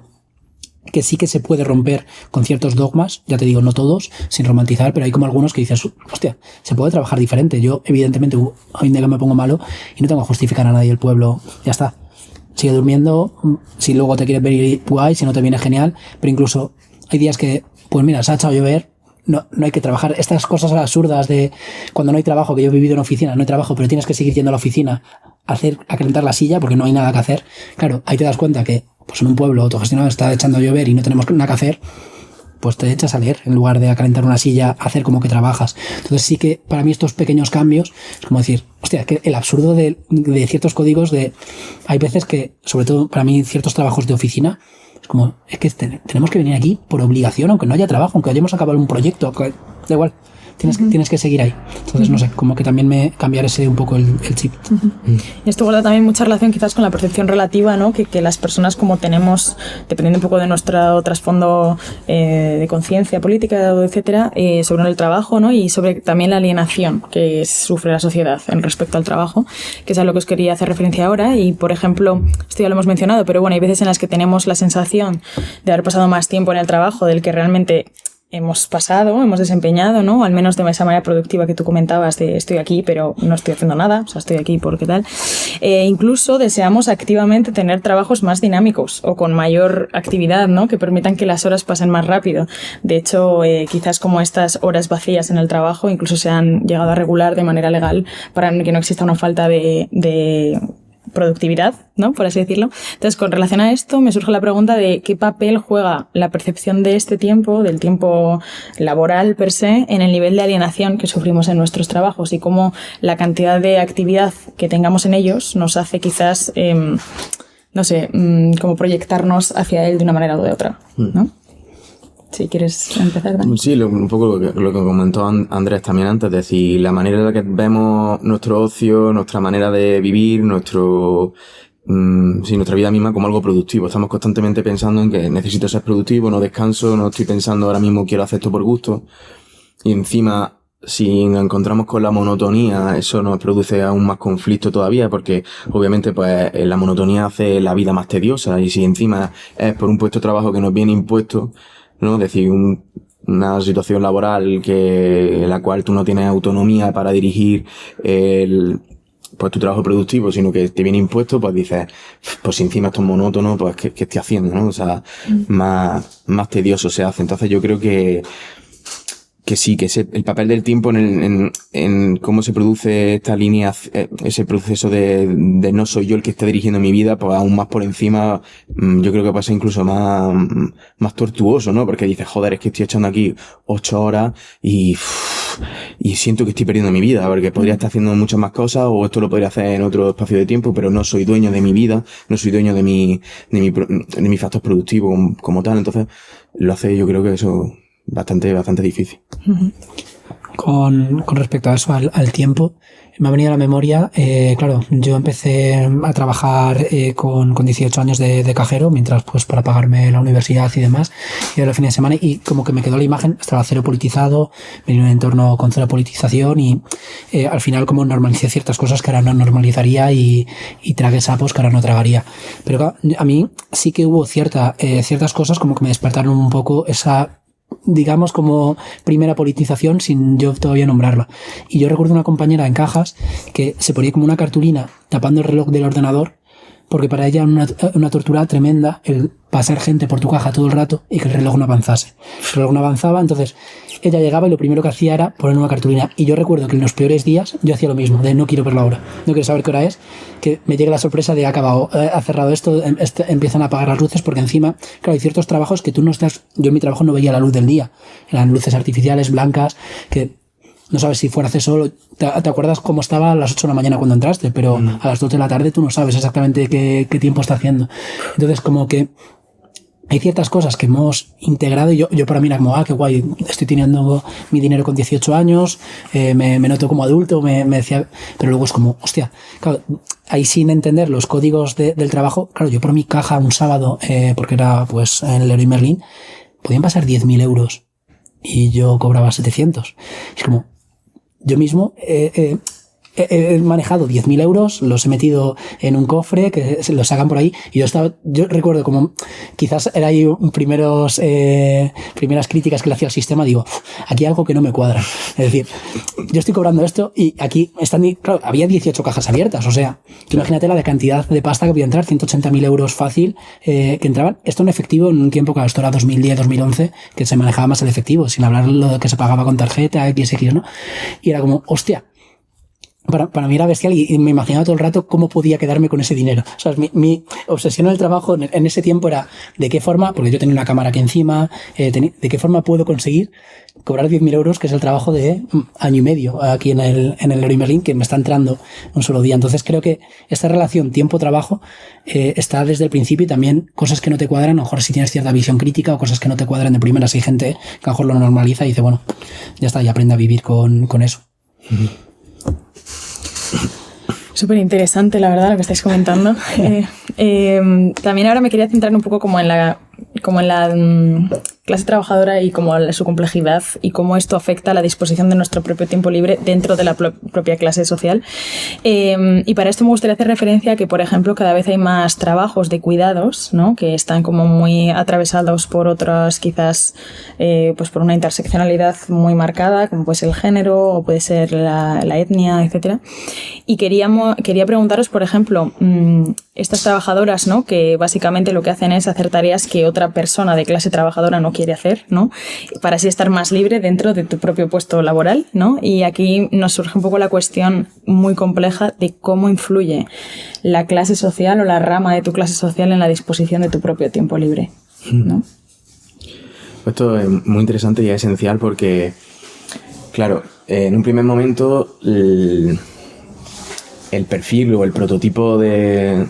que sí que se puede romper con ciertos dogmas, ya te digo, no todos, sin romantizar, pero hay como algunos que dices, hostia, se puede trabajar diferente. Yo, evidentemente, hoy en día que me pongo malo y no tengo que justificar a nadie el pueblo, ya está. Sigue durmiendo, si luego te quieres venir, guay, si no te viene genial, pero incluso hay días que, pues mira, se ha echado a llover, No, no hay que trabajar. Estas cosas absurdas de cuando no hay trabajo, que yo he vivido en oficina, no hay trabajo, pero tienes que seguir yendo a la oficina a hacer, a calentar la silla porque no hay nada que hacer. Claro, ahí te das cuenta que pues en un pueblo autogestionado está echando a llover y no tenemos nada que hacer, pues te echas a leer en lugar de a calentar una silla, a hacer como que trabajas. Entonces sí que para mí estos pequeños cambios es como decir, hostia, es que el absurdo de, de ciertos códigos de... Hay veces que, sobre todo para mí, ciertos trabajos de oficina, es como, es que te, tenemos que venir aquí por obligación, aunque no haya trabajo, aunque hayamos acabado un proyecto, da igual, tienes, uh-huh. que, tienes que seguir ahí. Entonces, uh-huh. no sé, como que también me cambiar ese un poco el, el chip.
Uh-huh. Y esto guarda también mucha relación quizás con la percepción relativa, ¿no? Que, que las personas como tenemos, dependiendo un poco de nuestro trasfondo eh, de conciencia política, etcétera, eh, sobre el trabajo, ¿no? Y sobre también la alienación que sufre la sociedad en respecto al trabajo, que es a lo que os quería hacer referencia ahora. Y, por ejemplo, esto ya lo hemos mencionado, pero bueno, hay veces en las que tenemos la sensación de haber pasado más tiempo en el trabajo del que realmente hemos pasado, hemos desempeñado, ¿no? Al menos de esa manera productiva que tú comentabas de estoy aquí, pero no estoy haciendo nada, o sea, estoy aquí porque tal. Eh, incluso deseamos activamente tener trabajos más dinámicos o con mayor actividad, ¿no? Que permitan que las horas pasen más rápido. De hecho, eh, quizás como estas horas vacías en el trabajo incluso se han llegado a regular de manera legal para que no exista una falta de, de productividad, ¿no? Por así decirlo. Entonces, con relación a esto, me surge la pregunta de qué papel juega la percepción de este tiempo, del tiempo laboral per se, en el nivel de alienación que sufrimos en nuestros trabajos y cómo la cantidad de actividad que tengamos en ellos nos hace quizás, eh, no sé, mm, como proyectarnos hacia él de una manera o de otra, ¿no? Si quieres empezar, Dani.
Sí, lo, un poco lo que, lo que comentó Andrés también antes, es decir, la manera en la que vemos nuestro ocio, nuestra manera de vivir, nuestro, mmm, sí, nuestra vida misma como algo productivo. Estamos constantemente pensando en que necesito ser productivo, no descanso, no estoy pensando ahora mismo quiero hacer esto por gusto. Y encima, si nos encontramos con la monotonía, eso nos produce aún más conflicto todavía, porque obviamente pues la monotonía hace la vida más tediosa, y si encima es por un puesto de trabajo que nos viene impuesto, ¿no? Es decir, un, una situación laboral que en la cual tú no tienes autonomía para dirigir el, pues tu trabajo productivo, sino que te viene impuesto, pues dices, pues si encima esto es monótono, pues ¿qué, qué estoy haciendo, no? O sea, mm. más, más tedioso se hace. Entonces yo creo que que sí, que ese, el papel del tiempo en, el, en, en cómo se produce esta línea, ese proceso de, de no soy yo el que está dirigiendo mi vida, pues aún más por encima, yo creo que pasa incluso más, más tortuoso, ¿no? Porque dices, joder, es que estoy echando aquí ocho horas y, uff, y siento que estoy perdiendo mi vida, porque podría estar haciendo muchas más cosas, o esto lo podría hacer en otro espacio de tiempo, pero no soy dueño de mi vida, no soy dueño de mi, de mi, de mi factor productivo como, como tal. Entonces, lo hace, yo creo que eso, bastante, bastante difícil.
Con, con respecto a eso, al, al tiempo, me ha venido a la memoria, eh, claro, yo empecé a trabajar eh, con, con dieciocho años de, de cajero, mientras pues para pagarme la universidad y demás, y de los fines de semana, y como que me quedó la imagen, estaba cero politizado, venía en un entorno con cero politización, y eh, al final como normalicé ciertas cosas que ahora no normalizaría, y, y tragué sapos que ahora no tragaría. Pero claro, a mí sí que hubo cierta, eh, ciertas cosas como que me despertaron un poco esa, digamos, como primera politización sin yo todavía nombrarla. Y yo recuerdo una compañera en cajas que se ponía como una cartulina tapando el reloj del ordenador, porque para ella era una, una tortura tremenda el pasar gente por tu caja todo el rato y que el reloj no avanzase. El reloj no avanzaba, entonces ella llegaba y lo primero que hacía era poner una cartulina. Y yo recuerdo que en los peores días yo hacía lo mismo, de no quiero ver la hora, no quiero saber qué hora es, que me llegue la sorpresa de ha acabado, eh, ha cerrado esto, em, este, empiezan a apagar las luces, porque encima, claro, hay ciertos trabajos que tú no estás, yo en mi trabajo no veía la luz del día, eran luces artificiales, blancas, que no sabes si fuera hace solo, te, te acuerdas cómo estaba a las ocho de la mañana cuando entraste, pero mm. a las dos de la tarde tú no sabes exactamente qué, qué tiempo está haciendo. Entonces como que hay ciertas cosas que hemos integrado y yo, yo para mí era como, ah, qué guay, estoy teniendo mi dinero con dieciocho años, eh, me, me noto como adulto, me, me decía, pero luego es como, hostia, claro, ahí sin entender los códigos de, del trabajo, claro, yo por mi caja un sábado, eh, porque era pues en el Leroy Merlin, podían pasar diez mil euros y yo cobraba setecientos. Es como, yo mismo eh, eh, he manejado diez mil euros, los he metido en un cofre que se los sacan por ahí, y yo estaba, yo recuerdo como quizás era ahí un primeros eh, primeras críticas que le hacía al sistema, digo, aquí hay algo que no me cuadra. Es decir, yo estoy cobrando esto y aquí están, claro, había dieciocho cajas abiertas, o sea, tú imagínate la de cantidad de pasta que podía entrar, ciento ochenta mil euros fácil, eh, que entraban, esto en efectivo en un tiempo, claro, esto era dos mil diez, dos mil once, que se manejaba más el efectivo, sin hablar lo de que se pagaba con tarjeta, equis equis, ¿no? Y era como, hostia, Para, para mí era bestial y, y me imaginaba todo el rato cómo podía quedarme con ese dinero. O sea, mi, mi obsesión en el trabajo en, en ese tiempo era de qué forma, porque yo tenía una cámara aquí encima, eh, tenía, de qué forma puedo conseguir cobrar diez mil euros, que es el trabajo de mm, año y medio aquí en el, en el Leroy Merlin, que me está entrando un solo día. Entonces creo que esta relación tiempo-trabajo eh, está desde el principio, y también cosas que no te cuadran, a lo mejor si tienes cierta visión crítica o cosas que no te cuadran de primeras. Hay gente que a lo mejor lo normaliza y dice, bueno, ya está, y aprende a vivir con, con eso. Uh-huh.
Súper interesante, la verdad, lo que estáis comentando. eh, eh, también ahora me quería centrar un poco como en la, como en la um, clase trabajadora y como la, su complejidad y cómo esto afecta a la disposición de nuestro propio tiempo libre dentro de la pro- propia clase social. Eh, y para esto me gustaría hacer referencia a que, por ejemplo, cada vez hay más trabajos de cuidados, ¿no? Que están como muy atravesados por otras, quizás, eh, pues por una interseccionalidad muy marcada, como puede ser el género o puede ser la, la etnia, etcétera. Y queríamos, quería preguntaros, por ejemplo, mmm, estas trabajadoras, ¿no? Que básicamente lo que hacen es hacer tareas que otra persona de clase trabajadora no quiere hacer, ¿no? Para así estar más libre dentro de tu propio puesto laboral, ¿no? Y aquí nos surge un poco la cuestión muy compleja de cómo influye la clase social o la rama de tu clase social en la disposición de tu propio tiempo libre, ¿no?
Esto es muy interesante y es esencial porque, claro, en un primer momento el, el perfil o el prototipo de,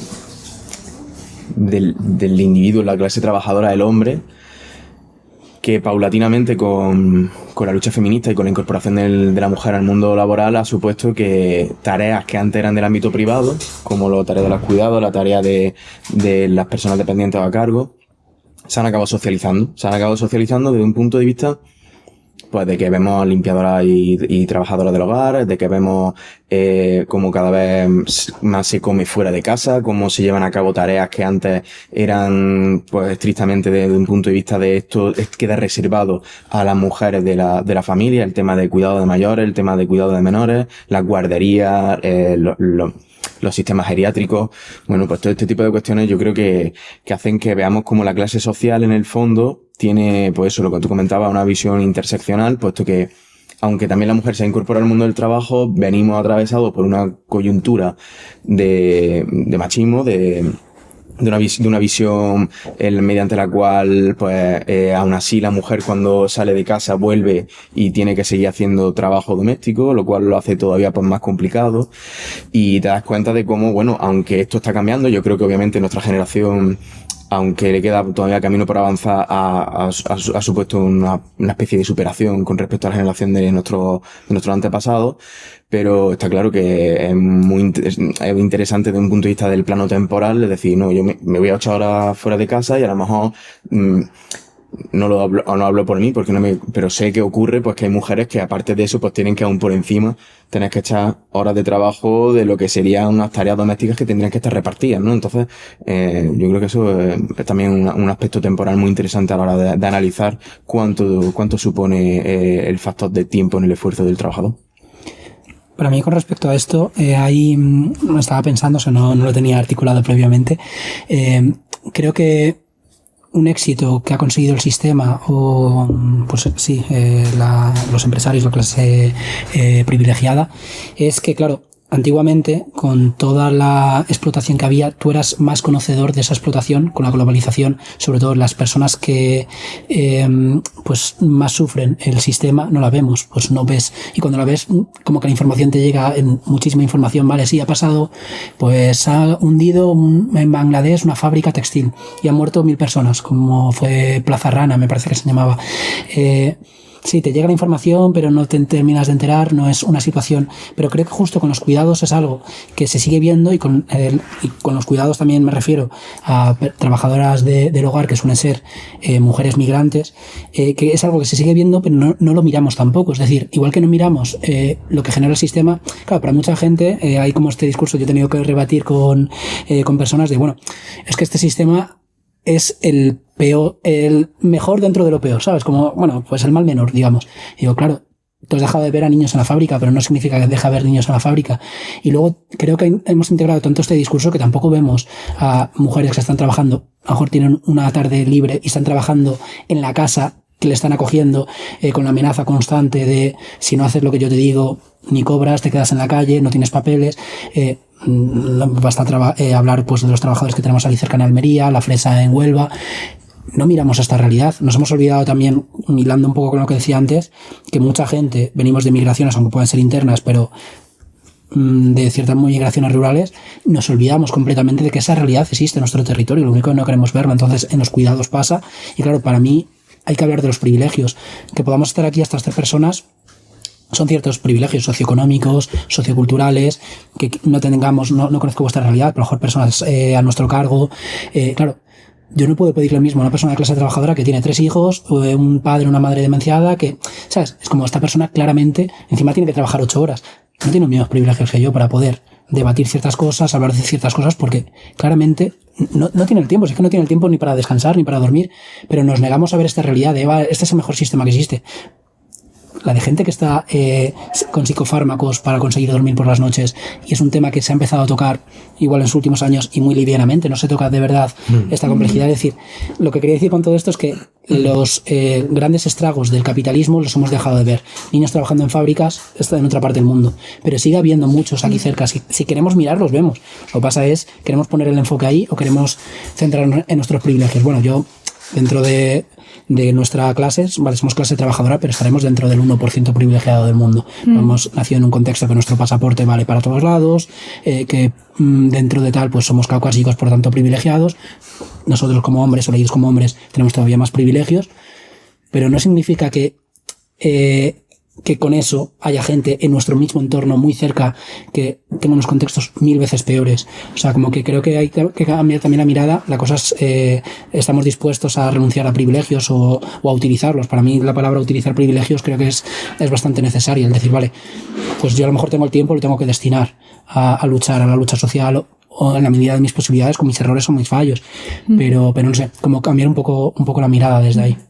del, del individuo, la clase trabajadora, el hombre, que paulatinamente con, con la lucha feminista y con la incorporación del, de la mujer al mundo laboral ha supuesto que tareas que antes eran del ámbito privado, como la tarea de los cuidados, la tarea de, de las personas dependientes a cargo, se han acabado socializando. Se han acabado socializando desde un punto de vista pues de que vemos limpiadoras y, y trabajadoras del hogar, de que vemos eh, como cada vez más se come fuera de casa, cómo se llevan a cabo tareas que antes eran pues estrictamente desde un punto de vista de esto queda reservado a las mujeres de la, de la familia, el tema de cuidado de mayores, el tema de cuidado de menores, las guarderías, eh, los, los los sistemas geriátricos. Bueno, pues todo este tipo de cuestiones yo creo que, que hacen que veamos como la clase social en el fondo tiene, pues eso, lo que tú comentabas, una visión interseccional, puesto que aunque también la mujer se ha incorporado al mundo del trabajo, venimos atravesados por una coyuntura de, de machismo, de, de una, vis- de una visión el, mediante la cual, pues, eh, aún así la mujer cuando sale de casa vuelve y tiene que seguir haciendo trabajo doméstico, lo cual lo hace todavía pues más complicado. Y te das cuenta de cómo, bueno, aunque esto está cambiando, yo creo que obviamente nuestra generación aunque le queda todavía camino por avanzar, ha, ha, ha supuesto una, una especie de superación con respecto a la generación de nuestros de nuestros antepasados, pero está claro que es muy es interesante desde un punto de vista del plano temporal, es decir, no, yo me, me voy a ocho horas fuera de casa y a lo mejor mmm, no lo hablo, no hablo por mí, porque no me, pero sé que ocurre, pues que hay mujeres que aparte de eso, pues tienen que aún por encima tener que echar horas de trabajo de lo que serían unas tareas domésticas que tendrían que estar repartidas, ¿no? Entonces, eh, yo creo que eso es, es también un, un aspecto temporal muy interesante a la hora de, de analizar cuánto, cuánto supone eh, el factor de tiempo en el esfuerzo del trabajador.
Para mí, con respecto a esto, eh, ahí no estaba pensando, o sea, no, no lo tenía articulado previamente. Eh, creo que un éxito que ha conseguido el sistema o, pues sí, eh, la, los empresarios, la clase eh, privilegiada, es que, claro, antiguamente, con toda la explotación que había, tú eras más conocedor de esa explotación, con la globalización, sobre todo las personas que eh, pues más sufren el sistema, no la vemos, pues no ves, y cuando la ves, como que la información te llega en muchísima información, vale, sí, ha pasado, pues ha hundido un, en Bangladesh una fábrica textil, y han muerto mil personas, como fue Plaza Rana, me parece que se llamaba. Eh, Sí, te llega la información, pero no te terminas de enterar, no es una situación. Pero creo que justo con los cuidados es algo que se sigue viendo, y con, el, y con los cuidados también me refiero a trabajadoras de, del hogar que suelen ser eh, mujeres migrantes, eh, que es algo que se sigue viendo, pero no, no lo miramos tampoco. Es decir, igual que no miramos eh, lo que genera el sistema, claro, para mucha gente eh, hay como este discurso, yo he tenido que rebatir con, eh, con personas de, bueno, es que este sistema es el peor, el mejor dentro de lo peor, ¿sabes? Como, bueno, pues el mal menor, digamos. Y digo, claro, tú has dejado de ver a niños en la fábrica, pero no significa que deja de ver niños en la fábrica. Y luego creo que hemos integrado tanto este discurso que tampoco vemos a mujeres que están trabajando, a lo mejor tienen una tarde libre y están trabajando en la casa, que le están acogiendo eh, con la amenaza constante de si no haces lo que yo te digo, ni cobras, te quedas en la calle, no tienes papeles. Eh, basta traba, eh, hablar pues de los trabajadores que tenemos ahí cerca en Almería, la Fresa en Huelva. No miramos esta realidad. Nos hemos olvidado también, hilando un poco con lo que decía antes, que mucha gente venimos de migraciones, aunque puedan ser internas, pero mmm, de ciertas migraciones rurales, nos olvidamos completamente de que esa realidad existe en nuestro territorio, lo único que no queremos verla. Entonces en los cuidados pasa, y claro, para mí hay que hablar de los privilegios. Que podamos estar aquí estas tres personas son ciertos privilegios socioeconómicos, socioculturales, que no tengamos, no, no conozco vuestra realidad, pero a lo mejor personas eh, a nuestro cargo. Eh, claro, yo no puedo pedir lo mismo a una persona de clase trabajadora que tiene tres hijos, o un padre o una madre demenciada, que, ¿sabes? Es como esta persona claramente, encima tiene que trabajar ocho horas. No tiene los mismos privilegios que yo para poder debatir ciertas cosas, hablar de ciertas cosas, porque claramente no, no tiene el tiempo, es que no tiene el tiempo ni para descansar, ni para dormir, pero nos negamos a ver esta realidad de, va, este es el mejor sistema que existe. La de gente que está eh, con psicofármacos para conseguir dormir por las noches, y es un tema que se ha empezado a tocar igual en los últimos años y muy livianamente, no se toca de verdad mm. esta complejidad. Es decir, lo que quería decir con todo esto es que los eh, grandes estragos del capitalismo los hemos dejado de ver. Niños trabajando en fábricas, esto en otra parte del mundo, pero sigue habiendo muchos aquí cerca. Si, si queremos mirar, los vemos. Lo que pasa es, ¿queremos poner el enfoque ahí o queremos centrarnos en nuestros privilegios? Bueno, yo, dentro de de nuestra clase, vale, somos clase trabajadora, pero estaremos dentro del uno por ciento privilegiado del mundo. Mm. Hemos nacido en un contexto que nuestro pasaporte vale para todos lados, eh, que mm, dentro de tal, pues somos caucásicos, por tanto privilegiados. Nosotros como hombres, o leídos como hombres, tenemos todavía más privilegios, pero no significa que eh, que con eso haya gente en nuestro mismo entorno muy cerca que tenga unos contextos mil veces peores. O sea, como que creo que hay que cambiar también la mirada. La cosa es, eh, estamos dispuestos a renunciar a privilegios o, o a utilizarlos. Para mí la palabra utilizar privilegios creo que es, es bastante necesaria. El decir, vale, pues yo a lo mejor tengo el tiempo, lo tengo que destinar a, a luchar, a la lucha social o, o en la medida de mis posibilidades, con mis errores o mis fallos. Mm. Pero, pero no sé, como cambiar un poco, un poco la mirada desde ahí.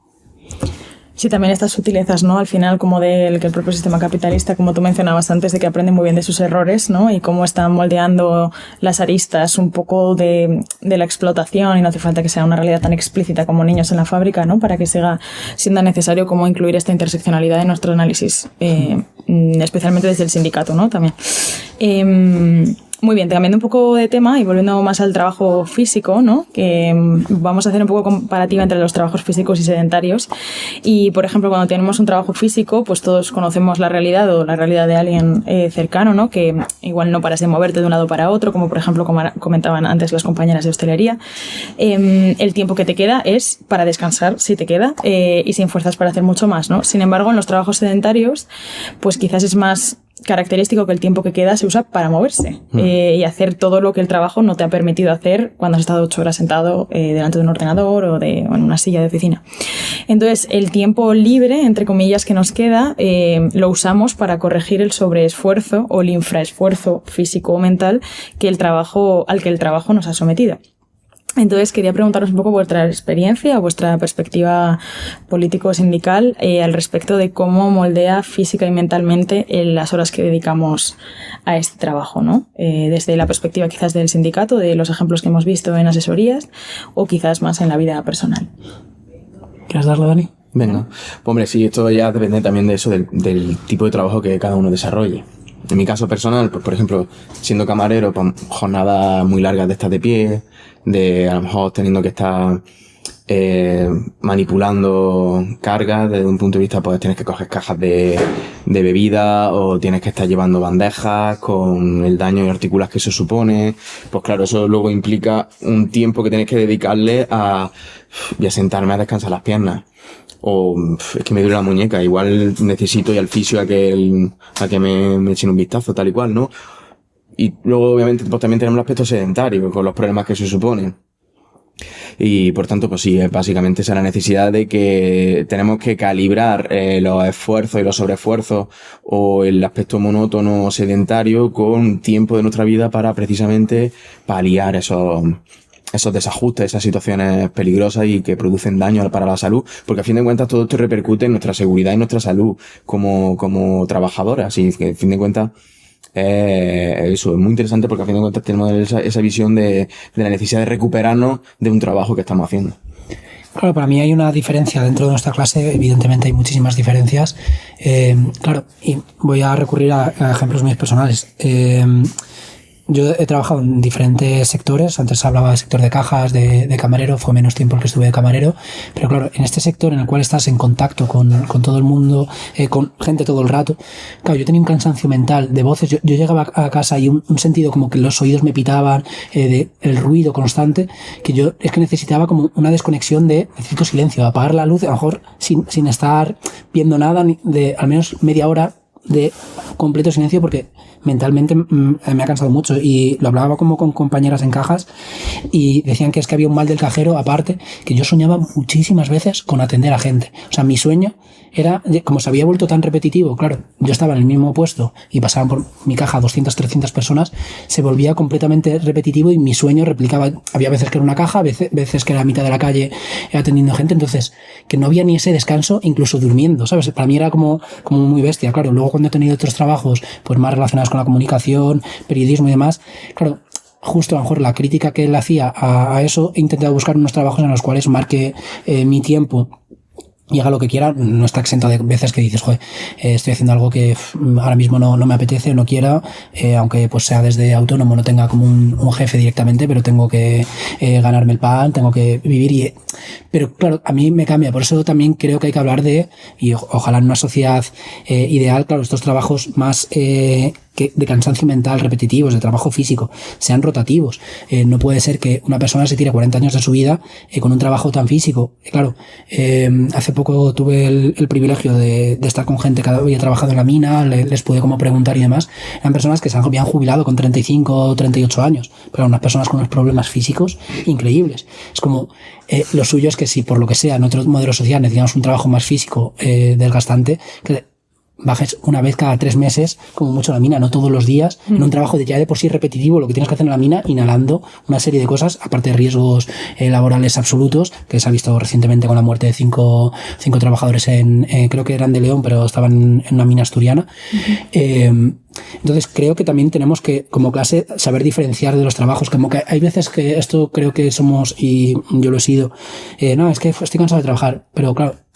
Sí, también estas sutilezas, ¿no? Al final, como del que el propio sistema capitalista, como tú mencionabas antes, de que aprende muy bien de sus errores, ¿no? Y cómo están moldeando las aristas un poco de, de la explotación, y no hace falta que sea una realidad tan explícita como niños en la fábrica, ¿no? Para que siga siendo necesario cómo incluir esta interseccionalidad en nuestro análisis, eh, especialmente desde el sindicato, ¿no? También. Eh, muy bien, cambiando un poco de tema y volviendo más al trabajo físico, ¿no? Que vamos a hacer un poco comparativa entre los trabajos físicos y sedentarios. Y, por ejemplo, cuando tenemos un trabajo físico, pues todos conocemos la realidad o la realidad de alguien eh, cercano, ¿no? Que igual no paras de moverte de un lado para otro, como por ejemplo como comentaban antes las compañeras de hostelería. Eh, el tiempo que te queda es para descansar, si te queda, eh, y sin fuerzas para hacer mucho más, ¿no? Sin embargo, en los trabajos sedentarios, pues quizás es más característico que el tiempo que queda se usa para moverse mm. eh, y hacer todo lo que el trabajo no te ha permitido hacer cuando has estado ocho horas sentado eh, delante de un ordenador o, de, o en una silla de oficina. Entonces, el tiempo libre, entre comillas, que nos queda, eh, lo usamos para corregir el sobreesfuerzo o el infraesfuerzo físico o mental que el trabajo, al que el trabajo nos ha sometido. Entonces quería preguntaros un poco vuestra experiencia, vuestra perspectiva político-sindical eh, al respecto de cómo moldea física y mentalmente en las horas que dedicamos a este trabajo, ¿no? Eh, desde la perspectiva quizás del sindicato, de los ejemplos que hemos visto en asesorías o quizás más en la vida personal.
¿Quieres darlo, Dani?
Venga. Pues, hombre, sí, esto ya depende también de eso, del, del tipo de trabajo que cada uno desarrolle. En mi caso personal, pues, por ejemplo, siendo camarero, pues, jornadas muy largas de estar de pie, de a lo mejor teniendo que estar eh, manipulando cargas desde un punto de vista, pues tienes que coger cajas de, de bebida o tienes que estar llevando bandejas con el daño y artículas que eso supone. Pues claro, eso luego implica un tiempo que tienes que dedicarle a, a sentarme a descansar las piernas. O es que me duele la muñeca, igual necesito ir al fisio a que, el, a que me, me echen un vistazo, tal y cual, ¿no? Y luego, obviamente, pues también tenemos el aspecto sedentario, con los problemas que eso supone. Y, por tanto, pues sí, básicamente esa es la necesidad de que tenemos que calibrar eh, los esfuerzos y los sobreesfuerzos o el aspecto monótono sedentario con tiempo de nuestra vida para precisamente paliar esos... esos desajustes, esas situaciones peligrosas y que producen daño para la salud, porque a fin de cuentas todo esto repercute en nuestra seguridad y nuestra salud como, como trabajadoras, y que a fin de cuentas eh, eso es muy interesante porque a fin de cuentas tenemos esa, esa visión de, de la necesidad de recuperarnos de un trabajo que estamos haciendo.
Claro, para mí hay una diferencia dentro de nuestra clase, evidentemente hay muchísimas diferencias, eh, claro, y voy a recurrir a, a ejemplos muy personales. Eh, Yo he trabajado en diferentes sectores, antes hablaba del sector de cajas, de, de camarero, fue menos tiempo el que estuve de camarero, pero claro, en este sector en el cual estás en contacto con, con todo el mundo, eh, con gente todo el rato, claro, yo tenía un cansancio mental de voces, yo, yo llegaba a casa y un, un sentido como que los oídos me pitaban, eh, de el ruido constante, que yo es que necesitaba como una desconexión de, necesito silencio, apagar la luz, a lo mejor sin, sin estar viendo nada, de al menos media hora de completo silencio, porque mentalmente me ha cansado mucho, y lo hablaba como con compañeras en cajas y decían que es que había un mal del cajero aparte, que yo soñaba muchísimas veces con atender a gente. O sea, mi sueño era, como se había vuelto tan repetitivo, claro, yo estaba en el mismo puesto y pasaban por mi caja doscientas, trescientas personas, se volvía completamente repetitivo y mi sueño replicaba, había veces que era una caja, veces, veces que era a mitad de la calle atendiendo gente, entonces que no había ni ese descanso, incluso durmiendo, ¿sabes? Para mí era como, como muy bestia. Claro, luego cuando he tenido otros trabajos pues más relacionados con la comunicación, periodismo y demás, claro, justo a lo mejor la crítica que él hacía a, a eso, he intentado buscar unos trabajos en los cuales marque eh, mi tiempo y haga lo que quiera. No está exento de veces que dices, joder, eh, estoy haciendo algo que f, ahora mismo no, no me apetece, no quiera, eh, aunque pues sea desde autónomo, no tenga como un, un jefe directamente, pero tengo que eh, ganarme el pan, tengo que vivir y... Pero claro, a mí me cambia, por eso también creo que hay que hablar de, y o, ojalá en una sociedad eh, ideal, claro, estos trabajos más... Eh, que de cansancio mental repetitivos, de trabajo físico, sean rotativos. Eh, no puede ser que una persona se tire cuarenta años de su vida eh, con un trabajo tan físico. Eh, claro, eh, hace poco tuve el, el privilegio de, de estar con gente que había trabajado en la mina, le, les pude como preguntar y demás. Eran personas que se habían jubilado con treinta y cinco o treinta y ocho años, pero unas personas con unos problemas físicos increíbles. Es como, eh, lo suyo es que si por lo que sea en otro modelo social necesitamos un trabajo más físico, eh, desgastante, que bajes una vez cada tres meses, como mucho a la mina, no todos los días, mm. en un trabajo de ya de por sí repetitivo, lo que tienes que hacer en la mina, inhalando una serie de cosas, aparte de riesgos eh, laborales absolutos, que se ha visto recientemente con la muerte de cinco, cinco trabajadores en, eh, creo que eran de León, pero estaban en una mina asturiana. Mm-hmm. Eh, entonces creo que también tenemos que, como clase, saber diferenciar de los trabajos, como que hay veces que esto creo que somos, y yo lo he sido, eh, no, es que estoy cansado de trabajar, pero claro,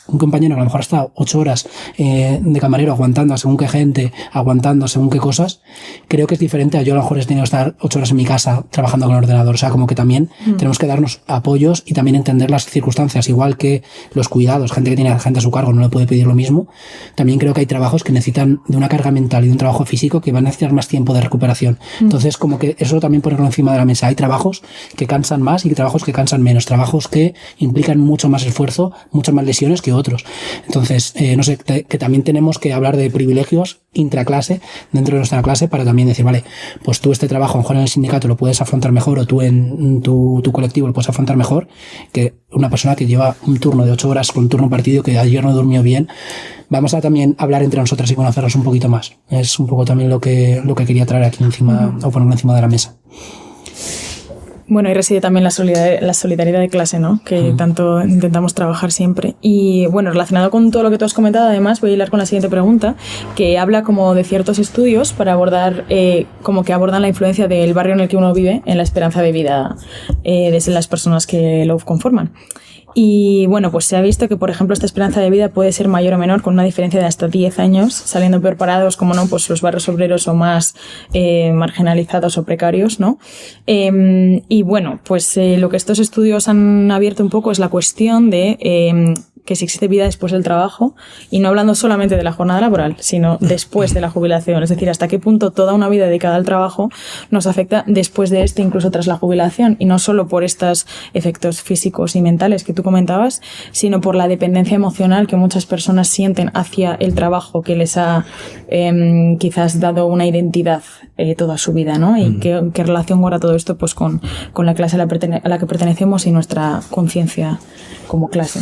un compañero que a lo mejor ha estado ocho horas eh, de camarero aguantando según qué gente, aguantando según qué cosas, creo que es diferente a yo a lo mejor he tenido que estar ocho horas en mi casa trabajando con el ordenador. O sea, como que también mm. tenemos que darnos apoyos y también entender las circunstancias, igual que los cuidados, gente que tiene gente a su cargo no le puede pedir lo mismo. También creo que hay trabajos que necesitan de una carga mental y de un trabajo físico que van a necesitar más tiempo de recuperación. Mm. Entonces, como que eso también ponerlo encima de la mesa. Hay trabajos que cansan más y trabajos que cansan menos, trabajos que implican mucho más esfuerzo, muchas más lesiones que otros. Entonces, eh, no sé, te, que también tenemos que hablar de privilegios intraclase, dentro de nuestra clase, para también decir, vale, pues tú este trabajo a lo mejor en el sindicato lo puedes afrontar mejor, o tú en tu, tu colectivo lo puedes afrontar mejor que una persona que lleva un turno de ocho horas con un turno partido, que ayer no durmió bien. Vamos a también hablar entre nosotras y conocernos un poquito más. Es un poco también lo que, lo que quería traer aquí encima, uh-huh. o ponerlo encima de la mesa.
Bueno, ahí reside también la solidaridad, la solidaridad de clase, ¿no? Que mm. tanto intentamos trabajar siempre. Y bueno, relacionado con todo lo que tú has comentado, además, voy a hilar con la siguiente pregunta, que habla como de ciertos estudios para abordar, eh, como que abordan la influencia del barrio en el que uno vive en la esperanza de vida eh, de las personas que lo conforman. Y bueno, pues se ha visto que, por ejemplo, esta esperanza de vida puede ser mayor o menor, con una diferencia de hasta diez años, saliendo peor parados, como no, pues los barrios obreros o más eh, marginalizados o precarios, ¿no? Eh, y bueno, pues eh, lo que estos estudios han abierto un poco es la cuestión de eh, que si existe vida después del trabajo, y no hablando solamente de la jornada laboral, sino después de la jubilación. Es decir, hasta qué punto toda una vida dedicada al trabajo nos afecta después de este, incluso tras la jubilación, y no solo por estos efectos físicos y mentales que tú comentabas, sino por la dependencia emocional que muchas personas sienten hacia el trabajo que les ha eh, quizás dado una identidad eh, toda su vida, ¿no? Y mm. qué, qué relación guarda todo esto pues con, con la clase a la, pertene- a la que pertenecemos y nuestra conciencia como clase.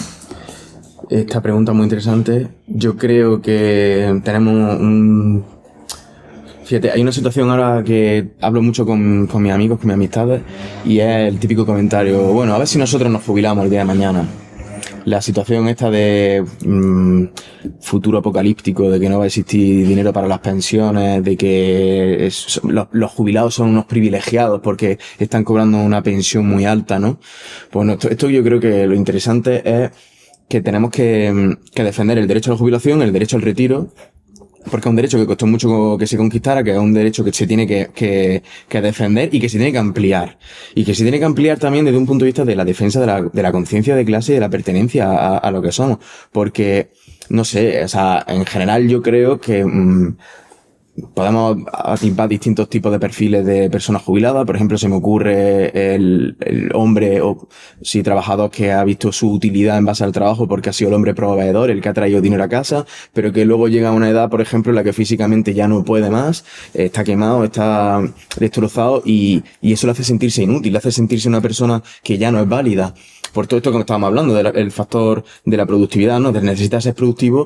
Esta pregunta es muy interesante. Yo creo que tenemos un... Fíjate, hay una situación ahora que hablo mucho con, con mis amigos, con mis amistades, y es el típico comentario, bueno, a ver si nosotros nos jubilamos el día de mañana. La situación esta de mmm, futuro apocalíptico, de que no va a existir dinero para las pensiones, de que es, los, los jubilados son unos privilegiados porque están cobrando una pensión muy alta, ¿no? Pues esto, esto yo creo que lo interesante es que tenemos que, que defender el derecho a la jubilación, el derecho al retiro, porque es un derecho que costó mucho que se conquistara, que es un derecho que se tiene que, que, que defender y que se tiene que ampliar. Y que se tiene que ampliar también desde un punto de vista de la defensa de la, de la conciencia de clase y de la pertenencia a, a lo que somos. Porque, no sé, o sea, en general yo creo que... Mmm, podemos atisbar distintos tipos de perfiles de personas jubiladas. Por ejemplo, se me ocurre el, el hombre o sí trabajador que ha visto su utilidad en base al trabajo porque ha sido el hombre proveedor, el que ha traído dinero a casa, pero que luego llega a una edad, por ejemplo, en la que físicamente ya no puede más, está quemado, está destrozado y, y eso le hace sentirse inútil, le hace sentirse una persona que ya no es válida. Por todo esto que estábamos hablando, del factor de la productividad, ¿no? De necesitar ser productivo,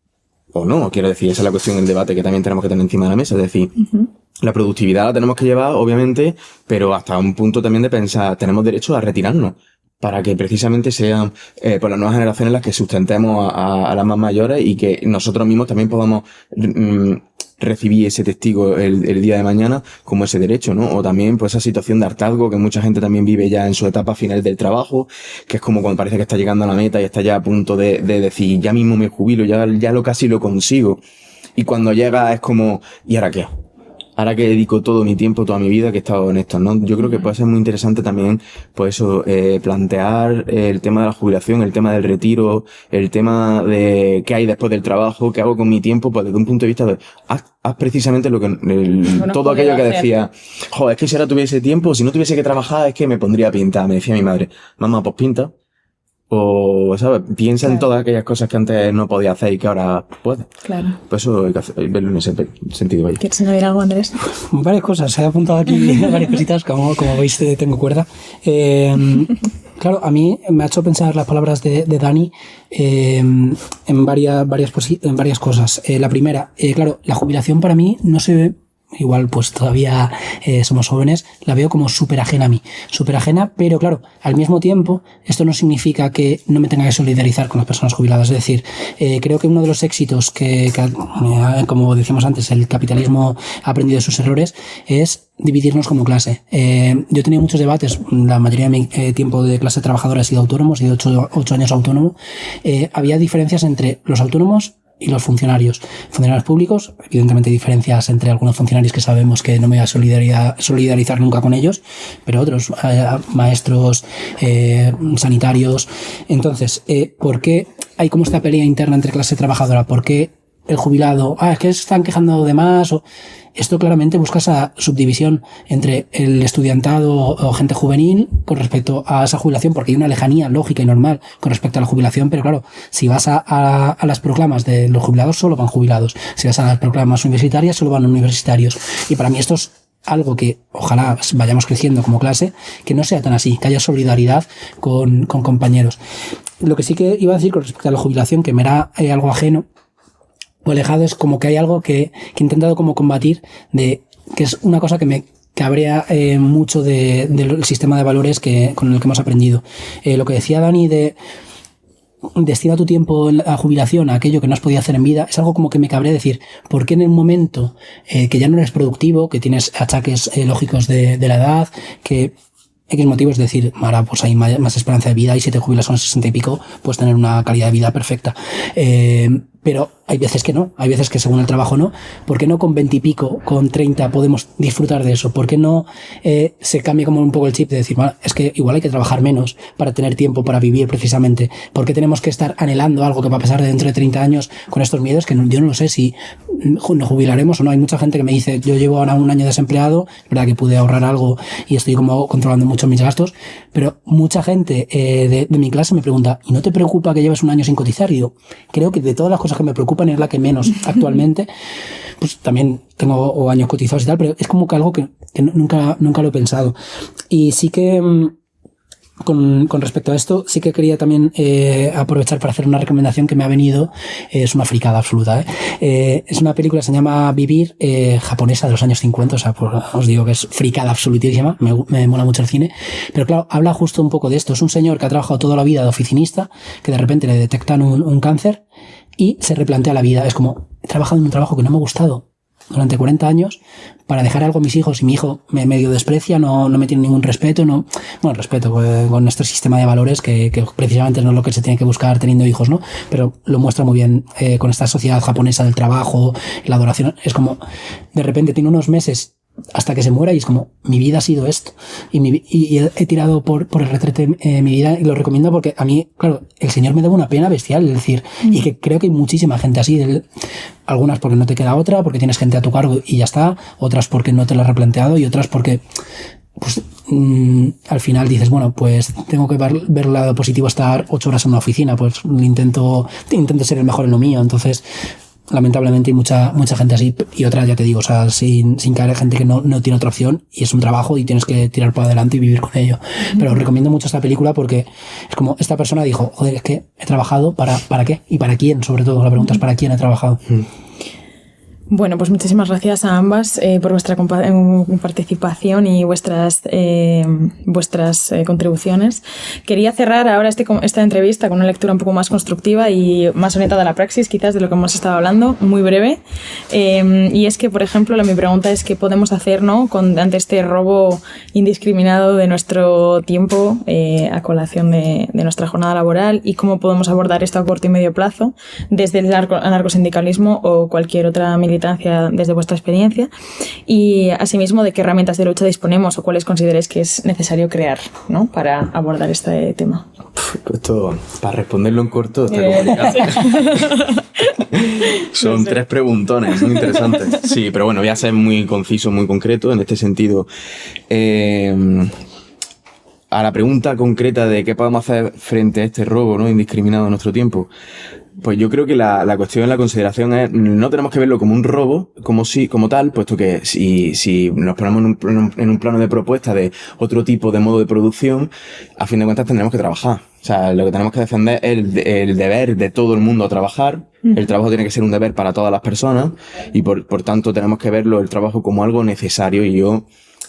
o no, quiero decir, esa es la cuestión del debate que también tenemos que tener encima de la mesa. Es decir, uh-huh. la productividad la tenemos que llevar, obviamente, pero hasta un punto también de pensar, tenemos derecho a retirarnos, para que precisamente sean eh, por las nuevas generaciones las que sustentemos a, a las más mayores y que nosotros mismos también podamos mm, recibir ese testigo el, el día de mañana como ese derecho, ¿no? O también pues esa situación de hartazgo que mucha gente también vive ya en su etapa final del trabajo, que es como cuando parece que está llegando a la meta y está ya a punto de, de decir, ya mismo me jubilo, ya, ya lo casi lo consigo. Y cuando llega es como, ¿y ahora qué? Ahora que dedico todo mi tiempo, toda mi vida que he estado en esto, ¿no? Yo creo que puede ser muy interesante también, pues eso, eh, plantear el tema de la jubilación, el tema del retiro, el tema de qué hay después del trabajo, qué hago con mi tiempo, pues desde un punto de vista de, haz, haz precisamente lo que, el, bueno, todo aquello que decía, joder, es que si ahora tuviese tiempo, si no tuviese que trabajar, es que me pondría a pintar. Me decía mi madre, mamá, pues pinta. O, ¿sabes? Piensa claro. en todas aquellas cosas que antes no podía hacer y que ahora puede. Claro. Pues eso hay que hacer, verlo en ese sentido. Vaya.
¿Quieres añadir algo, Andrés?
Varias cosas. Se ha apuntado aquí varias cositas. Como, como veis, tengo cuerda. Eh, claro, a mí me ha hecho pensar las palabras de, de Dani eh, en, varias, varias posi- en varias cosas. Eh, la primera, eh, claro, la jubilación para mí no se ve... igual pues todavía eh, somos jóvenes, la veo como súper ajena a mí, súper ajena, pero claro, al mismo tiempo, esto no significa que no me tenga que solidarizar con las personas jubiladas. Es decir, eh, creo que uno de los éxitos que, que eh, como decíamos antes, el capitalismo ha aprendido de sus errores, es dividirnos como clase. Eh, yo he tenido muchos debates, la mayoría de mi eh, tiempo de clase trabajadora he sido autónomo, he sido ocho, ocho años autónomo. Eh, había diferencias entre los autónomos y los funcionarios. Funcionarios públicos, evidentemente hay diferencias entre algunos funcionarios que sabemos que no me voy a solidarizar, solidarizar nunca con ellos, pero otros, eh, maestros, eh, sanitarios. Entonces, eh, ¿por qué hay como esta pelea interna entre clase trabajadora? ¿Por qué el jubilado, ah, es que se están quejando de más? O, esto claramente busca esa subdivisión entre el estudiantado o gente juvenil con respecto a esa jubilación, porque hay una lejanía lógica y normal con respecto a la jubilación, pero claro, si vas a, a, a las proclamas de los jubilados, solo van jubilados. Si vas a las proclamas universitarias, solo van universitarios. Y para mí esto es algo que ojalá vayamos creciendo como clase, que no sea tan así, que haya solidaridad con, con compañeros. Lo que sí que iba a decir con respecto a la jubilación, que me era eh, algo ajeno o alejado, es como que hay algo que, que he intentado como combatir, de que es una cosa que me cabrea eh, mucho de, del sistema de valores que, con el que hemos aprendido. Eh, lo que decía Dani de destina tu tiempo en la jubilación a aquello que no has podido hacer en vida, es algo como que me cabrea decir, ¿por qué en el momento eh, que ya no eres productivo, que tienes achaques eh, lógicos de, de la edad, que X motivos, decir, Mara, pues hay más esperanza de vida y si te jubilas a los sesenta y pico, puedes tener una calidad de vida perfecta. Eh, pero hay veces que no, hay veces que según el trabajo no. ¿Por qué no con veinte y pico, con treinta podemos disfrutar de eso? ¿Por qué no eh, se cambia como un poco el chip de decir, bueno, es que igual hay que trabajar menos para tener tiempo para vivir precisamente? ¿Por qué tenemos que estar anhelando algo que va a pasar de dentro de treinta años con estos miedos que no, yo no lo sé si nos jubilaremos o no? Hay mucha gente que me dice, yo llevo ahora un año desempleado, es verdad que pude ahorrar algo y estoy como controlando mucho mis gastos, pero mucha gente eh, de, de mi clase me pregunta, ¿y no te preocupa que lleves un año sin cotizar? Y yo creo que de todas las cosas que me preocupan es la que menos actualmente. Pues también tengo años cotizados y tal, pero es como que algo que, que nunca, nunca lo he pensado. Y sí que con, con respecto a esto, sí que quería también eh, aprovechar para hacer una recomendación que me ha venido. Eh, es una fricada absoluta, ¿eh? Eh, es una película que se llama Vivir, eh, japonesa de los años cincuenta, o sea, pues, os digo que es fricada absolutísima, me, me mola mucho el cine, pero claro, habla justo un poco de esto. Es un señor que ha trabajado toda la vida de oficinista, que de repente le detectan un, un cáncer y se replantea la vida. Es como, he trabajado en un trabajo que no me ha gustado durante cuarenta años para dejar algo a mis hijos y mi hijo me medio desprecia, no, no me tiene ningún respeto, no, bueno, respeto con, con este sistema de valores que, que precisamente no es lo que se tiene que buscar teniendo hijos, ¿no? Pero lo muestra muy bien eh, con esta sociedad japonesa del trabajo, la adoración. Es como, de repente tiene unos meses hasta que se muera y es como, mi vida ha sido esto y, mi, y he, he tirado por, por el retrete eh, mi vida, y lo recomiendo porque a mí, claro, el señor me da una pena bestial, es decir, mm. y que creo que hay muchísima gente así, el, algunas porque no te queda otra, porque tienes gente a tu cargo y ya está, otras porque no te lo has replanteado y otras porque pues mmm, al final dices, bueno, pues tengo que ver, ver el lado positivo, estar ocho horas en una oficina, pues intento, intento ser el mejor en lo mío. Entonces lamentablemente hay mucha mucha gente así, y otra, ya te digo, o sea, sin, sin caer gente que no, no tiene otra opción y es un trabajo y tienes que tirar para adelante y vivir con ello. Mm. Pero os recomiendo mucho esta película porque es como, esta persona dijo, joder, es que he trabajado para, ¿para qué? Y para quién, sobre todo, la pregunta es ¿para quién he trabajado? Mm.
Bueno, pues muchísimas gracias a ambas eh, por vuestra compa- participación y vuestras eh, vuestras eh, contribuciones. Quería cerrar ahora este, esta entrevista con una lectura un poco más constructiva y más orientada a la praxis, quizás, de lo que hemos estado hablando, muy breve. Eh, y es que, por ejemplo, la, mi pregunta es qué podemos hacer, ¿no?, con, ante este robo indiscriminado de nuestro tiempo eh, a colación de, de nuestra jornada laboral, y cómo podemos abordar esto a corto y medio plazo desde el anarco, anarcosindicalismo o cualquier otra militancia desde vuestra experiencia, y asimismo de qué herramientas de lucha disponemos o cuáles consideréis que es necesario crear, ¿no?, para abordar este tema.
Esto, para responderlo en corto, está complicado. Son no sé. tres preguntones muy interesantes. Sí, pero bueno, voy a ser muy conciso, muy concreto en este sentido. Eh, a la pregunta concreta de qué podemos hacer frente a este robo, ¿no?, indiscriminado de nuestro tiempo, pues yo creo que la, la cuestión, la consideración es, no tenemos que verlo como un robo, como si, como tal, puesto que si, si nos ponemos en un, en un plano de propuesta de otro tipo de modo de producción, a fin de cuentas tendremos que trabajar. O sea, lo que tenemos que defender es el, el deber de todo el mundo a trabajar. El trabajo tiene que ser un deber para todas las personas y por, por tanto tenemos que verlo, el trabajo, como algo necesario. Y yo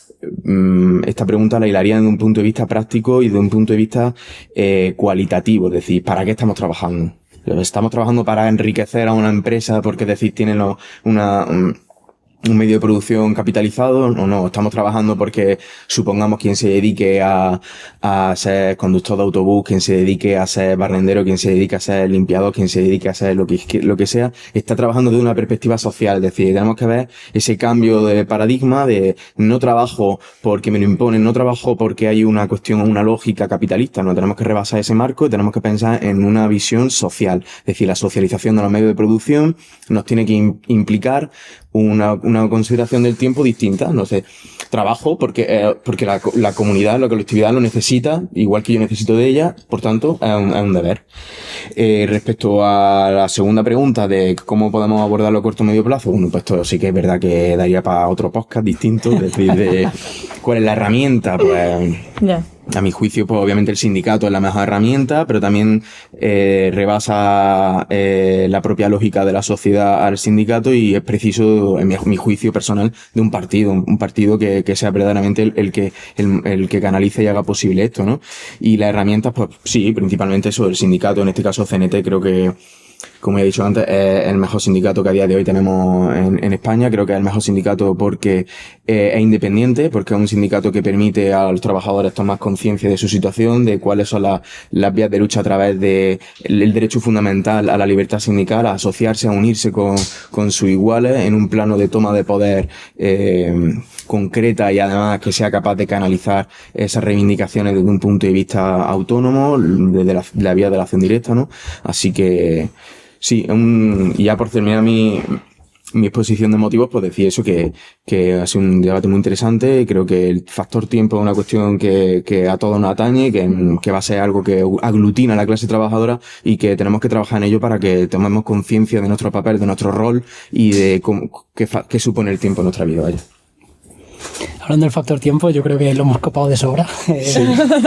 mmm, esta pregunta la hilaría desde un punto de vista práctico y de un punto de vista eh, cualitativo. Es decir, ¿para qué estamos trabajando? ¿Estamos trabajando para enriquecer a una empresa porque, es decir, tienen lo, una... Un, un medio de producción capitalizado o no? Estamos trabajando porque supongamos quien se dedique a, a ser conductor de autobús, quien se dedique a ser barrendero, quien se dedique a ser limpiador, quien se dedique a ser lo que, lo que sea, está trabajando desde una perspectiva social. Es decir, tenemos que ver ese cambio de paradigma de no trabajo porque me lo imponen, no trabajo porque hay una cuestión, una lógica capitalista. No, tenemos que rebasar ese marco y tenemos que pensar en una visión social. Es decir, la socialización de los medios de producción nos tiene que implicar una, una consideración del tiempo distinta. No sé, trabajo porque, eh, porque la, la comunidad, la colectividad lo necesita, igual que yo necesito de ella, por tanto, es un, es un deber. Eh, respecto a la segunda pregunta de cómo podemos abordarlo a corto o medio plazo, bueno, pues esto sí que es verdad que daría para otro podcast distinto, es decir, de cuál es la herramienta, pues...
Yeah.
A mi juicio, pues obviamente el sindicato es la mejor herramienta, pero también eh, rebasa eh, la propia lógica de la sociedad al sindicato y es preciso, en mi, mi juicio personal, de un partido, un partido que, que sea verdaderamente el, el que el, el que canalice y haga posible esto, ¿no? Y las herramientas, pues sí, principalmente eso, el sindicato, en este caso C N T, creo que, como he dicho antes, es el mejor sindicato que a día de hoy tenemos en, en España. Creo que es el mejor sindicato porque eh, es independiente, porque es un sindicato que permite a los trabajadores tomar conciencia de su situación, de cuáles son la, las vías de lucha a través de el, el derecho fundamental a la libertad sindical, a asociarse, a unirse con, con sus iguales en un plano de toma de poder eh, concreta y además que sea capaz de canalizar esas reivindicaciones desde un punto de vista autónomo, desde la, la vía de la acción directa, ¿no? Así que sí, un, y ya por terminar mi, mi exposición de motivos, pues decir eso, que, que ha sido un debate muy interesante. Creo que el factor tiempo es una cuestión que, que a todos nos atañe, que, que va a ser algo que aglutina a la clase trabajadora y que tenemos que trabajar en ello para que tomemos conciencia de nuestro papel, de nuestro rol y de cómo, qué, qué supone el tiempo en nuestra vida. Vaya.
Hablando del factor tiempo, yo creo que lo hemos copado de sobra. Sí.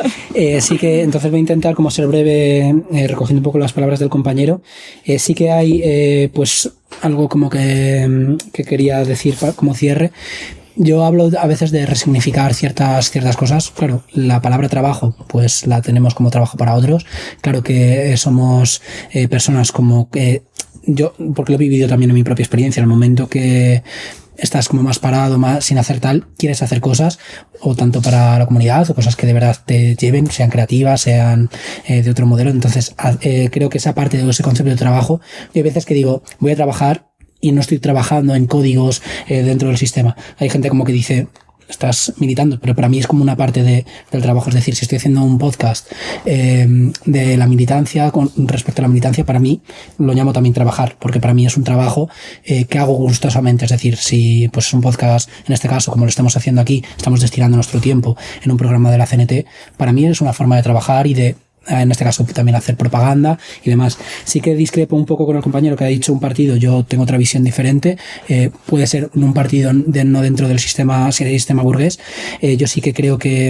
Eh, sí que entonces voy a intentar como ser breve, eh, recogiendo un poco las palabras del compañero. Eh, sí que hay eh, pues algo como que, que quería decir como cierre. Yo hablo a veces de resignificar ciertas, ciertas cosas. Claro, la palabra trabajo, pues la tenemos como trabajo para otros. Claro que somos eh, personas como que yo, porque lo he vivido también en mi propia experiencia, en el momento que estás como más parado, más sin hacer tal, quieres hacer cosas, o tanto para la comunidad, o cosas que de verdad te lleven, sean creativas, sean eh, de otro modelo. Entonces, eh, creo que esa parte de ese concepto de trabajo, hay veces que digo, voy a trabajar y no estoy trabajando en códigos eh, dentro del sistema. Hay gente como que dice, estás militando, pero para mí es como una parte de, del trabajo. Es decir, si estoy haciendo un podcast eh, de la militancia, con respecto a la militancia, para mí lo llamo también trabajar, porque para mí es un trabajo eh, que hago gustosamente. Es decir, si pues es un podcast, en este caso, como lo estamos haciendo aquí, estamos destinando nuestro tiempo en un programa de la C N T, para mí es una forma de trabajar y de, en este caso, también hacer propaganda y demás. Sí que discrepo un poco con el compañero que ha dicho un partido. Yo tengo otra visión diferente. Eh, puede ser un partido de, no dentro del sistema, sistema burgués. Eh, yo sí que creo que...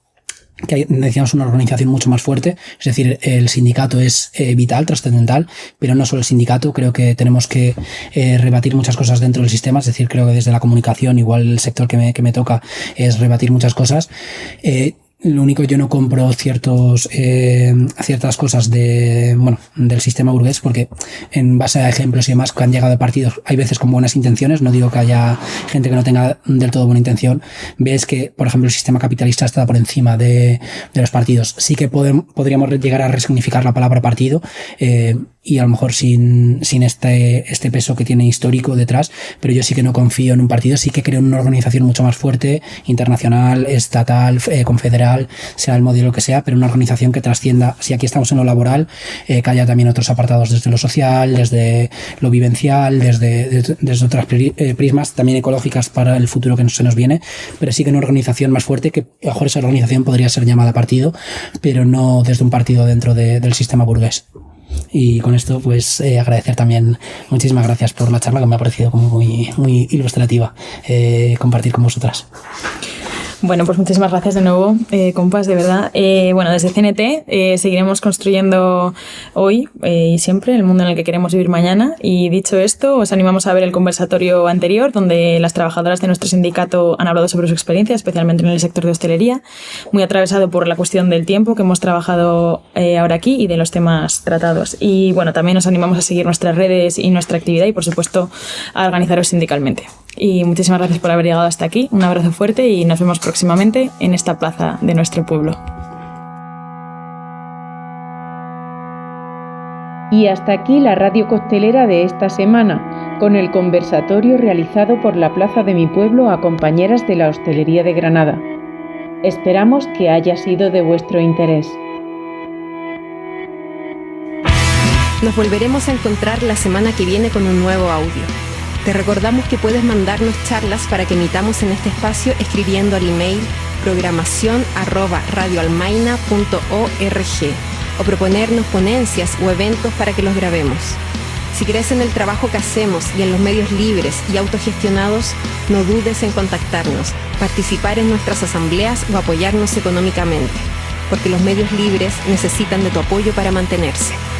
que necesitamos una organización mucho más fuerte. Es decir, el sindicato es eh, vital, trascendental, pero no solo el sindicato. Creo que tenemos que eh, rebatir muchas cosas dentro del sistema. Es decir, creo que desde la comunicación, igual el sector que me, que me toca es rebatir muchas cosas. Eh, Lo único, yo no compro ciertos eh, ciertas cosas de bueno del sistema burgués, porque en base a ejemplos y demás que han llegado de partidos, hay veces con buenas intenciones, no digo que haya gente que no tenga del todo buena intención, ves que, por ejemplo, el sistema capitalista está por encima de, de los partidos. Sí que podemos, podríamos llegar a resignificar la palabra partido, eh, y a lo mejor sin, sin este, este peso que tiene histórico detrás, pero yo sí que no confío en un partido. Sí que creo en una organización mucho más fuerte, internacional, estatal, eh, confederal, sea el modelo que sea, pero una organización que trascienda. Si aquí estamos en lo laboral, eh, que haya también otros apartados desde lo social, desde lo vivencial, desde, desde, desde otras prismas, también ecológicas para el futuro que se nos viene, pero sí que una organización más fuerte, que a lo mejor esa organización podría ser llamada partido, pero no desde un partido dentro de, del sistema burgués. Y con esto, pues eh, agradecer también, muchísimas gracias por la charla, que me ha parecido como muy, muy ilustrativa, eh, compartir con vosotras.
Bueno, pues muchísimas gracias de nuevo, eh, compas, de verdad. Eh, bueno, desde C N T eh, seguiremos construyendo hoy eh, y siempre el mundo en el que queremos vivir mañana. Y dicho esto, os animamos a ver el conversatorio anterior, donde las trabajadoras de nuestro sindicato han hablado sobre su experiencia, especialmente en el sector de hostelería, muy atravesado por la cuestión del tiempo que hemos trabajado eh, ahora aquí y de los temas tratados. Y bueno, también os animamos a seguir nuestras redes y nuestra actividad y, por supuesto, a organizaros sindicalmente. Y muchísimas gracias por haber llegado hasta aquí. Un abrazo fuerte y nos vemos próximamente en esta plaza de nuestro pueblo.
Y hasta aquí la radio coctelera de esta semana, con el conversatorio realizado por la plaza de mi pueblo a compañeras de la hostelería de Granada. Esperamos que haya sido de vuestro interés.
Nos volveremos a encontrar la semana que viene con un nuevo audio. Te recordamos que puedes mandarnos charlas para que emitamos en este espacio escribiendo al email programación arroba radioalmaina punto org o proponernos ponencias o eventos para que los grabemos. Si crees en el trabajo que hacemos y en los medios libres y autogestionados, no dudes en contactarnos, participar en nuestras asambleas o apoyarnos económicamente, porque los medios libres necesitan de tu apoyo para mantenerse.